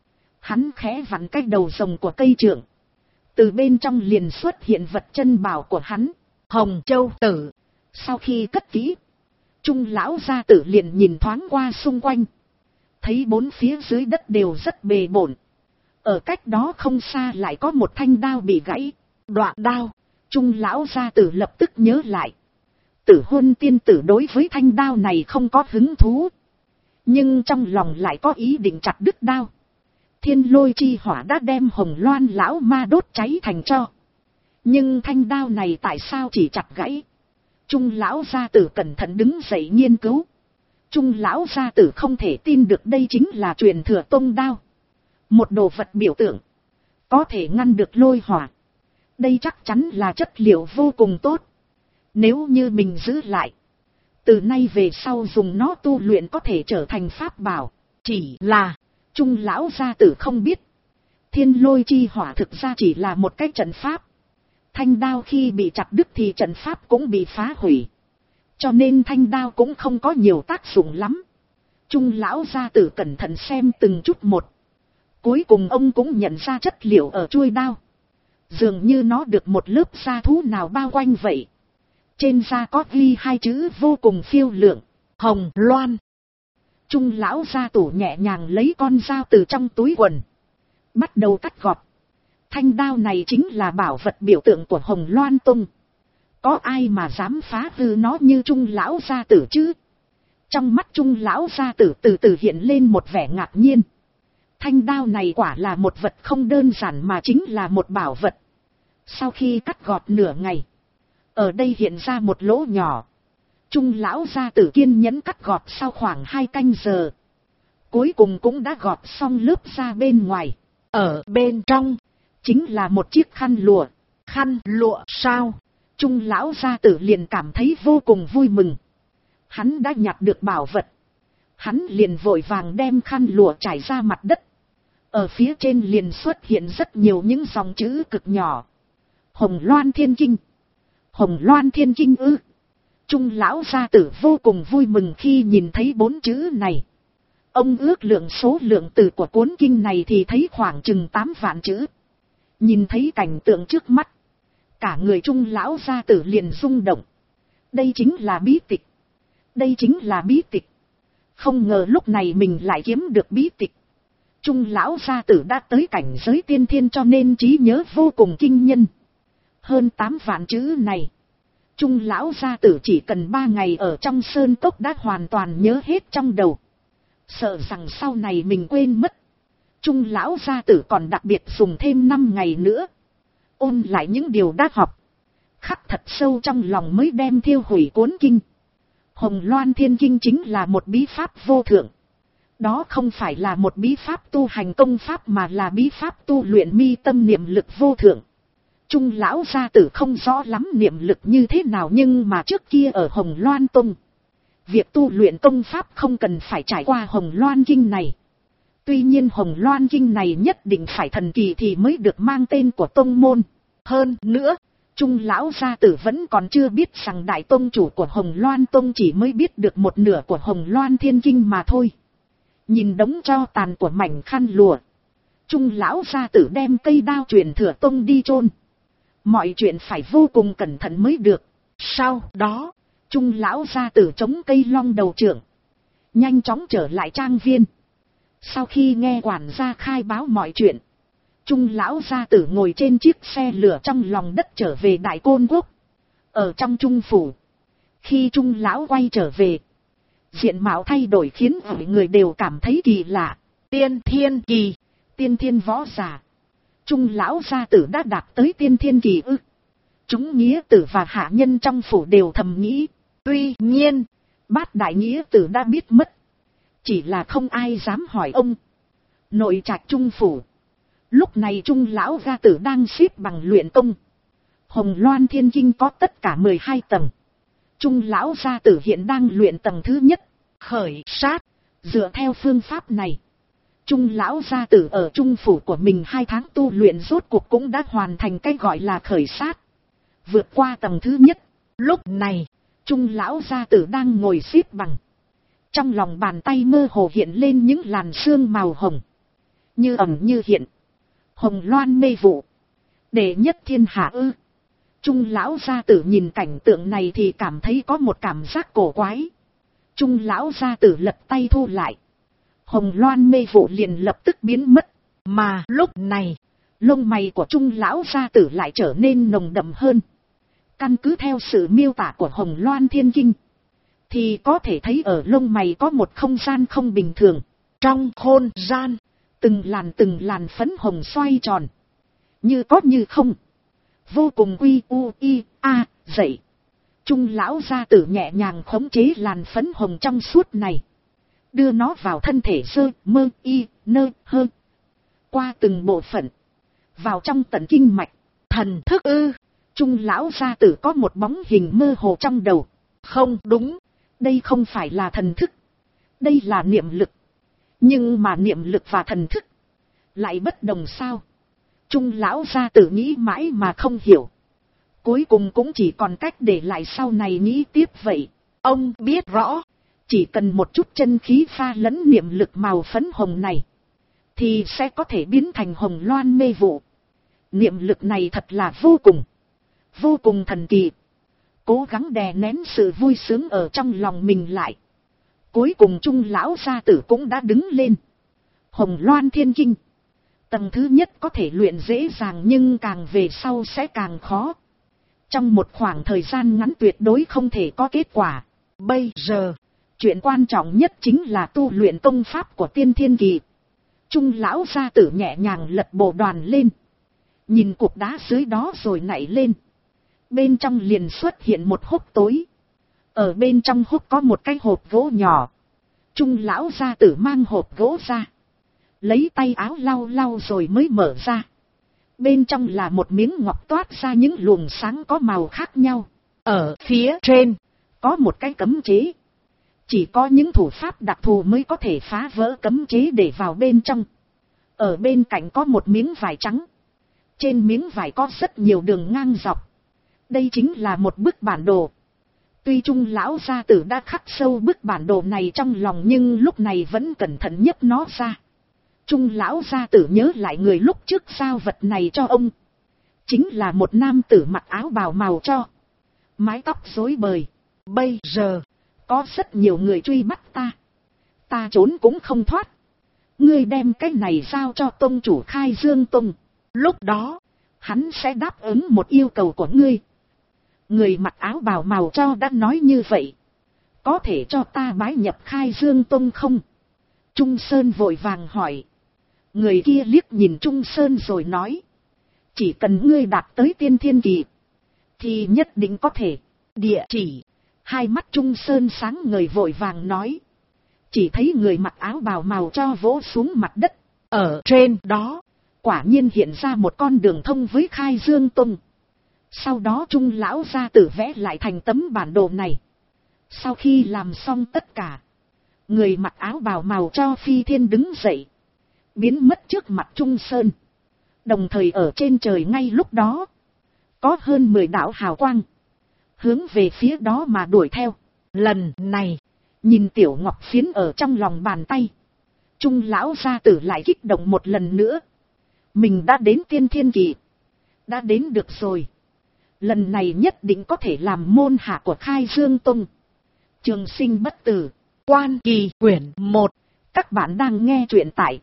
Hắn khẽ vặn cái đầu rồng của cây trượng. Từ bên trong liền xuất hiện vật chân bảo của hắn, Hồng Châu Tử. Sau khi cất kỹ, Trung lão gia tử liền nhìn thoáng qua xung quanh. Thấy bốn phía dưới đất đều rất bề bộn. Ở cách đó không xa lại có một thanh đao bị gãy. Đoạn đao, Trung lão gia tử lập tức nhớ lại. Tử Huân tiên tử đối với thanh đao này không có hứng thú. Nhưng trong lòng lại có ý định chặt đứt đao. Thiên lôi chi hỏa đã đem Hồng Loan lão ma đốt cháy thành tro. Nhưng thanh đao này tại sao chỉ chặt gãy? Trung lão gia tử cẩn thận đứng dậy nghiên cứu. Trung lão gia tử không thể tin được đây chính là truyền thừa tông đao. Một đồ vật biểu tượng, có thể ngăn được lôi hỏa. Đây chắc chắn là chất liệu vô cùng tốt. Nếu như mình giữ lại, từ nay về sau dùng nó tu luyện có thể trở thành pháp bảo. Chỉ là, Trung lão gia tử không biết. Thiên lôi chi hỏa thực ra chỉ là một cái trận pháp. Thanh đao khi bị chặt đứt thì trận pháp cũng bị phá hủy. Cho nên thanh đao cũng không có nhiều tác dụng lắm. Trung lão gia tử cẩn thận xem từng chút một. Cuối cùng ông cũng nhận ra chất liệu ở chuôi đao. Dường như nó được một lớp da thú nào bao quanh vậy. Trên da có ghi hai chữ vô cùng phiêu lượng, Hồng Loan. Trung lão gia tử nhẹ nhàng lấy con dao từ trong túi quần, bắt đầu cắt gọt. Thanh đao này chính là bảo vật biểu tượng của Hồng Loan Tông. Có ai mà dám phá hư nó như Trung lão gia tử chứ? Trong mắt Trung lão gia tử từ từ hiện lên một vẻ ngạc nhiên. Thanh đao này quả là một vật không đơn giản mà chính là một bảo vật. Sau khi cắt gọt nửa ngày, ở đây hiện ra một lỗ nhỏ. Trung lão gia tử kiên nhẫn cắt gọt sau khoảng 2 canh giờ. Cuối cùng cũng đã gọt xong lớp da bên ngoài. Ở bên trong chính là một chiếc khăn lụa. Khăn lụa sao? Trung lão gia tử liền cảm thấy vô cùng vui mừng. Hắn đã nhặt được bảo vật. Hắn liền vội vàng đem khăn lụa trải ra mặt đất. Ở phía trên liền xuất hiện rất nhiều những dòng chữ cực nhỏ. Hồng Loan Thiên Kinh. Hồng Loan Thiên Kinh ư? Trung lão gia tử vô cùng vui mừng khi nhìn thấy 4 chữ này. Ông ước lượng số lượng từ của cuốn kinh này thì thấy khoảng chừng 8 vạn chữ. Nhìn thấy cảnh tượng trước mắt, cả người Trung lão gia tử liền rung động. Đây chính là bí tịch. Đây chính là bí tịch. Không ngờ lúc này mình lại kiếm được bí tịch. Trung lão gia tử đã tới cảnh giới tiên thiên cho nên trí nhớ vô cùng kinh nhân. Hơn 8 vạn chữ này, Trung lão gia tử chỉ cần 3 ngày ở trong sơn cốc đã hoàn toàn nhớ hết trong đầu. Sợ rằng sau này mình quên mất. Trung lão gia tử còn đặc biệt dùng thêm 5 ngày nữa, ôn lại những điều đã học, khắc thật sâu trong lòng mới đem thiêu hủy cuốn kinh. Hồng Loan Thiên Kinh chính là một bí pháp vô thượng. Đó không phải là một bí pháp tu hành công pháp mà là bí pháp tu luyện mi tâm niệm lực vô thượng. Trung lão gia tử không rõ lắm niệm lực như thế nào, nhưng mà trước kia ở Hồng Loan Tông, việc tu luyện công pháp không cần phải trải qua Hồng Loan Kinh này. Tuy nhiên Hồng Loan Kinh này nhất định phải thần kỳ thì mới được mang tên của tông môn. Hơn nữa, Trung lão gia tử vẫn còn chưa biết rằng đại tông chủ của Hồng Loan Tông chỉ mới biết được một nửa của Hồng Loan Thiên Kinh mà thôi. Nhìn đống tro tàn của mảnh khăn lụa, Trung lão gia tử đem cây đao truyền thừa tông đi chôn. Mọi chuyện phải vô cùng cẩn thận mới được. Sau đó, Trung lão gia tử chống cây long đầu trượng, nhanh chóng trở lại trang viên. Sau khi nghe quản gia khai báo mọi chuyện, Trung lão gia tử ngồi trên chiếc xe lửa trong lòng đất trở về Đại Côn Quốc. Ở trong Trung phủ, khi Trung lão quay trở về, diện mạo thay đổi khiến mọi người đều cảm thấy kỳ lạ. Tiên thiên kỳ, tiên thiên võ giả. Trung lão gia tử đã đạt tới tiên thiên kỳ ư? Chúng nghĩa tử và hạ nhân trong phủ đều thầm nghĩ. Tuy nhiên, Bát đại nghĩa tử đã biết mất, chỉ là không ai dám hỏi ông. Nội trạch Trung phủ, lúc này Trung lão gia tử đang xếp bằng luyện công. Hồng Loan Thiên Kinh có tất cả 12 tầng. Trung lão gia tử hiện đang luyện tầng thứ nhất, khởi sát. Dựa theo phương pháp này, Trung lão gia tử ở Trung phủ của mình 2 tháng tu luyện rốt cuộc cũng đã hoàn thành cái gọi là khởi sát, vượt qua tầng thứ nhất. Lúc này, Trung lão gia tử đang ngồi xếp bằng. Trong lòng bàn tay mơ hồ hiện lên những làn sương màu hồng. như ẩn như hiện. Hồng loan mê vụ, đệ nhất thiên hạ ư? Trung lão gia tử nhìn cảnh tượng này thì cảm thấy có một cảm giác cổ quái. Trung lão gia tử lật tay thu lại. Hồng loan mê vụ liền lập tức biến mất. Mà lúc này, lông mày của Trung lão gia tử lại trở nên nồng đậm hơn. Căn cứ theo sự miêu tả của Hồng Loan Thiên Kinh, thì có thể thấy ở lông mày có một không gian không bình thường. Trong không gian, từng làn phấn hồng xoay tròn, như có như không, vô cùng quy u i a dậy. Trung lão gia tử nhẹ nhàng khống chế làn phấn hồng trong suốt này, đưa nó vào thân thể sơ mơ y nơ hơ, qua từng bộ phận, vào trong tận kinh mạch. Thần thức ư? Trung lão gia tử có một bóng hình mơ hồ trong đầu. Không đúng, đây không phải là thần thức, đây là niệm lực. Nhưng mà niệm lực và thần thức lại bất đồng sao? Trung lão gia tử nghĩ mãi mà không hiểu. Cuối cùng cũng chỉ còn cách để lại sau này nghĩ tiếp vậy. Ông biết rõ, chỉ cần một chút chân khí pha lẫn niệm lực màu phấn hồng này, thì sẽ có thể biến thành hồng loan mê vụ. Niệm lực này thật là vô cùng thần kỳ. Cố gắng đè nén sự vui sướng ở trong lòng mình lại. Cuối cùng Trung lão gia tử cũng đã đứng lên. Hồng Loan Thiên Kinh, tầng thứ nhất có thể luyện dễ dàng, nhưng càng về sau sẽ càng khó. Trong một khoảng thời gian ngắn tuyệt đối không thể có kết quả. Bây giờ, chuyện quan trọng nhất chính là tu luyện công pháp của Tiên Thiên Kỳ. Trung lão gia tử nhẹ nhàng lật bộ đoàn lên, nhìn cục đá dưới đó rồi nảy lên. Bên trong liền xuất hiện một hốc tối. Ở bên trong hốc có một cái hộp gỗ nhỏ. Trung lão gia tử mang hộp gỗ ra, lấy tay áo lau lau rồi mới mở ra. Bên trong là một miếng ngọc toát ra những luồng sáng có màu khác nhau. Ở phía trên có một cái cấm chế. Chỉ có những thủ pháp đặc thù mới có thể phá vỡ cấm chế để vào bên trong. Ở bên cạnh có một miếng vải trắng. Trên miếng vải có rất nhiều đường ngang dọc. Đây chính là một bức bản đồ. Tuy Trung lão gia tử đã khắc sâu bức bản đồ này trong lòng, nhưng lúc này vẫn cẩn thận nhấc nó ra. Trung lão gia tử nhớ lại người lúc trước giao vật này cho ông. Chính là một nam tử mặc áo bào màu cho, mái tóc rối bời. Bây giờ, có rất nhiều người truy bắt ta. Ta trốn cũng không thoát. Ngươi đem cái này giao cho tông chủ Khai Dương Tông. Lúc đó, hắn sẽ đáp ứng một yêu cầu của ngươi. Người mặc áo bào màu cho đã nói như vậy. Có thể cho ta bái nhập Khai Dương Tông không? Trung Sơn vội vàng hỏi. Người kia liếc nhìn Trung Sơn rồi nói. Chỉ cần ngươi đạt tới Tiên Thiên Kỳ, thì nhất định có thể. Địa chỉ. Hai mắt Trung Sơn sáng ngời vội vàng nói. Chỉ thấy người mặc áo bào màu cho vỗ xuống mặt đất. Ở trên đó, quả nhiên hiện ra một con đường thông với Khai Dương Tông. Sau đó Trung lão gia tử vẽ lại thành tấm bản đồ này. Sau khi làm xong tất cả, người mặc áo bào màu cho phi thiên đứng dậy, biến mất trước mặt Trung Sơn. Đồng thời ở trên trời ngay lúc đó, có hơn 10 đạo hào quang hướng về phía đó mà đuổi theo. Lần này, nhìn tiểu ngọc phiến ở trong lòng bàn tay, Trung lão gia tử lại kích động một lần nữa. Mình đã đến Tiên Thiên Kỳ, đã đến được rồi. Lần này nhất định có thể làm môn hạ của Khai Dương Tông. Trường Sinh Bất Tử, Quan Kỳ quyển 1. Các bạn đang nghe truyện tại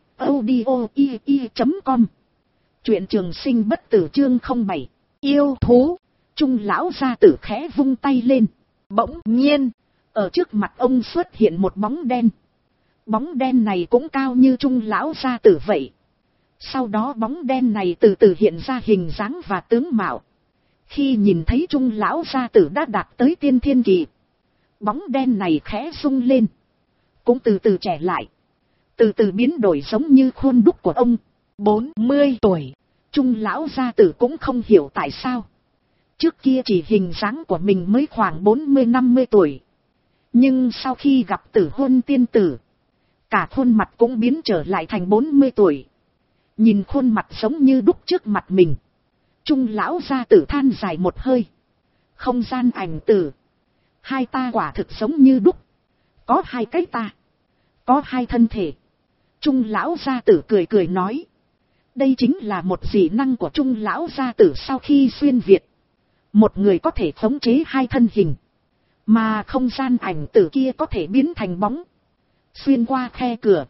audio.com. Truyện Trường Sinh Bất Tử chương 07. Yêu thú. Trung lão gia tử khẽ vung tay lên. Bỗng nhiên, ở trước mặt ông xuất hiện một bóng đen. Bóng đen này cũng cao như Trung lão gia tử vậy. Sau đó bóng đen này từ từ hiện ra hình dáng và tướng mạo. Khi nhìn thấy Trung lão gia tử đã đạt tới Tiên Thiên Kỳ, bóng đen này khẽ rung lên, cũng từ từ trẻ lại, từ từ biến đổi giống như khuôn đúc của ông. 40 tuổi, Trung lão gia tử cũng không hiểu tại sao. Trước kia chỉ hình dáng của mình mới khoảng 40-50 tuổi. Nhưng sau khi gặp Tử Hôn tiên tử, cả khuôn mặt cũng biến trở lại thành 40 tuổi. Nhìn khuôn mặt giống như đúc trước mặt mình, Trung lão gia tử than dài một hơi. Không gian ảnh tử, hai ta quả thực giống như đúc. Có hai cái ta, có hai thân thể, Trung lão gia tử cười cười nói. Đây chính là một dị năng của Trung lão gia tử sau khi xuyên Việt. Một người có thể khống chế hai thân hình. Mà không gian ảnh tử kia có thể biến thành bóng. Xuyên qua khe cửa.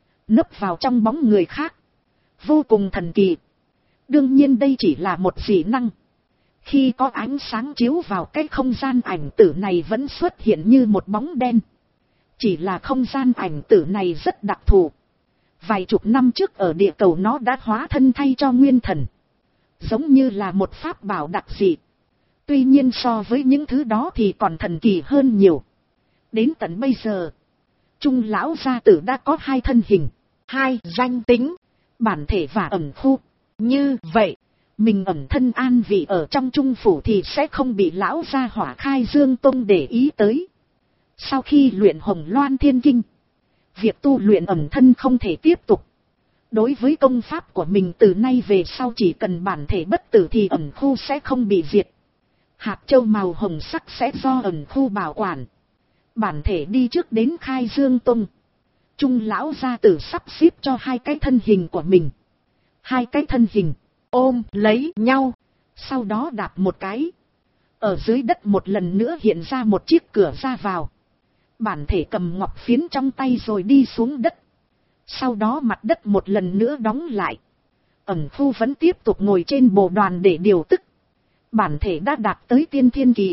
Nấp vào trong bóng người khác. Vô cùng thần kỳ. Đương nhiên đây chỉ là một dị năng. Khi có ánh sáng chiếu vào cái không gian ảnh tử này vẫn xuất hiện như một bóng đen. Chỉ là không gian ảnh tử này rất đặc thù. Vài chục năm trước ở địa cầu nó đã hóa thân thay cho nguyên thần. Giống như là một pháp bảo đặc dị. Tuy nhiên so với những thứ đó thì còn thần kỳ hơn nhiều. Đến tận bây giờ, Trung lão gia tử đã có hai thân hình, hai danh tính, bản thể và ẩn khu. Như vậy, mình ẩn thân an vị ở trong Trung phủ thì sẽ không bị lão gia hỏa Khai Dương Tông để ý tới. Sau khi luyện Hồng Loan Thiên Kinh, việc tu luyện ẩn thân không thể tiếp tục. Đối với công pháp của mình từ nay về sau chỉ cần bản thể bất tử thì ẩn khu sẽ không bị diệt. Hạt châu màu hồng sắc sẽ do ẩn khu bảo quản. Bản thể đi trước đến Khai Dương Tông. Trung lão gia tử sắp xếp cho hai cái thân hình của mình. Hai cái thân hình ôm lấy nhau. Sau đó đạp một cái. Ở dưới đất một lần nữa hiện ra một chiếc cửa ra vào. Bản thể cầm ngọc phiến trong tay rồi đi xuống đất. Sau đó mặt đất một lần nữa đóng lại. Ẩn khu vẫn tiếp tục ngồi trên bồ đoàn để điều tức. Bản thể đã đạt tới tiên thiên kỳ.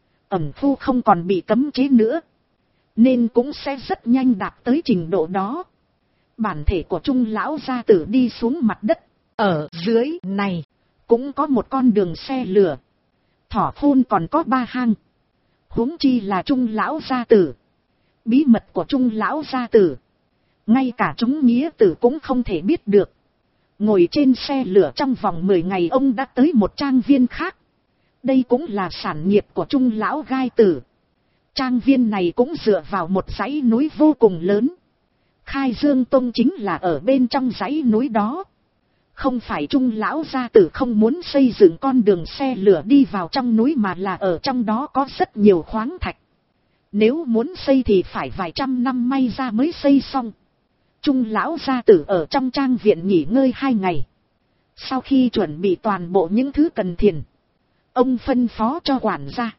Ẩn khu không còn bị cấm chế nữa. Nên cũng sẽ rất nhanh đạt tới trình độ đó. Bản thể của Trung lão gia tử đi xuống mặt đất. Ở dưới này cũng có một con đường xe lửa. Thỏ phun còn có 3 hang. Huống chi là Trung lão gia tử. Bí mật của Trung lão gia tử, ngay cả chúng nghĩa tử cũng không thể biết được. Ngồi trên xe lửa trong vòng 10 ngày ông đã tới một trang viên khác. Đây cũng là sản nghiệp của Trung lão gai tử. Trang viên này cũng dựa vào một dãy núi vô cùng lớn. Khai Dương Tông chính là ở bên trong dãy núi đó. Không phải Trung lão gia tử không muốn xây dựng con đường xe lửa đi vào trong núi mà là ở trong đó có rất nhiều khoáng thạch. Nếu muốn xây thì phải vài trăm năm may ra mới xây xong. Trung lão gia tử ở trong trang viện nghỉ ngơi 2 ngày. Sau khi chuẩn bị toàn bộ những thứ cần thiền, ông phân phó cho quản gia.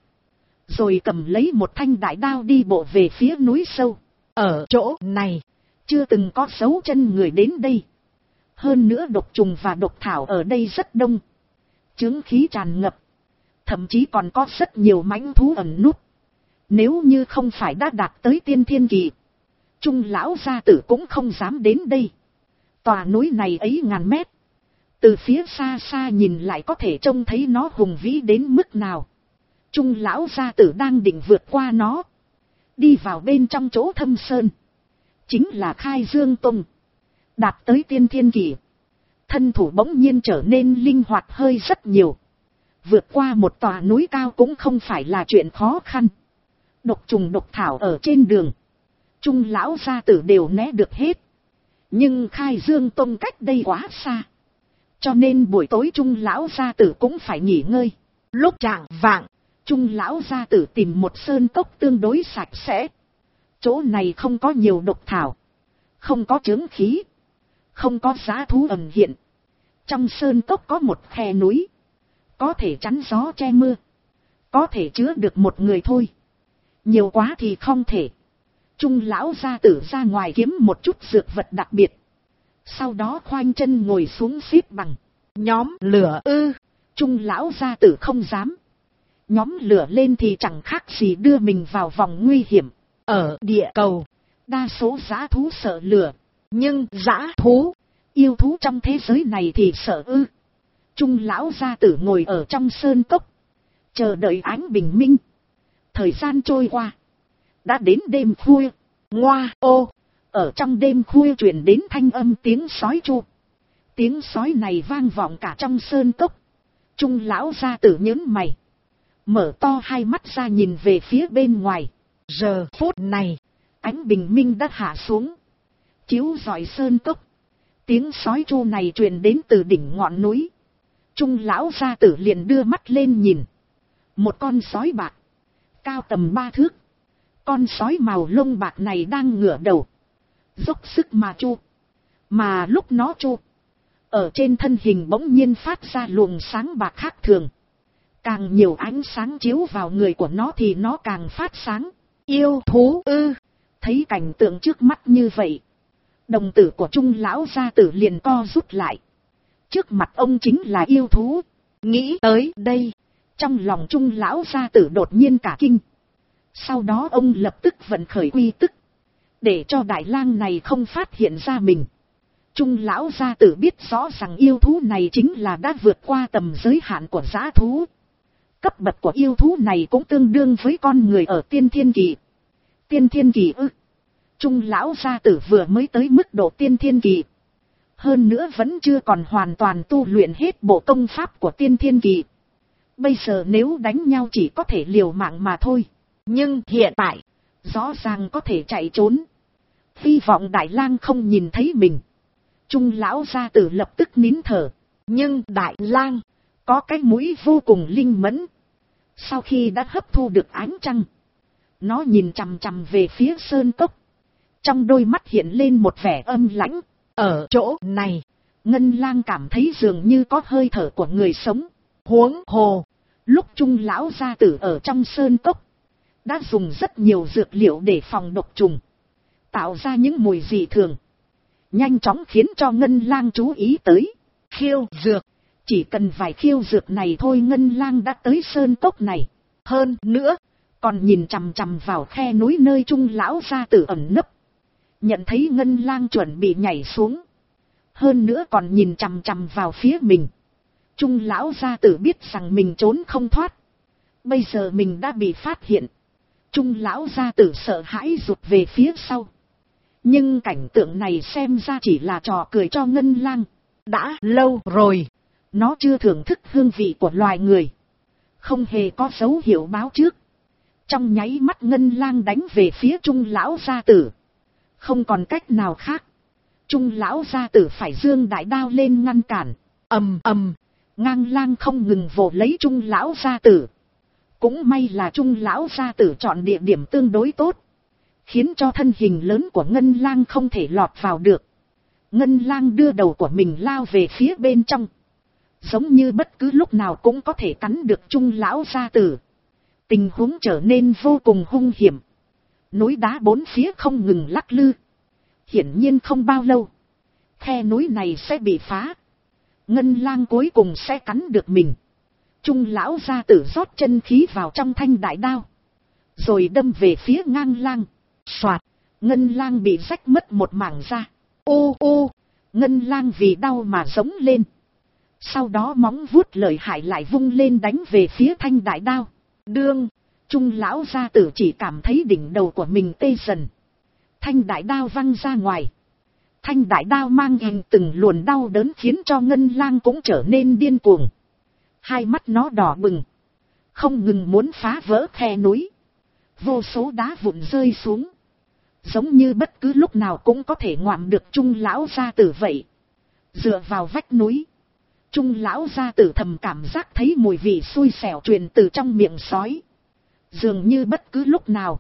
Rồi cầm lấy một thanh đại đao đi bộ về phía núi sâu. Ở chỗ này, chưa từng có dấu chân người đến đây. Hơn nữa độc trùng và độc thảo ở đây rất đông. Chướng khí tràn ngập. Thậm chí còn có rất nhiều mãnh thú ẩn núp. Nếu như không phải đã đạt tới tiên thiên kỳ, Trung lão gia tử cũng không dám đến đây. Tòa núi này ấy ngàn mét. Từ phía xa xa nhìn lại có thể trông thấy nó hùng vĩ đến mức nào. Trung lão gia tử đang định vượt qua nó. Đi vào bên trong chỗ thâm sơn. Chính là Khai Dương Tông. Đạt tới tiên thiên kỳ. Thân thủ bỗng nhiên trở nên linh hoạt hơi rất nhiều. Vượt qua một tòa núi cao cũng không phải là chuyện khó khăn. Độc trùng độc thảo ở trên đường, Trung lão gia tử đều né được hết. Nhưng Khai Dương Tông cách đây quá xa. Cho nên buổi tối Trung lão gia tử cũng phải nghỉ ngơi. Lúc chạng vạng, Trung lão gia tử tìm một sơn cốc tương đối sạch sẽ. Chỗ này không có nhiều độc thảo, không có chướng khí, không có dã thú ẩn hiện. Trong sơn cốc có một khe núi, có thể chắn gió che mưa, có thể chứa được một người thôi. Nhiều quá thì không thể. Trung lão gia tử ra ngoài kiếm một chút dược vật đặc biệt. Sau đó khoanh chân ngồi xuống xếp bằng. Nhóm lửa ư? Trung lão gia tử không dám. Nhóm lửa lên thì chẳng khác gì đưa mình vào vòng nguy hiểm. Ở địa cầu, đa số dã thú sợ lửa. Nhưng dã thú, yêu thú trong thế giới này thì sợ ư? Trung lão gia tử ngồi ở trong sơn cốc, chờ đợi ánh bình minh. Thời gian trôi qua, đã đến đêm khuya. Ngoa ô, ở trong đêm khuya truyền đến thanh âm tiếng sói chu. Tiếng sói này vang vọng cả trong sơn cốc. Trung lão gia tử nhớn mày, mở to hai mắt ra nhìn về phía bên ngoài. Giờ phút này, ánh bình minh đã hạ xuống, chiếu rọi sơn cốc. Tiếng sói chu này truyền đến từ đỉnh ngọn núi. Trung lão gia tử liền đưa mắt lên nhìn. Một con sói bạc, cao tầm 3 thước. Con sói màu lông bạc này đang ngửa đầu, dốc sức mà chu. Mà lúc nó chu, ở trên thân hình bỗng nhiên phát ra luồng sáng bạc khác thường. Càng nhiều ánh sáng chiếu vào người của nó thì nó càng phát sáng. Yêu thú ư? Thấy cảnh tượng trước mắt như vậy, đồng tử của Trung lão gia tử liền co rút lại. Trước mặt ông chính là yêu thú. Nghĩ tới đây, trong lòng Trung lão gia tử đột nhiên cả kinh. Sau đó ông lập tức vận khởi quy tức, để cho đại lang này không phát hiện ra mình. Trung lão gia tử biết rõ rằng yêu thú này chính là đã vượt qua tầm giới hạn của dã thú. Cấp bậc của yêu thú này cũng tương đương với con người ở tiên thiên kỳ. Tiên thiên kỳ ư? Trung lão gia tử vừa mới tới mức độ tiên thiên kỳ. Hơn nữa vẫn chưa còn hoàn toàn tu luyện hết bộ công pháp của tiên thiên kỳ. Bây giờ nếu đánh nhau chỉ có thể liều mạng mà thôi. Nhưng hiện tại, rõ ràng có thể chạy trốn. Hy vọng đại lang không nhìn thấy mình. Trung lão gia tử lập tức nín thở. Nhưng đại lang có cái mũi vô cùng linh mẫn. Sau khi đã hấp thu được ánh trăng, nó nhìn chằm chằm về phía sơn cốc. Trong đôi mắt hiện lên một vẻ âm lãnh. Ở chỗ này, Ngân Lang cảm thấy dường như có hơi thở của người sống. Huống hồ, lúc Trung lão gia tử ở trong sơn cốc, đã dùng rất nhiều dược liệu để phòng độc trùng, tạo ra những mùi dị thường, nhanh chóng khiến cho Ngân Lang chú ý tới. Khiêu dược, chỉ cần vài khiêu dược này thôi Ngân Lang đã tới sơn cốc này. Hơn nữa, còn nhìn chằm chằm vào khe núi nơi Trung lão gia tử ẩn nấp. Nhận thấy Ngân Lang chuẩn bị nhảy xuống, hơn nữa còn nhìn chằm chằm vào phía mình. Trung lão gia tử biết rằng mình trốn không thoát. Bây giờ mình đã bị phát hiện. Trung lão gia tử sợ hãi rụt về phía sau. Nhưng cảnh tượng này xem ra chỉ là trò cười cho Ngân Lang. Đã lâu rồi, nó chưa thưởng thức hương vị của loài người, không hề có dấu hiệu báo trước. Trong nháy mắt Ngân Lang đánh về phía Trung lão gia tử. Không còn cách nào khác, Trung lão gia tử phải giương đại đao lên ngăn cản. Ầm ầm, Ngang Lang không ngừng vồ lấy Trung lão gia tử. Cũng may là Trung lão gia tử chọn địa điểm tương đối tốt, khiến cho thân hình lớn của Ngân Lang không thể lọt vào được. Ngân Lang đưa đầu của mình lao về phía bên trong, giống như bất cứ lúc nào cũng có thể cắn được Trung lão gia tử. Tình huống trở nên vô cùng hung hiểm. Núi đá bốn phía không ngừng lắc lư. Hiển nhiên không bao lâu, khe núi này sẽ bị phá. Ngân Lang cuối cùng sẽ cắn được mình. Trung lão gia tử rót chân khí vào trong thanh đại đao, rồi đâm về phía Ngang Lang. Soạt, Ngân Lang bị rách mất một mảng da. Ô ô, Ngân Lang vì đau mà giống lên. Sau đó móng vuốt lợi hại lại vung lên đánh về phía thanh đại đao. Đương, Trung lão gia tử chỉ cảm thấy đỉnh đầu của mình tê dần. Thanh đại đao văng ra ngoài. Thanh đại đao mang hình từng luồn đau đớn khiến cho Ngân Lang cũng trở nên điên cuồng. Hai mắt nó đỏ bừng, không ngừng muốn phá vỡ khe núi. Vô số đá vụn rơi xuống, giống như bất cứ lúc nào cũng có thể ngoạm được Trung lão gia tử vậy. Dựa vào vách núi, Trung lão gia tử thầm cảm giác thấy mùi vị xui xẻo truyền từ trong miệng sói. Dường như bất cứ lúc nào,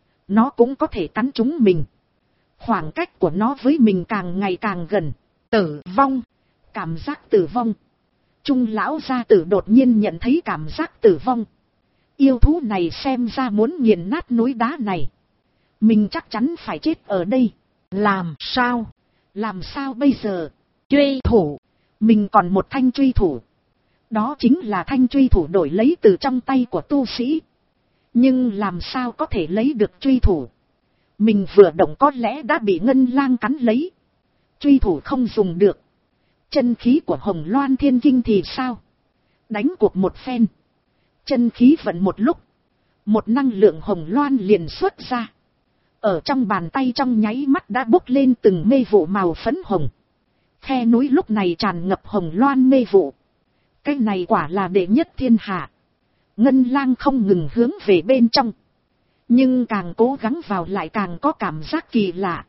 nó cũng có thể cắn trúng mình. Khoảng cách của nó với mình càng ngày càng gần. Tử vong, cảm giác tử vong. Trung lão gia tử đột nhiên nhận thấy cảm giác tử vong. Yêu thú này xem ra muốn nghiền nát núi đá này. Mình chắc chắn phải chết ở đây. Làm sao? Làm sao bây giờ? Truy thủ. Mình còn một thanh truy thủ. Đó chính là thanh truy thủ đổi lấy từ trong tay của tu sĩ. Nhưng làm sao có thể lấy được truy thủ? Mình vừa động có lẽ đã bị Ngân Lang cắn lấy. Truy thủ không dùng được. Chân khí của Hồng Loan Thiên Kinh thì sao? Đánh cuộc một phen. Chân khí vận một lúc, một năng lượng hồng loan liền xuất ra. Ở trong bàn tay trong nháy mắt đã bốc lên từng mê vụ màu phấn hồng. Khe núi lúc này tràn ngập hồng loan mê vụ. Cái này quả là đệ nhất thiên hạ. Ngân Lang không ngừng hướng về bên trong, nhưng càng cố gắng vào lại càng có cảm giác kỳ lạ.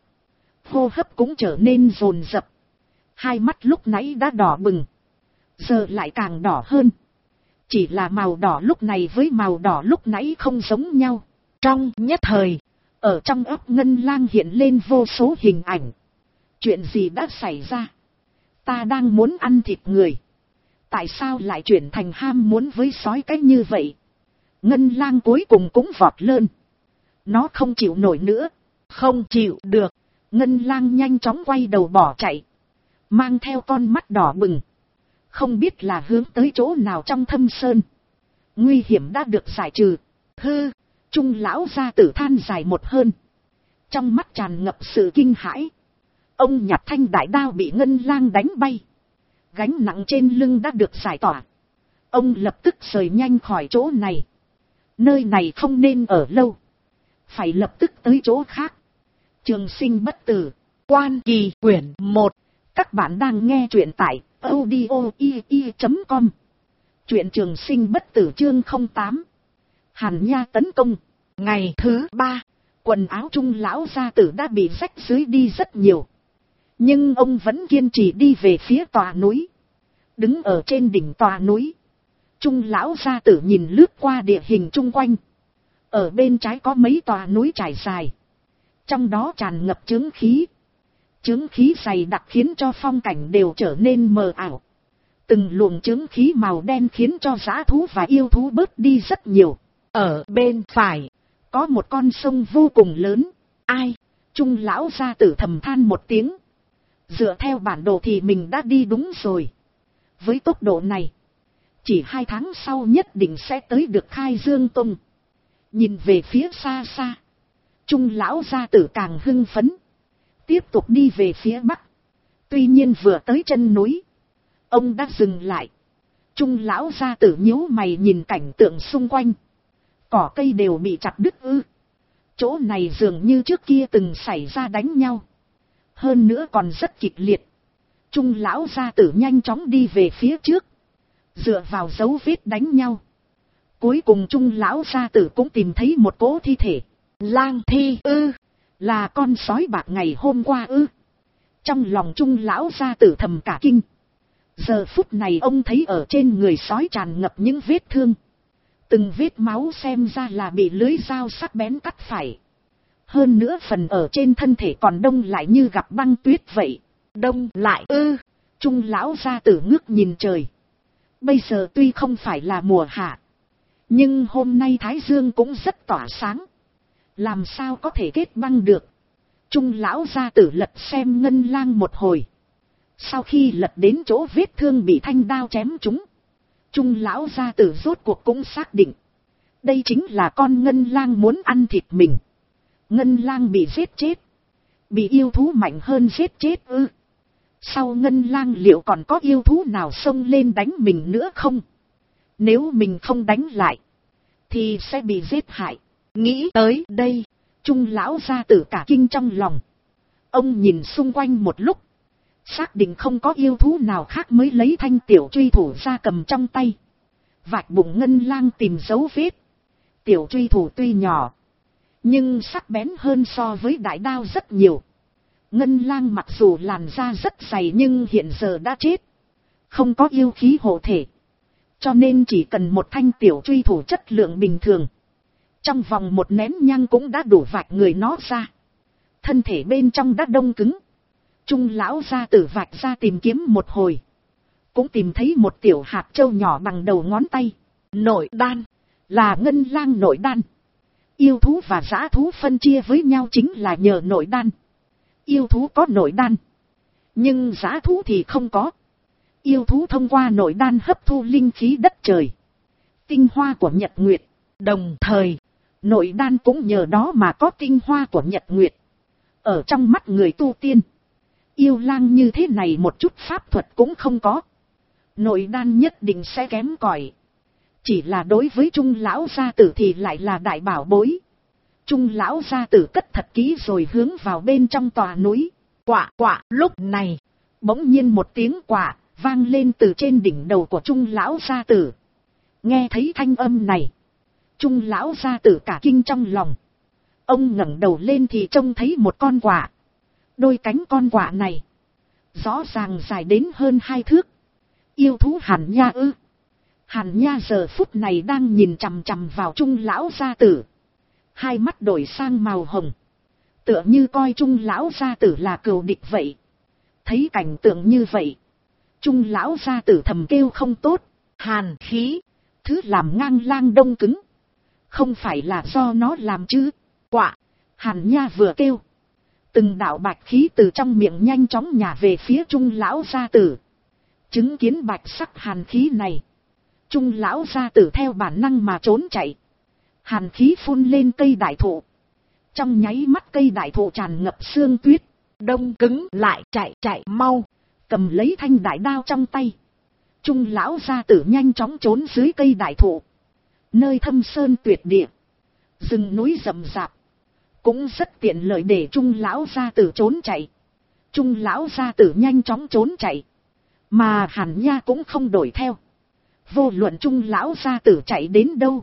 Hô hấp cũng trở nên dồn dập. Hai mắt lúc nãy đã đỏ bừng, giờ lại càng đỏ hơn. Chỉ là màu đỏ lúc này với màu đỏ lúc nãy không giống nhau. Trong nhất thời, ở trong óc Ngân Lang hiện lên vô số hình ảnh. Chuyện gì đã xảy ra? Ta đang muốn ăn thịt người. Tại sao lại chuyển thành ham muốn với sói cái như vậy? Ngân lang cuối cùng cũng vọt lên. Nó không chịu nổi nữa. Không chịu được. Ngân lang nhanh chóng quay đầu bỏ chạy. Mang theo con mắt đỏ bừng. Không biết là hướng tới chỗ nào trong thâm sơn. Nguy hiểm đã được giải trừ. Hư. Trung lão gia tử than dài một hơn. Trong mắt tràn ngập sự kinh hãi. Ông nhặt thanh đại đao bị ngân lang đánh bay. Gánh nặng trên lưng đã được giải tỏa. Ông lập tức rời nhanh khỏi chỗ này. Nơi này không nên ở lâu. Phải lập tức tới chỗ khác. Trường sinh bất tử. Quan Kỳ quyển 1. Các bạn đang nghe truyện tại audio.com. Truyện trường sinh bất tử chương 08. Hàn Nha tấn công. Ngày thứ 3. Quần áo Trung lão gia tử đã bị rách rưới đi rất nhiều. Nhưng ông vẫn kiên trì đi về phía tòa núi. Đứng ở trên đỉnh tòa núi. Trung lão gia tử nhìn lướt qua địa hình chung quanh. Ở bên trái có mấy tòa núi trải dài. Trong đó tràn ngập chướng khí. Chướng khí dày đặc khiến cho phong cảnh đều trở nên mờ ảo. Từng luồng chướng khí màu đen khiến cho dã thú và yêu thú bớt đi rất nhiều. Ở bên phải, có một con sông vô cùng lớn. Ai? Trung lão gia tử thầm than một tiếng. Dựa theo bản đồ thì mình đã đi đúng rồi. Với tốc độ này, chỉ 2 tháng sau nhất định sẽ tới được Khai Dương Tông. Nhìn về phía xa xa, Trung lão gia tử càng hưng phấn. Tiếp tục đi về phía bắc. Tuy nhiên vừa tới chân núi, ông đã dừng lại. Trung lão gia tử nhíu mày nhìn cảnh tượng xung quanh. Cỏ cây đều bị chặt đứt ư? Chỗ này dường như trước kia từng xảy ra đánh nhau. Hơn nữa còn rất kịch liệt. Trung lão gia tử nhanh chóng đi về phía trước. Dựa vào dấu vết đánh nhau. Cuối cùng Trung lão gia tử cũng tìm thấy một cỗ thi thể. Lang thi ư? Là con sói bạc ngày hôm qua ư? Trong lòng Trung lão gia tử thầm cả kinh. Giờ phút này ông thấy ở trên người sói tràn ngập những vết thương. Từng vết máu xem ra là bị lưới dao sắc bén cắt phải. Hơn nữa phần ở trên thân thể còn đông lại như gặp băng tuyết vậy. Đông lại ư? Trung lão gia tử ngước nhìn trời. Bây giờ tuy không phải là mùa hạ, nhưng hôm nay thái dương cũng rất tỏa sáng. Làm sao có thể kết băng được? Trung lão gia tử lật xem ngân lang một hồi. Sau khi lật đến chỗ vết thương bị thanh đao chém trúng, Trung lão gia tử rốt cuộc cũng xác định. Đây chính là con ngân lang muốn ăn thịt mình. Ngân lang bị giết chết. Bị yêu thú mạnh hơn giết chết ư? Sau ngân lang liệu còn có yêu thú nào xông lên đánh mình nữa không? Nếu mình không đánh lại, thì sẽ bị giết hại. Nghĩ tới đây, Trung lão gia tử cả kinh trong lòng. Ông nhìn xung quanh một lúc, xác định không có yêu thú nào khác mới lấy thanh tiểu truy thủ ra cầm trong tay. Vạch bụng ngân lang tìm dấu vết. Tiểu truy thủ tuy nhỏ, nhưng sắc bén hơn so với đại đao rất nhiều. Ngân lang mặc dù làn da rất dày nhưng hiện giờ đã chết. Không có yêu khí hộ thể. Cho nên chỉ cần một thanh tiểu truy thủ chất lượng bình thường. Trong vòng một nén nhang cũng đã đủ vạch người nó ra. Thân thể bên trong đã đông cứng. Trung lão gia tử vạch ra tìm kiếm một hồi. Cũng tìm thấy một tiểu hạt châu nhỏ bằng đầu ngón tay. Nội đan. Là ngân lang nội đan. Yêu thú và dã thú phân chia với nhau chính là nhờ nội đan. Yêu thú có nội đan, nhưng dã thú thì không có. Yêu thú thông qua nội đan hấp thu linh khí đất trời, tinh hoa của nhật nguyệt. Đồng thời, nội đan cũng nhờ đó mà có tinh hoa của nhật nguyệt. Ở trong mắt người tu tiên, yêu lang như thế này một chút pháp thuật cũng không có. Nội đan nhất định sẽ kém cỏi. Chỉ là đối với Trung lão gia tử thì lại là đại bảo bối. Trung lão gia tử cất thật kỹ rồi hướng vào bên trong tòa núi. Quạ quạ. Lúc này, bỗng nhiên một tiếng quạ vang lên từ trên đỉnh đầu của Trung lão gia tử. Nghe thấy thanh âm này, Trung lão gia tử cả kinh trong lòng. Ông ngẩng đầu lên thì trông thấy một con quạ. Đôi cánh con quạ này rõ ràng dài đến hơn 2 thước. Yêu thú Hàn Nha ư? Hàn Nha giờ phút này đang nhìn chằm chằm vào Trung lão gia tử. Hai mắt đổi sang màu hồng. Tựa như coi Trung lão gia tử là cừu địch vậy. Thấy cảnh tượng như vậy, Trung lão gia tử thầm kêu không tốt, hàn khí, thứ làm ngang lang đông cứng. Không phải là do nó làm chứ, quạ, Hàn Nha vừa kêu. Từng đạo bạch khí từ trong miệng nhanh chóng nhả về phía Trung lão gia tử. Chứng kiến bạch sắc hàn khí này, Trung lão gia tử theo bản năng mà trốn chạy. Hàn khí phun lên cây đại thụ. Trong nháy mắt cây đại thụ tràn ngập sương tuyết, đông cứng lại, chạy mau, cầm lấy thanh đại đao trong tay. Trung lão gia tử nhanh chóng trốn dưới cây đại thụ. Nơi thâm sơn tuyệt địa, rừng núi rậm rạp, cũng rất tiện lợi để Trung lão gia tử trốn chạy. Trung lão gia tử nhanh chóng trốn chạy, mà Hàn Nha cũng không đuổi theo. Vô luận Trung lão gia tử chạy đến đâu,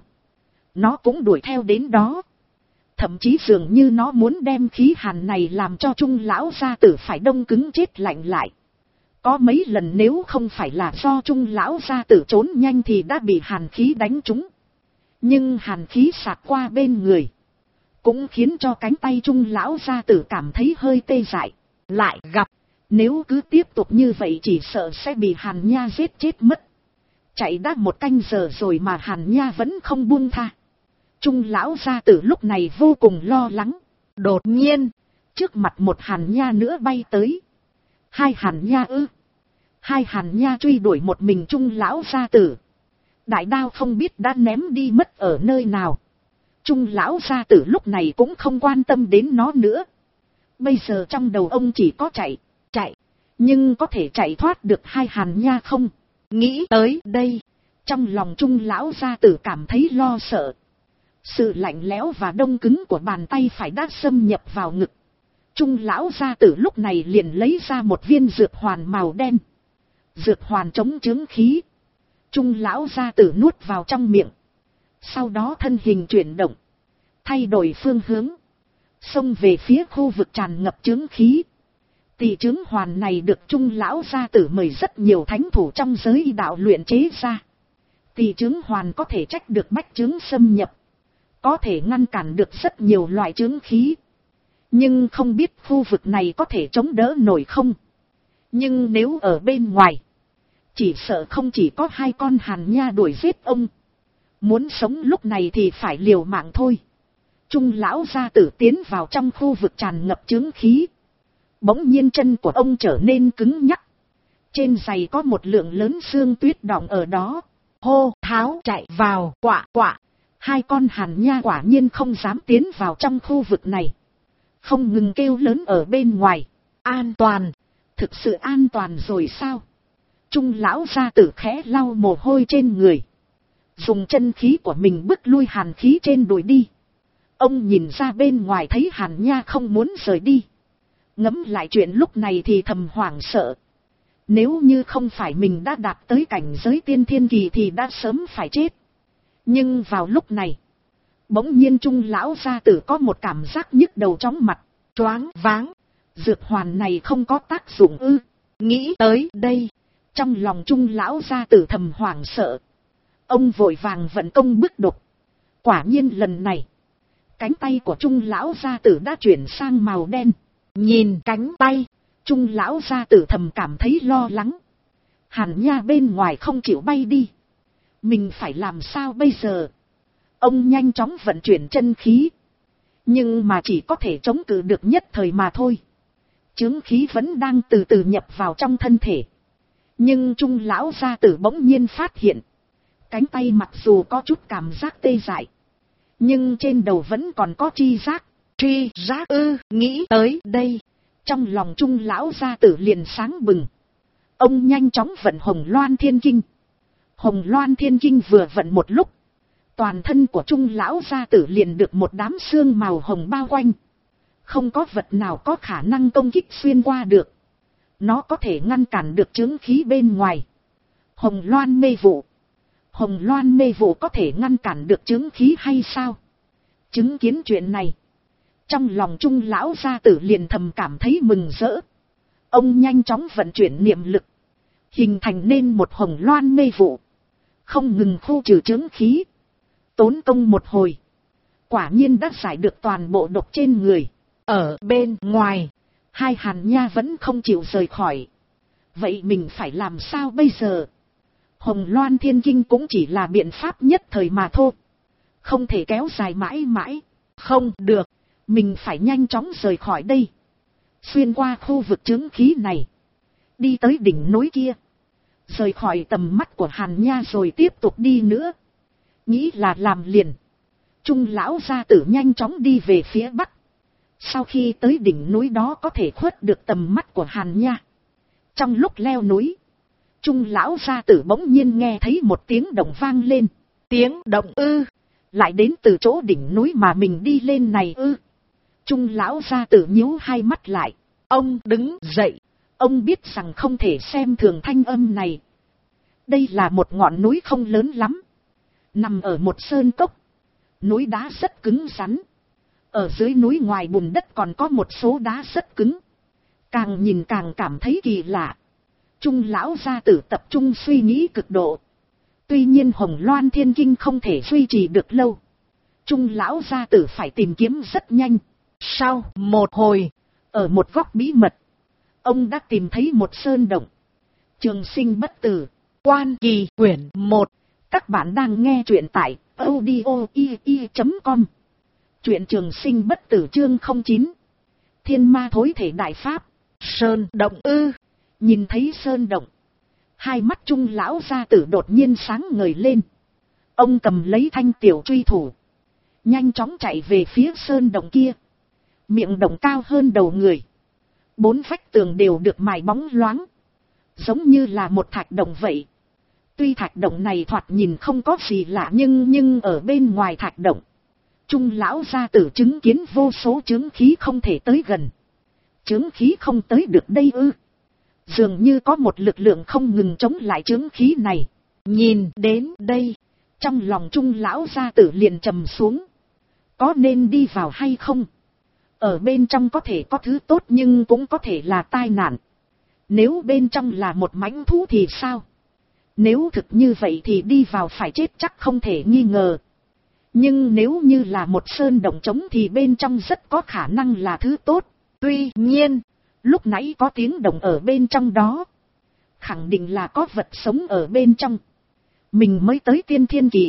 nó cũng đuổi theo đến đó. Thậm chí dường như nó muốn đem khí hàn này làm cho Trung lão gia tử phải đông cứng chết lạnh lại. Có mấy lần nếu không phải là do Trung lão gia tử trốn nhanh thì đã bị hàn khí đánh trúng. Nhưng hàn khí sạt qua bên người, cũng khiến cho cánh tay Trung lão gia tử cảm thấy hơi tê dại. Lại gặp, nếu cứ tiếp tục như vậy chỉ sợ sẽ bị Hàn Nha giết chết mất. Chạy đã 1 canh giờ rồi mà Hàn Nha vẫn không buông tha. Trung lão gia tử lúc này vô cùng lo lắng. Đột nhiên, trước mặt một Hàn Nha nữa bay tới. 2 Hàn Nha ư? 2 Hàn Nha truy đuổi một mình Trung lão gia tử. Đại đao không biết đã ném đi mất ở nơi nào. Trung lão gia tử lúc này cũng không quan tâm đến nó nữa. Bây giờ trong đầu ông chỉ có chạy. Nhưng có thể chạy thoát được 2 Hàn Nha không? Nghĩ tới đây, trong lòng Trung lão gia tử cảm thấy lo sợ. Sự lạnh lẽo và đông cứng của bàn tay phải đã xâm nhập vào ngực. Trung lão gia tử lúc này liền lấy ra một viên dược hoàn màu đen. Dược hoàn chống chướng khí. Trung lão gia tử nuốt vào trong miệng. Sau đó thân hình chuyển động, thay đổi phương hướng, xông về phía khu vực tràn ngập chướng khí. Tỷ chướng hoàn này được Trung lão gia tử mời rất nhiều thánh thủ trong giới y đạo luyện chế ra. Tỷ chướng hoàn có thể trách được bách chướng xâm nhập, có thể ngăn cản được rất nhiều loại chướng khí. Nhưng không biết khu vực này có thể chống đỡ nổi không. Nhưng nếu ở bên ngoài, chỉ sợ không chỉ có 2 con Hàn Nha đuổi giết ông. Muốn sống lúc này thì phải liều mạng thôi. Trung lão gia tử tiến vào trong khu vực tràn ngập chướng khí. Bỗng nhiên chân của ông trở nên cứng nhắc. Trên giày có một lượng lớn sương tuyết đọng ở đó. Hô tháo chạy vào, quạ. 2 con Hàn Nha quả nhiên không dám tiến vào trong khu vực này. Không ngừng kêu lớn ở bên ngoài. An toàn, thực sự an toàn rồi sao? Trung lão gia tử khẽ lau mồ hôi trên người, dùng chân khí của mình bức lui hàn khí trên đùi đi. Ông nhìn ra bên ngoài thấy Hàn Nha không muốn rời đi. Ngẫm lại chuyện lúc này thì thầm hoảng sợ. Nếu như không phải mình đã đạt tới cảnh giới tiên thiên kỳ thì đã sớm phải chết. Nhưng vào lúc này, bỗng nhiên Trung lão gia tử có một cảm giác nhức đầu chóng mặt, choáng váng. Dược hoàn này không có tác dụng ư? Nghĩ tới đây, trong lòng Trung lão gia tử thầm hoảng sợ. Ông vội vàng vận công bức độc. Quả nhiên lần này, cánh tay của Trung lão gia tử đã chuyển sang màu đen. Nhìn cánh tay, Trung lão gia tử thầm cảm thấy lo lắng. Hàn Nha bên ngoài không chịu bay đi, mình phải làm sao bây giờ? Ông nhanh chóng vận chuyển chân khí, nhưng mà chỉ có thể chống cự được nhất thời mà thôi. Chướng khí vẫn đang từ từ nhập vào trong thân thể. Nhưng Trung lão gia tử bỗng nhiên phát hiện, cánh tay mặc dù có chút cảm giác tê dại, nhưng trên đầu vẫn còn có tri giác. Tri giác ư? Nghĩ tới đây, trong lòng Trung lão gia tử liền sáng bừng. Ông nhanh chóng vận Hồng Loan Thiên Kinh. Hồng Loan Thiên Kinh vừa vận một lúc, toàn thân của Trung lão gia tử liền được một đám xương màu hồng bao quanh. Không có vật nào có khả năng công kích xuyên qua được. Nó có thể ngăn cản được chướng khí bên ngoài. Hồng Loan mê vụ. Hồng Loan mê vụ có thể ngăn cản được chướng khí hay sao? Chứng kiến chuyện này, trong lòng Trung lão gia tử liền thầm cảm thấy mừng rỡ. Ông nhanh chóng vận chuyển niệm lực, hình thành nên một Hồng Loan mê vụ, không ngừng khu trừ chướng khí. Tốn công một hồi, quả nhiên đã giải được toàn bộ độc trên người. Ở bên ngoài, Hai Hàn Nha vẫn không chịu rời khỏi. Vậy mình phải làm sao bây giờ? Hồng Loan Thiên Kinh cũng chỉ là biện pháp nhất thời mà thôi. Không thể kéo dài mãi mãi. Không được, mình phải nhanh chóng rời khỏi đây. Xuyên qua khu vực chứng khí này. Đi tới đỉnh núi kia. Rời khỏi tầm mắt của Hàn Nha rồi tiếp tục đi nữa. Nghĩ là làm liền. Trung lão gia tử nhanh chóng đi về phía bắc. Sau khi tới đỉnh núi đó có thể khuất được tầm mắt của Hàn Nha. Trong lúc leo núi, Trung lão gia tử bỗng nhiên nghe thấy một tiếng động vang lên. Tiếng động ư? Lại đến từ chỗ đỉnh núi mà mình đi lên này ư? Trung lão gia tử nhíu hai mắt lại. Ông đứng dậy. Ông biết rằng không thể xem thường thanh âm này. Đây là một ngọn núi không lớn lắm. Nằm ở một sơn cốc. Núi đá rất cứng rắn. Ở dưới núi ngoài bùn đất còn có một số đá rất cứng. Càng nhìn càng cảm thấy kỳ lạ. Trung lão gia tử tập trung suy nghĩ cực độ. Tuy nhiên Hồng Loan Thiên Kinh không thể duy trì được lâu. Trung lão gia tử phải tìm kiếm rất nhanh. Sau một hồi, ở một góc bí mật, ông đã tìm thấy một sơn động. Trường Sinh Bất Tử, Quan Kỳ quyển 1. Các bạn đang nghe truyện tại audio.com. Truyện Trường Sinh Bất Tử chương 09. Thiên Ma Thối Thể Đại Pháp. Sơn động ư? Nhìn thấy sơn động, hai mắt Trung lão gia tử đột nhiên sáng ngời lên. Ông cầm lấy thanh tiểu truy thủ, nhanh chóng chạy về phía sơn động kia. Miệng động cao hơn đầu người. 4 vách tường đều được mài bóng loáng, giống như là một thạch động vậy. Tuy thạch động này thoạt nhìn không có gì lạ nhưng ở bên ngoài thạch động, Trung lão gia tử chứng kiến vô số chướng khí không thể tới gần. Chướng khí không tới được đây ư? Dường như có một lực lượng không ngừng chống lại chướng khí này. Nhìn đến đây, trong lòng Trung lão gia tử liền trầm xuống. Có nên đi vào hay không? Ở bên trong có thể có thứ tốt nhưng cũng có thể là tai nạn. Nếu bên trong là một mãnh thú thì sao? Nếu thực như vậy thì đi vào phải chết chắc không thể nghi ngờ. Nhưng nếu như là một sơn động trống thì bên trong rất có khả năng là thứ tốt. Tuy nhiên, lúc nãy có tiếng động ở bên trong đó. Khẳng định là có vật sống ở bên trong. Mình mới tới tiên thiên kỳ.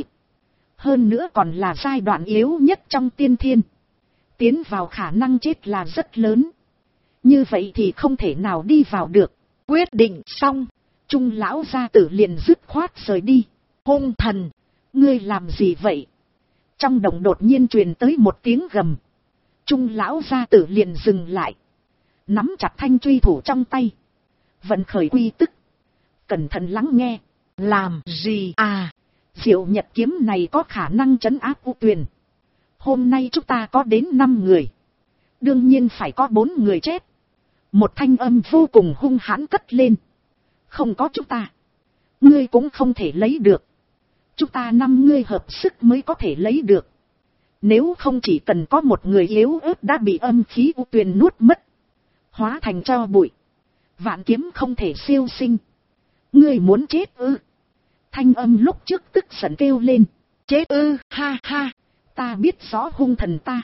Hơn nữa còn là giai đoạn yếu nhất trong tiên thiên. Tiến vào khả năng chết là rất lớn. Như vậy thì không thể nào đi vào được. Quyết định xong, Trung lão gia tử liền dứt khoát rời đi. Hung thần, ngươi làm gì vậy? Trong động đột nhiên truyền tới một tiếng gầm. Trung lão gia tử liền dừng lại. Nắm chặt thanh truy thủ trong tay. Vận khởi quy tức. Cẩn thận lắng nghe. Làm gì à? Diệu Nhật kiếm này có khả năng trấn áp U Tuyền. Hôm nay chúng ta có đến 5 người. Đương nhiên phải có 4 người chết. Một thanh âm vô cùng hung hãn cất lên. Không có chúng ta, ngươi cũng không thể lấy được. Chúng ta 5 người hợp sức mới có thể lấy được. Nếu không chỉ cần có một người yếu ớt đã bị âm khí U Tuyền nuốt mất, hóa thành tro bụi. Vạn kiếm không thể siêu sinh. Ngươi muốn chết ư? Thanh âm lúc trước tức giận kêu lên. Chết ư? Ha ha, ta biết rõ hung thần ta.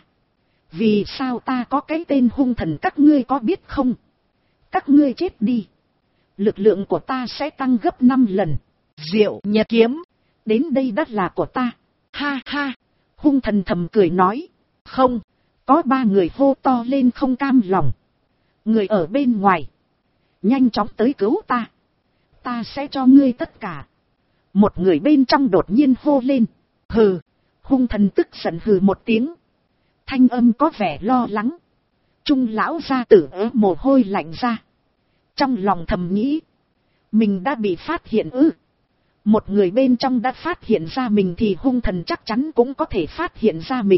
Vì sao ta có cái tên hung thần các ngươi có biết không? Các ngươi chết đi, lực lượng của ta sẽ tăng gấp 5 lần. Diệu Nhật kiếm, đến đây đất là của ta. Ha ha, hung thần thầm cười nói. Không, có 3 người hô to lên không cam lòng. Người ở bên ngoài, nhanh chóng tới cứu ta. Ta sẽ cho ngươi tất cả. Một người bên trong đột nhiên hô lên. Hừ, hung thần tức giận hừ một tiếng. Thanh âm có vẻ lo lắng. Trung lão gia tử mồ hôi lạnh ra. Trong lòng thầm nghĩ, mình đã bị phát hiện ư? Một người bên trong đã phát hiện ra mình thì hung thần chắc chắn cũng có thể phát hiện ra mình.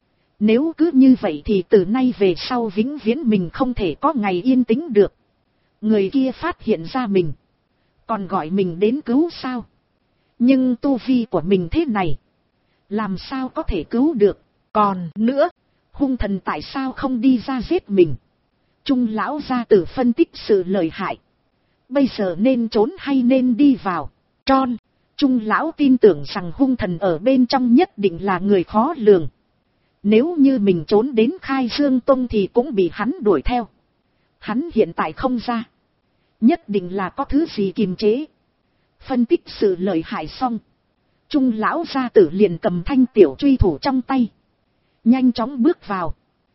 Nếu cứ như vậy thì từ nay về sau vĩnh viễn mình không thể có ngày yên tĩnh được. Người kia phát hiện ra mình, còn gọi mình đến cứu sao? Nhưng tu vi của mình thế này, làm sao có thể cứu được? Còn nữa, hung thần tại sao không đi ra giết mình? Trung lão gia tử phân tích sự lợi hại. Bây giờ nên trốn hay nên đi vào? Tròn, Trung lão tin tưởng rằng hung thần ở bên trong nhất định là người khó lường. Nếu như mình trốn đến Khai Dương Tông thì cũng bị hắn đuổi theo. Hắn hiện tại không ra. Nhất định là có thứ gì kiềm chế. Phân tích sự lợi hại xong. Trung lão gia tử liền cầm thanh tiểu truy thủ trong tay. Nhanh chóng bước vào.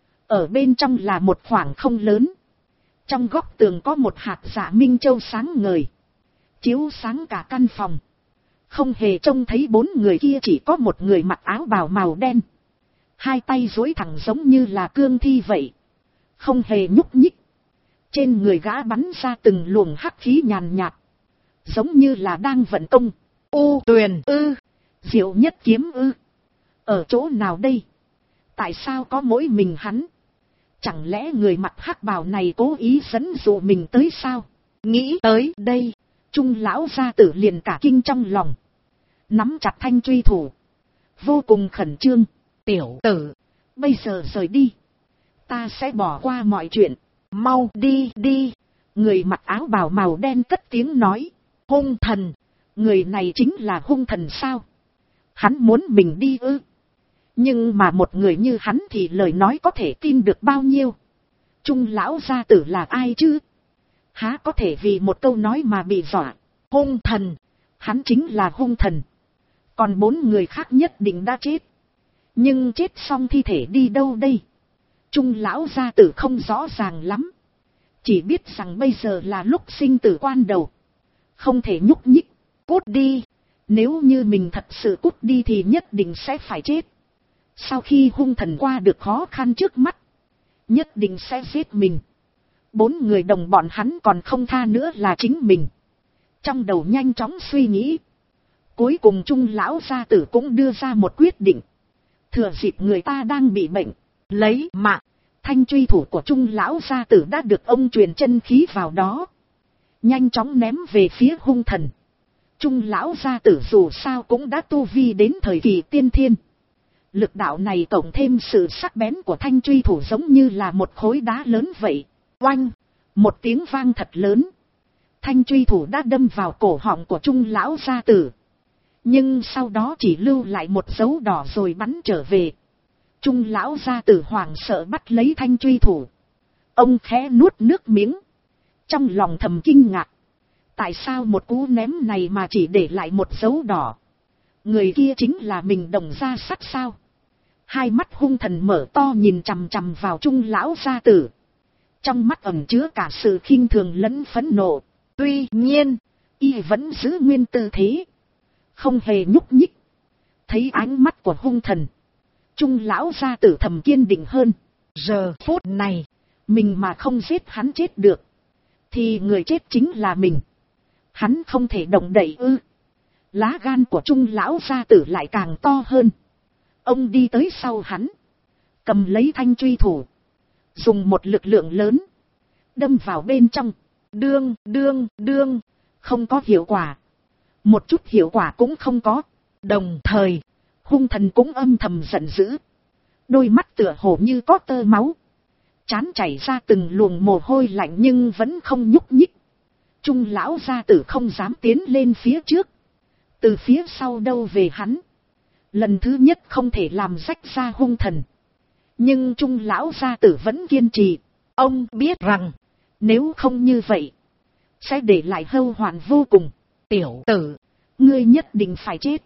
Ở bên trong là một khoảng không lớn. Trong góc tường có một hạt dạ minh châu sáng ngời. Chiếu sáng cả căn phòng. Không hề trông thấy bốn người kia, chỉ có một người mặc áo bào màu đen. Hai tay duỗi thẳng giống như là cương thi vậy. Không hề nhúc nhích. Trên người gã bắn ra từng luồng hắc khí nhàn nhạt. Giống như là đang vận công. U Tuyền ư. Diệu Nhất Kiếm ư. Ở chỗ nào đây? Tại sao có mỗi mình hắn? Chẳng lẽ người mặc hắc bào này cố ý dẫn dụ mình tới sao? Nghĩ tới đây, Trung lão gia tử liền cả kinh trong lòng. Nắm chặt thanh truy thủ. Vô cùng khẩn trương. Tiểu tử, bây giờ rời đi. Ta sẽ bỏ qua mọi chuyện. Mau đi đi. Người mặc áo bào màu đen cất tiếng nói. Hung thần. Người này chính là hung thần sao? Hắn muốn mình đi ư? Nhưng mà một người như hắn thì lời nói có thể tin được bao nhiêu? Trung lão gia tử là ai chứ? Há có thể vì một câu nói mà bị dọa? Hung thần. Hắn chính là hung thần. Còn bốn người khác nhất định đã chết. Nhưng chết xong thi thể đi đâu đây? Trung lão gia tử không rõ ràng lắm. Chỉ biết rằng bây giờ là lúc sinh tử quan đầu. Không thể nhúc nhích. Cút đi. Nếu như mình thật sự cút đi thì nhất định sẽ phải chết. Sau khi hung thần qua được khó khăn trước mắt, nhất định sẽ giết mình. Bốn người đồng bọn hắn còn không tha nữa là chính mình. Trong đầu nhanh chóng suy nghĩ. Cuối cùng Trung lão gia tử cũng đưa ra một quyết định. Thừa dịp người ta đang bị bệnh, lấy mạng. Thanh truy thủ của Trung lão gia tử đã được ông truyền chân khí vào đó. Nhanh chóng ném về phía hung thần. Trung lão gia tử dù sao cũng đã tu vi đến thời kỳ tiên thiên. Lực đạo này cộng thêm sự sắc bén của thanh truy thủ giống như là một khối đá lớn vậy. Oanh! Một tiếng vang thật lớn. Thanh truy thủ đã đâm vào cổ họng của Trung lão gia tử. Nhưng sau đó chỉ lưu lại một dấu đỏ rồi bắn trở về. Trung lão gia tử hoảng sợ bắt lấy thanh truy thủ. Ông khẽ nuốt nước miếng. Trong lòng thầm kinh ngạc. Tại sao một cú ném này mà chỉ để lại một dấu đỏ? Người kia chính là mình Đồng Gia Sắt sao? Hai mắt hung thần mở to nhìn chằm chằm vào Trung lão gia tử. Trong mắt ẩn chứa cả sự khinh thường lẫn phẫn nộ. Tuy nhiên, y vẫn giữ nguyên tư thế. Không hề nhúc nhích. Thấy ánh mắt của hung thần, Trung lão gia tử thầm kiên định hơn. Giờ phút này, mình mà không giết hắn chết được, thì người chết chính là mình. Hắn không thể động đậy ư? Lá gan của Trung lão gia tử lại càng to hơn. Ông đi tới sau hắn, cầm lấy thanh truy thủ, dùng một lực lượng lớn, đâm vào bên trong. Đương, đương, đương, không có hiệu quả. Một chút hiệu quả cũng không có. Đồng thời, hung thần cũng âm thầm giận dữ. Đôi mắt tựa hồ như có tơ máu. Trán chảy ra từng luồng mồ hôi lạnh nhưng vẫn không nhúc nhích. Trung lão gia tử không dám tiến lên phía trước. Từ phía sau đâu về hắn. Lần thứ nhất không thể làm rách ra hung thần. Nhưng Trung lão gia tử vẫn kiên trì. Ông biết rằng, nếu không như vậy, sẽ để lại hậu hoạn vô cùng. Tiểu tử, ngươi nhất định phải chết.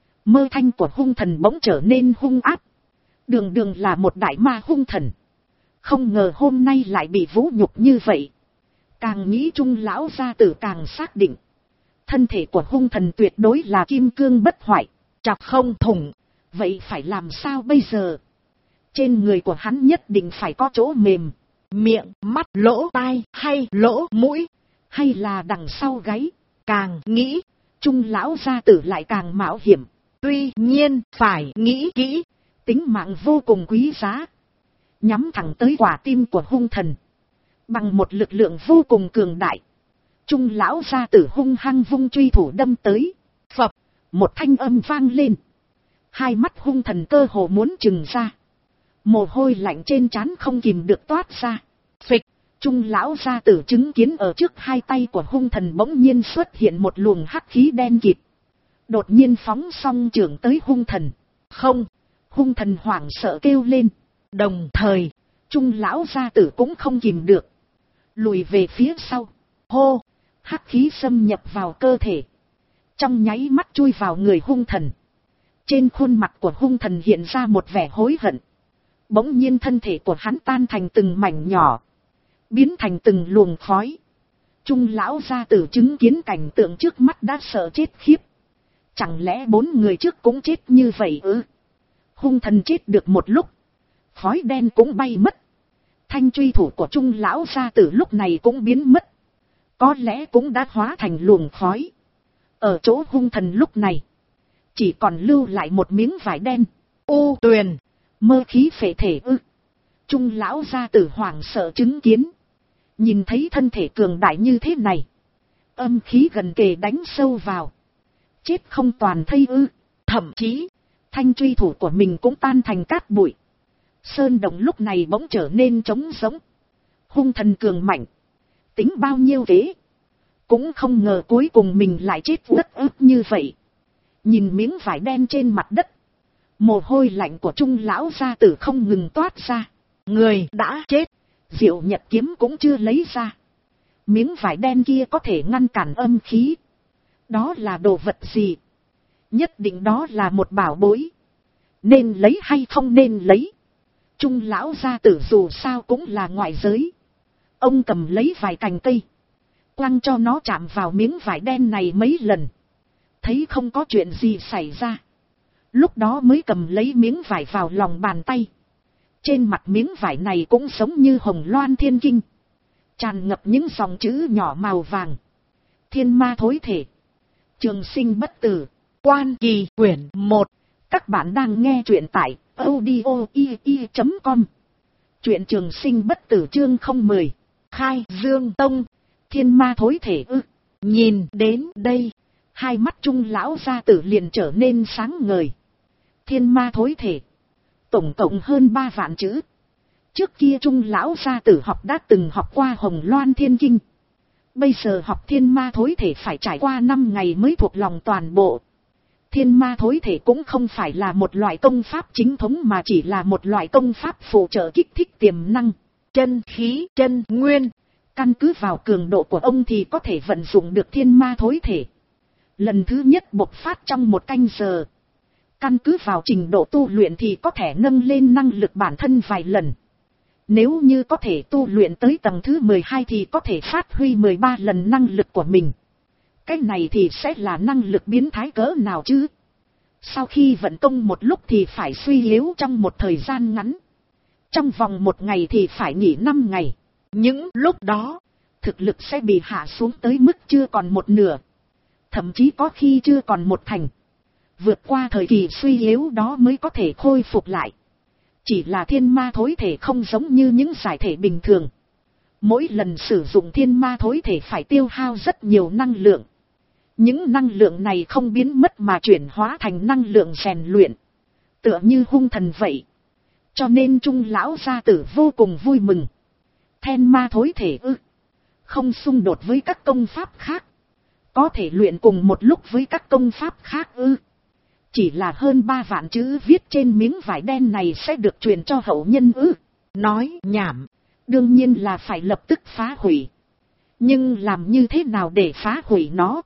Mơ thanh của hung thần bỗng trở nên hung ác. Đường đường là một đại ma hung thần. Không ngờ hôm nay lại bị vũ nhục như vậy. Càng nghĩ Trung lão gia tử càng xác định. Thân thể của hung thần tuyệt đối là kim cương bất hoại. Chọc không thủng. Vậy phải làm sao bây giờ? Trên người của hắn nhất định phải có chỗ mềm. Miệng, mắt, lỗ tai, hay lỗ mũi, hay là đằng sau gáy. Càng nghĩ, Trung lão gia tử lại càng mạo hiểm. Tuy nhiên, phải nghĩ kỹ. Tính mạng vô cùng quý giá. Nhắm thẳng tới quả tim của hung thần. Bằng một lực lượng vô cùng cường đại, Trung lão gia tử hung hăng vung truy thủ đâm tới. Phập, một thanh âm vang lên. Hai mắt hung thần cơ hồ muốn trừng ra. Mồ hôi lạnh trên trán không kìm được toát ra. Phịch, Trung lão gia tử chứng kiến ở trước hai tay của hung thần bỗng nhiên xuất hiện một luồng hắc khí đen kịt. Đột nhiên phóng song trưởng tới hung thần. Không, hung thần hoảng sợ kêu lên. Đồng thời, Trung lão gia tử cũng không kìm được. lùi về phía sau, hô, hắc khí xâm nhập vào cơ thể, trong nháy mắt chui vào người hung thần. Trên khuôn mặt của hung thần hiện ra một vẻ hối hận. Bỗng nhiên thân thể của hắn tan thành từng mảnh nhỏ, biến thành từng luồng khói. Trung lão gia tử chứng kiến cảnh tượng trước mắt đã sợ chết khiếp. Chẳng lẽ 4 người trước cũng chết như vậy ư? Hung thần chết được một lúc, khói đen cũng bay mất. Thanh truy thủ của Trung lão gia tử lúc này cũng biến mất, có lẽ cũng đã hóa thành luồng khói. Ở chỗ hung thần lúc này, chỉ còn lưu lại một miếng vải đen. Ô Tuyền, mơ khí phệ thể ư? Trung lão gia tử hoảng sợ chứng kiến. Nhìn thấy thân thể cường đại như thế này, âm khí gần kề đánh sâu vào. Chết không toàn thây ư? Thậm chí, thanh truy thủ của mình cũng tan thành cát bụi. Sơn động lúc này bỗng trở nên trống rỗng. Hung thần cường mạnh, tính bao nhiêu kế, cũng không ngờ cuối cùng mình lại chết rất ức như vậy. Nhìn miếng vải đen trên mặt đất, mồ hôi lạnh của Trung lão gia tử không ngừng toát ra. Người đã chết, Diệu Nhật kiếm cũng chưa lấy ra. Miếng vải đen kia có thể ngăn cản âm khí. Đó là đồ vật gì? Nhất định đó là một bảo bối. Nên lấy hay không nên lấy? Trung lão gia tử dù sao cũng là ngoại giới. Ông cầm lấy vài cành cây, quăng cho nó chạm vào miếng vải đen này mấy lần. Thấy không có chuyện gì xảy ra, lúc đó mới cầm lấy miếng vải vào lòng bàn tay. Trên mặt miếng vải này cũng giống như hồng loan thiên kinh, tràn ngập những dòng chữ nhỏ màu vàng. Thiên ma thối thể, trường sinh bất tử, Quan Kỳ quyển 1. Các bạn đang nghe truyện tại audio.com. Truyện trường sinh bất tử chương 010. Khai Dương Tông, thiên ma thối thể ư? Nhìn đến đây, hai mắt Trung lão gia tử liền trở nên sáng ngời. Thiên ma thối thể, tổng cộng hơn 3 vạn chữ. Trước kia Trung lão gia tử học đã từng học qua hồng loan thiên kinh. Bây giờ học thiên ma thối thể phải trải qua 5 ngày mới thuộc lòng toàn bộ. Thiên ma thối thể cũng không phải là một loại công pháp chính thống mà chỉ là một loại công pháp phụ trợ kích thích tiềm năng, chân khí, chân nguyên. Căn cứ vào cường độ của ông thì có thể vận dụng được thiên ma thối thể. Lần thứ nhất bộc phát trong 1 canh giờ. Căn cứ vào trình độ tu luyện thì có thể nâng lên năng lực bản thân vài lần. Nếu như có thể tu luyện tới tầng thứ 12 thì có thể phát huy 13 lần năng lực của mình. Cái này thì sẽ là năng lực biến thái cỡ nào chứ? Sau khi vận công một lúc thì phải suy yếu trong một thời gian ngắn. Trong vòng 1 ngày thì phải nghỉ 5 ngày. Những lúc đó, thực lực sẽ bị hạ xuống tới mức chưa còn 1/2. Thậm chí có khi chưa còn 1/10. Vượt qua thời kỳ suy yếu đó mới có thể khôi phục lại. Chỉ là thiên ma thối thể không giống như những giải thể bình thường. Mỗi lần sử dụng thiên ma thối thể phải tiêu hao rất nhiều năng lượng. Những năng lượng này không biến mất mà chuyển hóa thành năng lượng rèn luyện, tựa như hung thần vậy. Cho nên Trung lão gia tử vô cùng vui mừng. Thiên ma thối thể ư? Không xung đột với các công pháp khác, có thể luyện cùng một lúc với các công pháp khác ư? Chỉ là hơn 3 vạn chữ viết trên miếng vải đen này sẽ được truyền cho hậu nhân ư? Nói nhảm, đương nhiên là phải lập tức phá hủy. Nhưng làm như thế nào để phá hủy nó?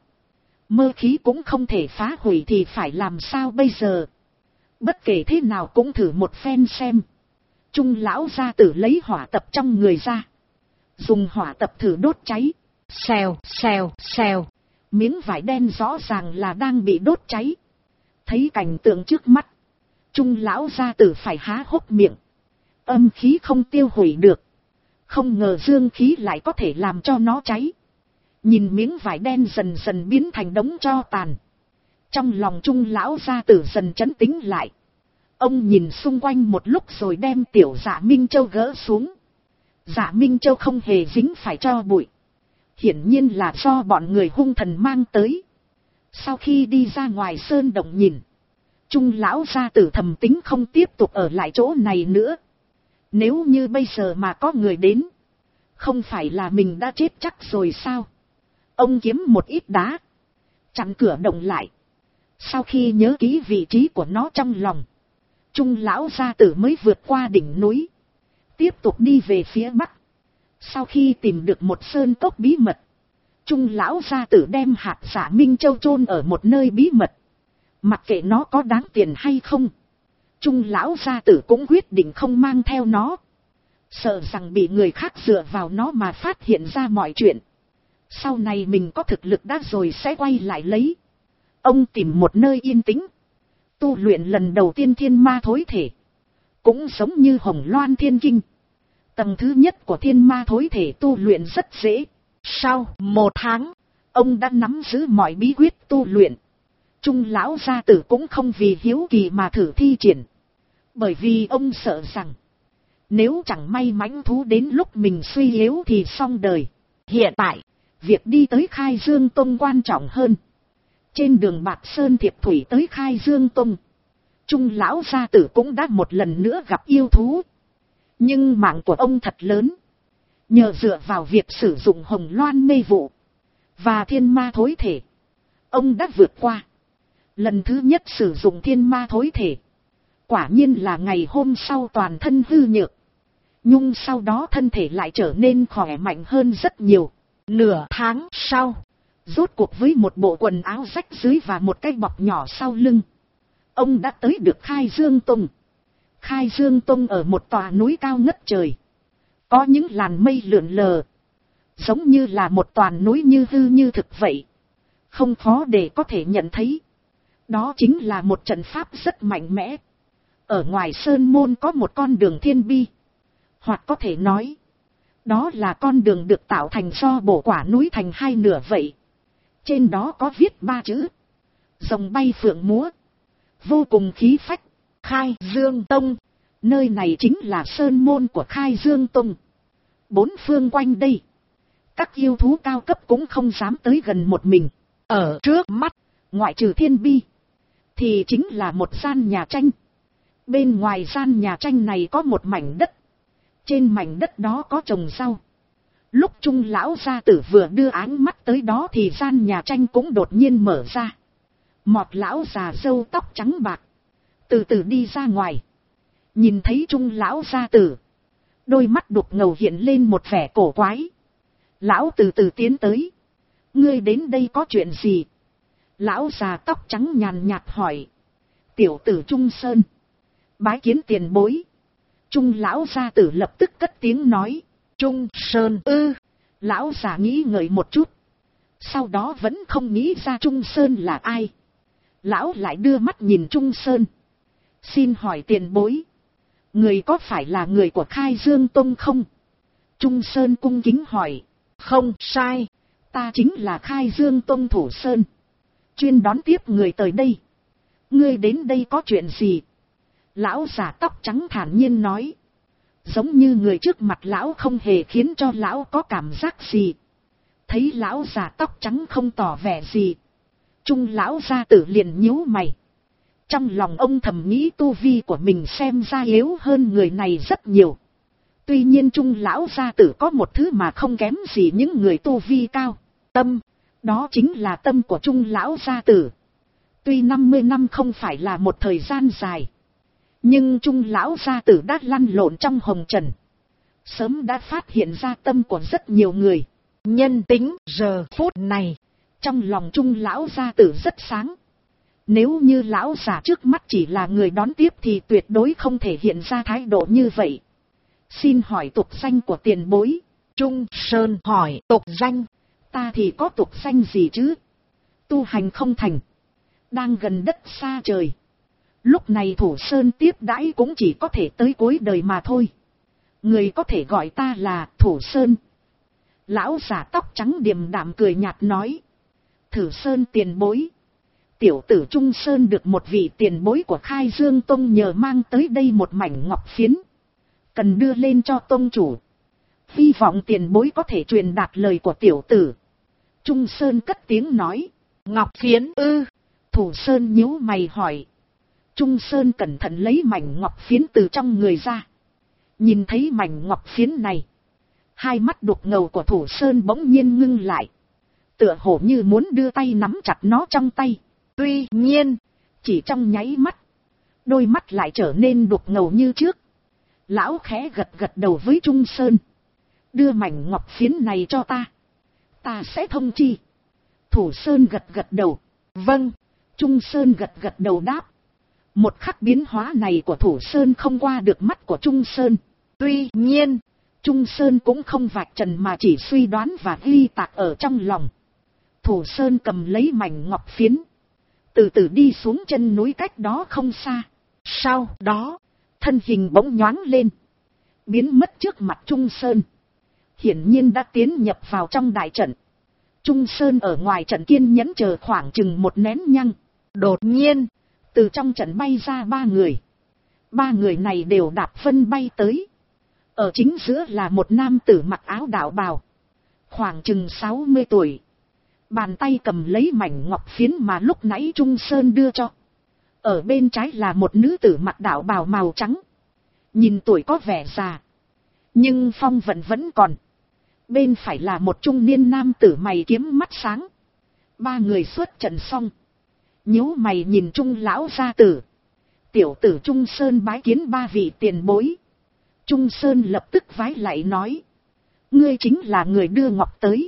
Mơ khí cũng không thể phá hủy thì phải làm sao bây giờ? Bất kể thế nào cũng thử một phen xem. Trung lão gia tử lấy hỏa tập trong người ra, dùng hỏa tập thử đốt cháy. Xèo xèo xèo, miếng vải đen rõ ràng là đang bị đốt cháy. Thấy cảnh tượng trước mắt, Trung lão gia tử phải há hốc miệng. Âm khí không tiêu hủy được, không ngờ dương khí lại có thể làm cho nó cháy. Nhìn miếng vải đen dần dần biến thành đống tro tàn, trong lòng Trung lão gia tử dần trấn tĩnh lại. Ông nhìn xung quanh một lúc rồi đem tiểu Dạ Minh Châu gỡ xuống. Dạ Minh Châu không hề dính phải tro bụi, hiển nhiên là do bọn người hung thần mang tới. Sau khi đi ra ngoài sơn động nhìn, Trung lão gia tử thầm tính không tiếp tục ở lại chỗ này nữa. Nếu như bây giờ mà có người đến, không phải là mình đã chết chắc rồi sao? Ông kiếm một ít đá, chặn cửa động lại. Sau khi nhớ kỹ vị trí của nó trong lòng, Trung lão gia tử mới vượt qua đỉnh núi, tiếp tục đi về phía bắc. Sau khi tìm được một sơn cốc bí mật, Trung lão gia tử đem hạt giả Minh Châu chôn ở một nơi bí mật. Mặc kệ nó có đáng tiền hay không, Trung lão gia tử cũng quyết định không mang theo nó. Sợ rằng bị người khác dựa vào nó mà phát hiện ra mọi chuyện. Sau này mình có thực lực đã rồi sẽ quay lại lấy. Ông tìm một nơi yên tĩnh, tu luyện lần đầu tiên thiên ma thối thể. Cũng giống như Hồng Loan Thiên Kinh. Tầng thứ nhất của thiên ma thối thể tu luyện rất dễ. Sau 1 tháng, ông đã nắm giữ mọi bí quyết tu luyện. Trung lão gia tử cũng không vì hiếu kỳ mà thử thi triển. Bởi vì ông sợ rằng, nếu chẳng may mãnh thú đến lúc mình suy yếu thì xong đời. Hiện tại, việc đi tới Khai Dương Tông quan trọng hơn. Trên đường Bạc Sơn Thiệp Thủy tới Khai Dương Tông, Trung lão gia tử cũng đã một lần nữa gặp yêu thú. Nhưng mạng của ông thật lớn. Nhờ dựa vào việc sử dụng Hồng Loan mê vụ và thiên ma thối thể, ông đã vượt qua. Lần thứ nhất sử dụng thiên ma thối thể, quả nhiên là ngày hôm sau toàn thân hư nhược. Nhưng sau đó thân thể lại trở nên khỏe mạnh hơn rất nhiều. Nửa tháng sau, rốt cuộc với một bộ quần áo rách dưới và một cái bọc nhỏ sau lưng, ông đã tới được Khai Dương Tông. Khai Dương Tông ở một tòa núi cao ngất trời. Có những làn mây lượn lờ, giống như là một toàn núi như hư như thực vậy. Không khó để có thể nhận thấy. Đó chính là một trận pháp rất mạnh mẽ. Ở ngoài sơn môn có một con đường thiên bi. Hoặc có thể nói, đó là con đường được tạo thành do bổ quả núi thành hai nửa vậy. Trên đó có viết 3 chữ: rồng bay phượng múa. Vô cùng khí phách. Khai Dương Tông. Nơi này chính là sơn môn của Khai Dương Tông. 4 phương quanh đây, các yêu thú cao cấp cũng không dám tới gần một mình. Ở trước mắt, ngoại trừ thiên bi, thì chính là một gian nhà tranh. Bên ngoài gian nhà tranh này có một mảnh đất. Trên mảnh đất đó có trồng rau. Lúc Trung lão gia tử vừa đưa ánh mắt tới đó thì gian nhà tranh cũng đột nhiên mở ra. Một lão già râu tóc trắng bạc từ từ đi ra ngoài. Nhìn thấy Trung lão gia tử, đôi mắt đục ngầu hiện lên một vẻ cổ quái. Lão từ từ tiến tới. Ngươi đến đây có chuyện gì? Lão già tóc trắng nhàn nhạt hỏi. Tiểu tử Trung Sơn, bái kiến tiền bối. Trung lão gia tử lập tức cất tiếng nói. Trung Sơn ư? Lão già nghĩ ngợi một chút, sau đó vẫn không nghĩ ra Trung Sơn là ai. Lão lại đưa mắt nhìn Trung Sơn. Xin hỏi tiền bối, người có phải là người của Khai Dương Tông không? Trung Sơn cung kính hỏi. Không sai, ta chính là Khai Dương Tông Thủ Sơn, chuyên đón tiếp người tới đây. Ngươi đến đây có chuyện gì? Lão già tóc trắng thản nhiên nói. Giống như người trước mặt lão không hề khiến cho lão có cảm giác gì. Thấy lão già tóc trắng không tỏ vẻ gì, Trung lão gia tử liền nhíu mày. Trong lòng ông thầm nghĩ tu vi của mình xem ra yếu hơn người này rất nhiều. Tuy nhiên Trung lão gia tử có một thứ mà không kém gì những người tu vi cao. Tâm. Đó chính là tâm của Trung lão gia tử. Tuy 50 năm không phải là một thời gian dài, nhưng Trung lão gia tử đã lăn lộn trong hồng trần, sớm đã phát hiện ra tâm của rất nhiều người. Nhân tính giờ phút này, trong lòng Trung lão gia tử rất sáng. Nếu như lão già trước mắt chỉ là người đón tiếp thì tuyệt đối không thể hiện ra thái độ như vậy. Xin hỏi tục danh của tiền bối? Trung Sơn hỏi. Tục danh? Ta thì có tục danh gì chứ? Tu hành không thành, đang gần đất xa trời. Lúc này Thủ Sơn tiếp đãi cũng chỉ có thể tới cuối đời mà thôi. Người có thể gọi ta là Thủ Sơn. Lão già tóc trắng điềm đạm cười nhạt nói. Thủ Sơn tiền bối, tiểu tử Trung Sơn được một vị tiền bối của Khai Dương Tông nhờ mang tới đây một mảnh ngọc phiến, cần đưa lên cho tông chủ. Hy vọng tiền bối có thể truyền đạt lời của tiểu tử. Trung Sơn cất tiếng nói. Ngọc phiến ư? Thủ Sơn nhíu mày hỏi. Trung Sơn cẩn thận lấy mảnh ngọc phiến từ trong người ra. Nhìn thấy mảnh ngọc phiến này, hai mắt đục ngầu của Thủ Sơn bỗng nhiên ngưng lại, tựa hồ như muốn đưa tay nắm chặt nó trong tay. Tuy nhiên, chỉ trong nháy mắt, đôi mắt lại trở nên đục ngầu như trước. Lão khẽ gật gật đầu với Trung Sơn. Đưa mảnh ngọc phiến này cho ta. Ta sẽ thông chi. Thủ Sơn gật gật đầu. Vâng. Trung Sơn gật gật đầu đáp. Một khắc biến hóa này của Thủ Sơn không qua được mắt của Trung Sơn. Tuy nhiên, Trung Sơn cũng không vạch trần mà chỉ suy đoán và ghi tạc ở trong lòng. Thủ Sơn cầm lấy mảnh ngọc phiến, từ từ đi xuống chân núi cách đó không xa. Sau đó, thân hình bỗng nhoáng lên, biến mất trước mặt Trung Sơn. Hiển nhiên đã tiến nhập vào trong đại trận. Trung Sơn ở ngoài trận kiên nhẫn chờ khoảng chừng một nén nhăng. Đột nhiên, từ trong trận bay ra 3 người. 3 người này đều đạp phân bay tới. Ở chính giữa là một nam tử mặc áo đạo bào, khoảng chừng 60 tuổi. Bàn tay cầm lấy mảnh ngọc phiến mà lúc nãy Trung Sơn đưa cho. Ở bên trái là một nữ tử mặc đạo bào màu trắng. Nhìn tuổi có vẻ già, nhưng phong vận vẫn còn. Bên phải là một trung niên nam tử mày kiếm mắt sáng. 3 người xuất trận xong, nhíu mày nhìn Trung lão gia tử. Tiểu tử Trung Sơn bái kiến 3 vị tiền bối. Trung Sơn lập tức vái lạy nói. Ngươi chính là người đưa ngọc tới.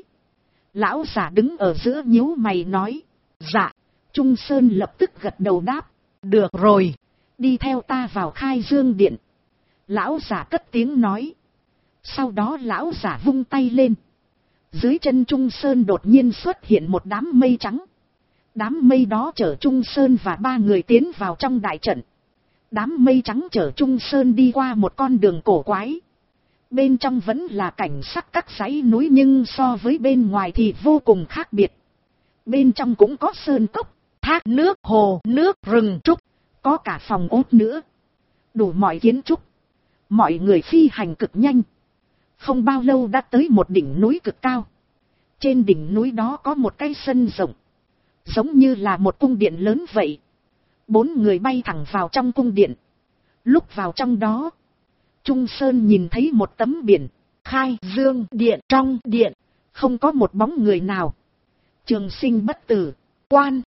Lão giả đứng ở giữa nhíu mày nói. Dạ. Trung Sơn lập tức gật đầu đáp. Được rồi. Đi theo ta vào Khai Dương Điện. Lão giả cất tiếng nói. Sau đó lão giả vung tay lên. Dưới chân Trung Sơn đột nhiên xuất hiện một đám mây trắng. Đám mây đó chở Trung Sơn và 3 người tiến vào trong đại trận. Đám mây trắng chở Trung Sơn đi qua một con đường cổ quái. Bên trong vẫn là cảnh sắc các dãy núi nhưng so với bên ngoài thì vô cùng khác biệt. Bên trong cũng có sơn cốc, thác nước, hồ nước, rừng trúc, có cả phòng ốt nữa. Đủ mọi kiến trúc. Mọi người phi hành cực nhanh. Không bao lâu đã tới một đỉnh núi cực cao. Trên đỉnh núi đó có một cái sân rộng, giống như là một cung điện lớn vậy. 4 người bay thẳng vào trong cung điện. Lúc vào trong đó, Trung Sơn nhìn thấy một tấm biển, Khai Dương Điện. Trong điện, không có một bóng người nào. Trường sinh bất tử, quan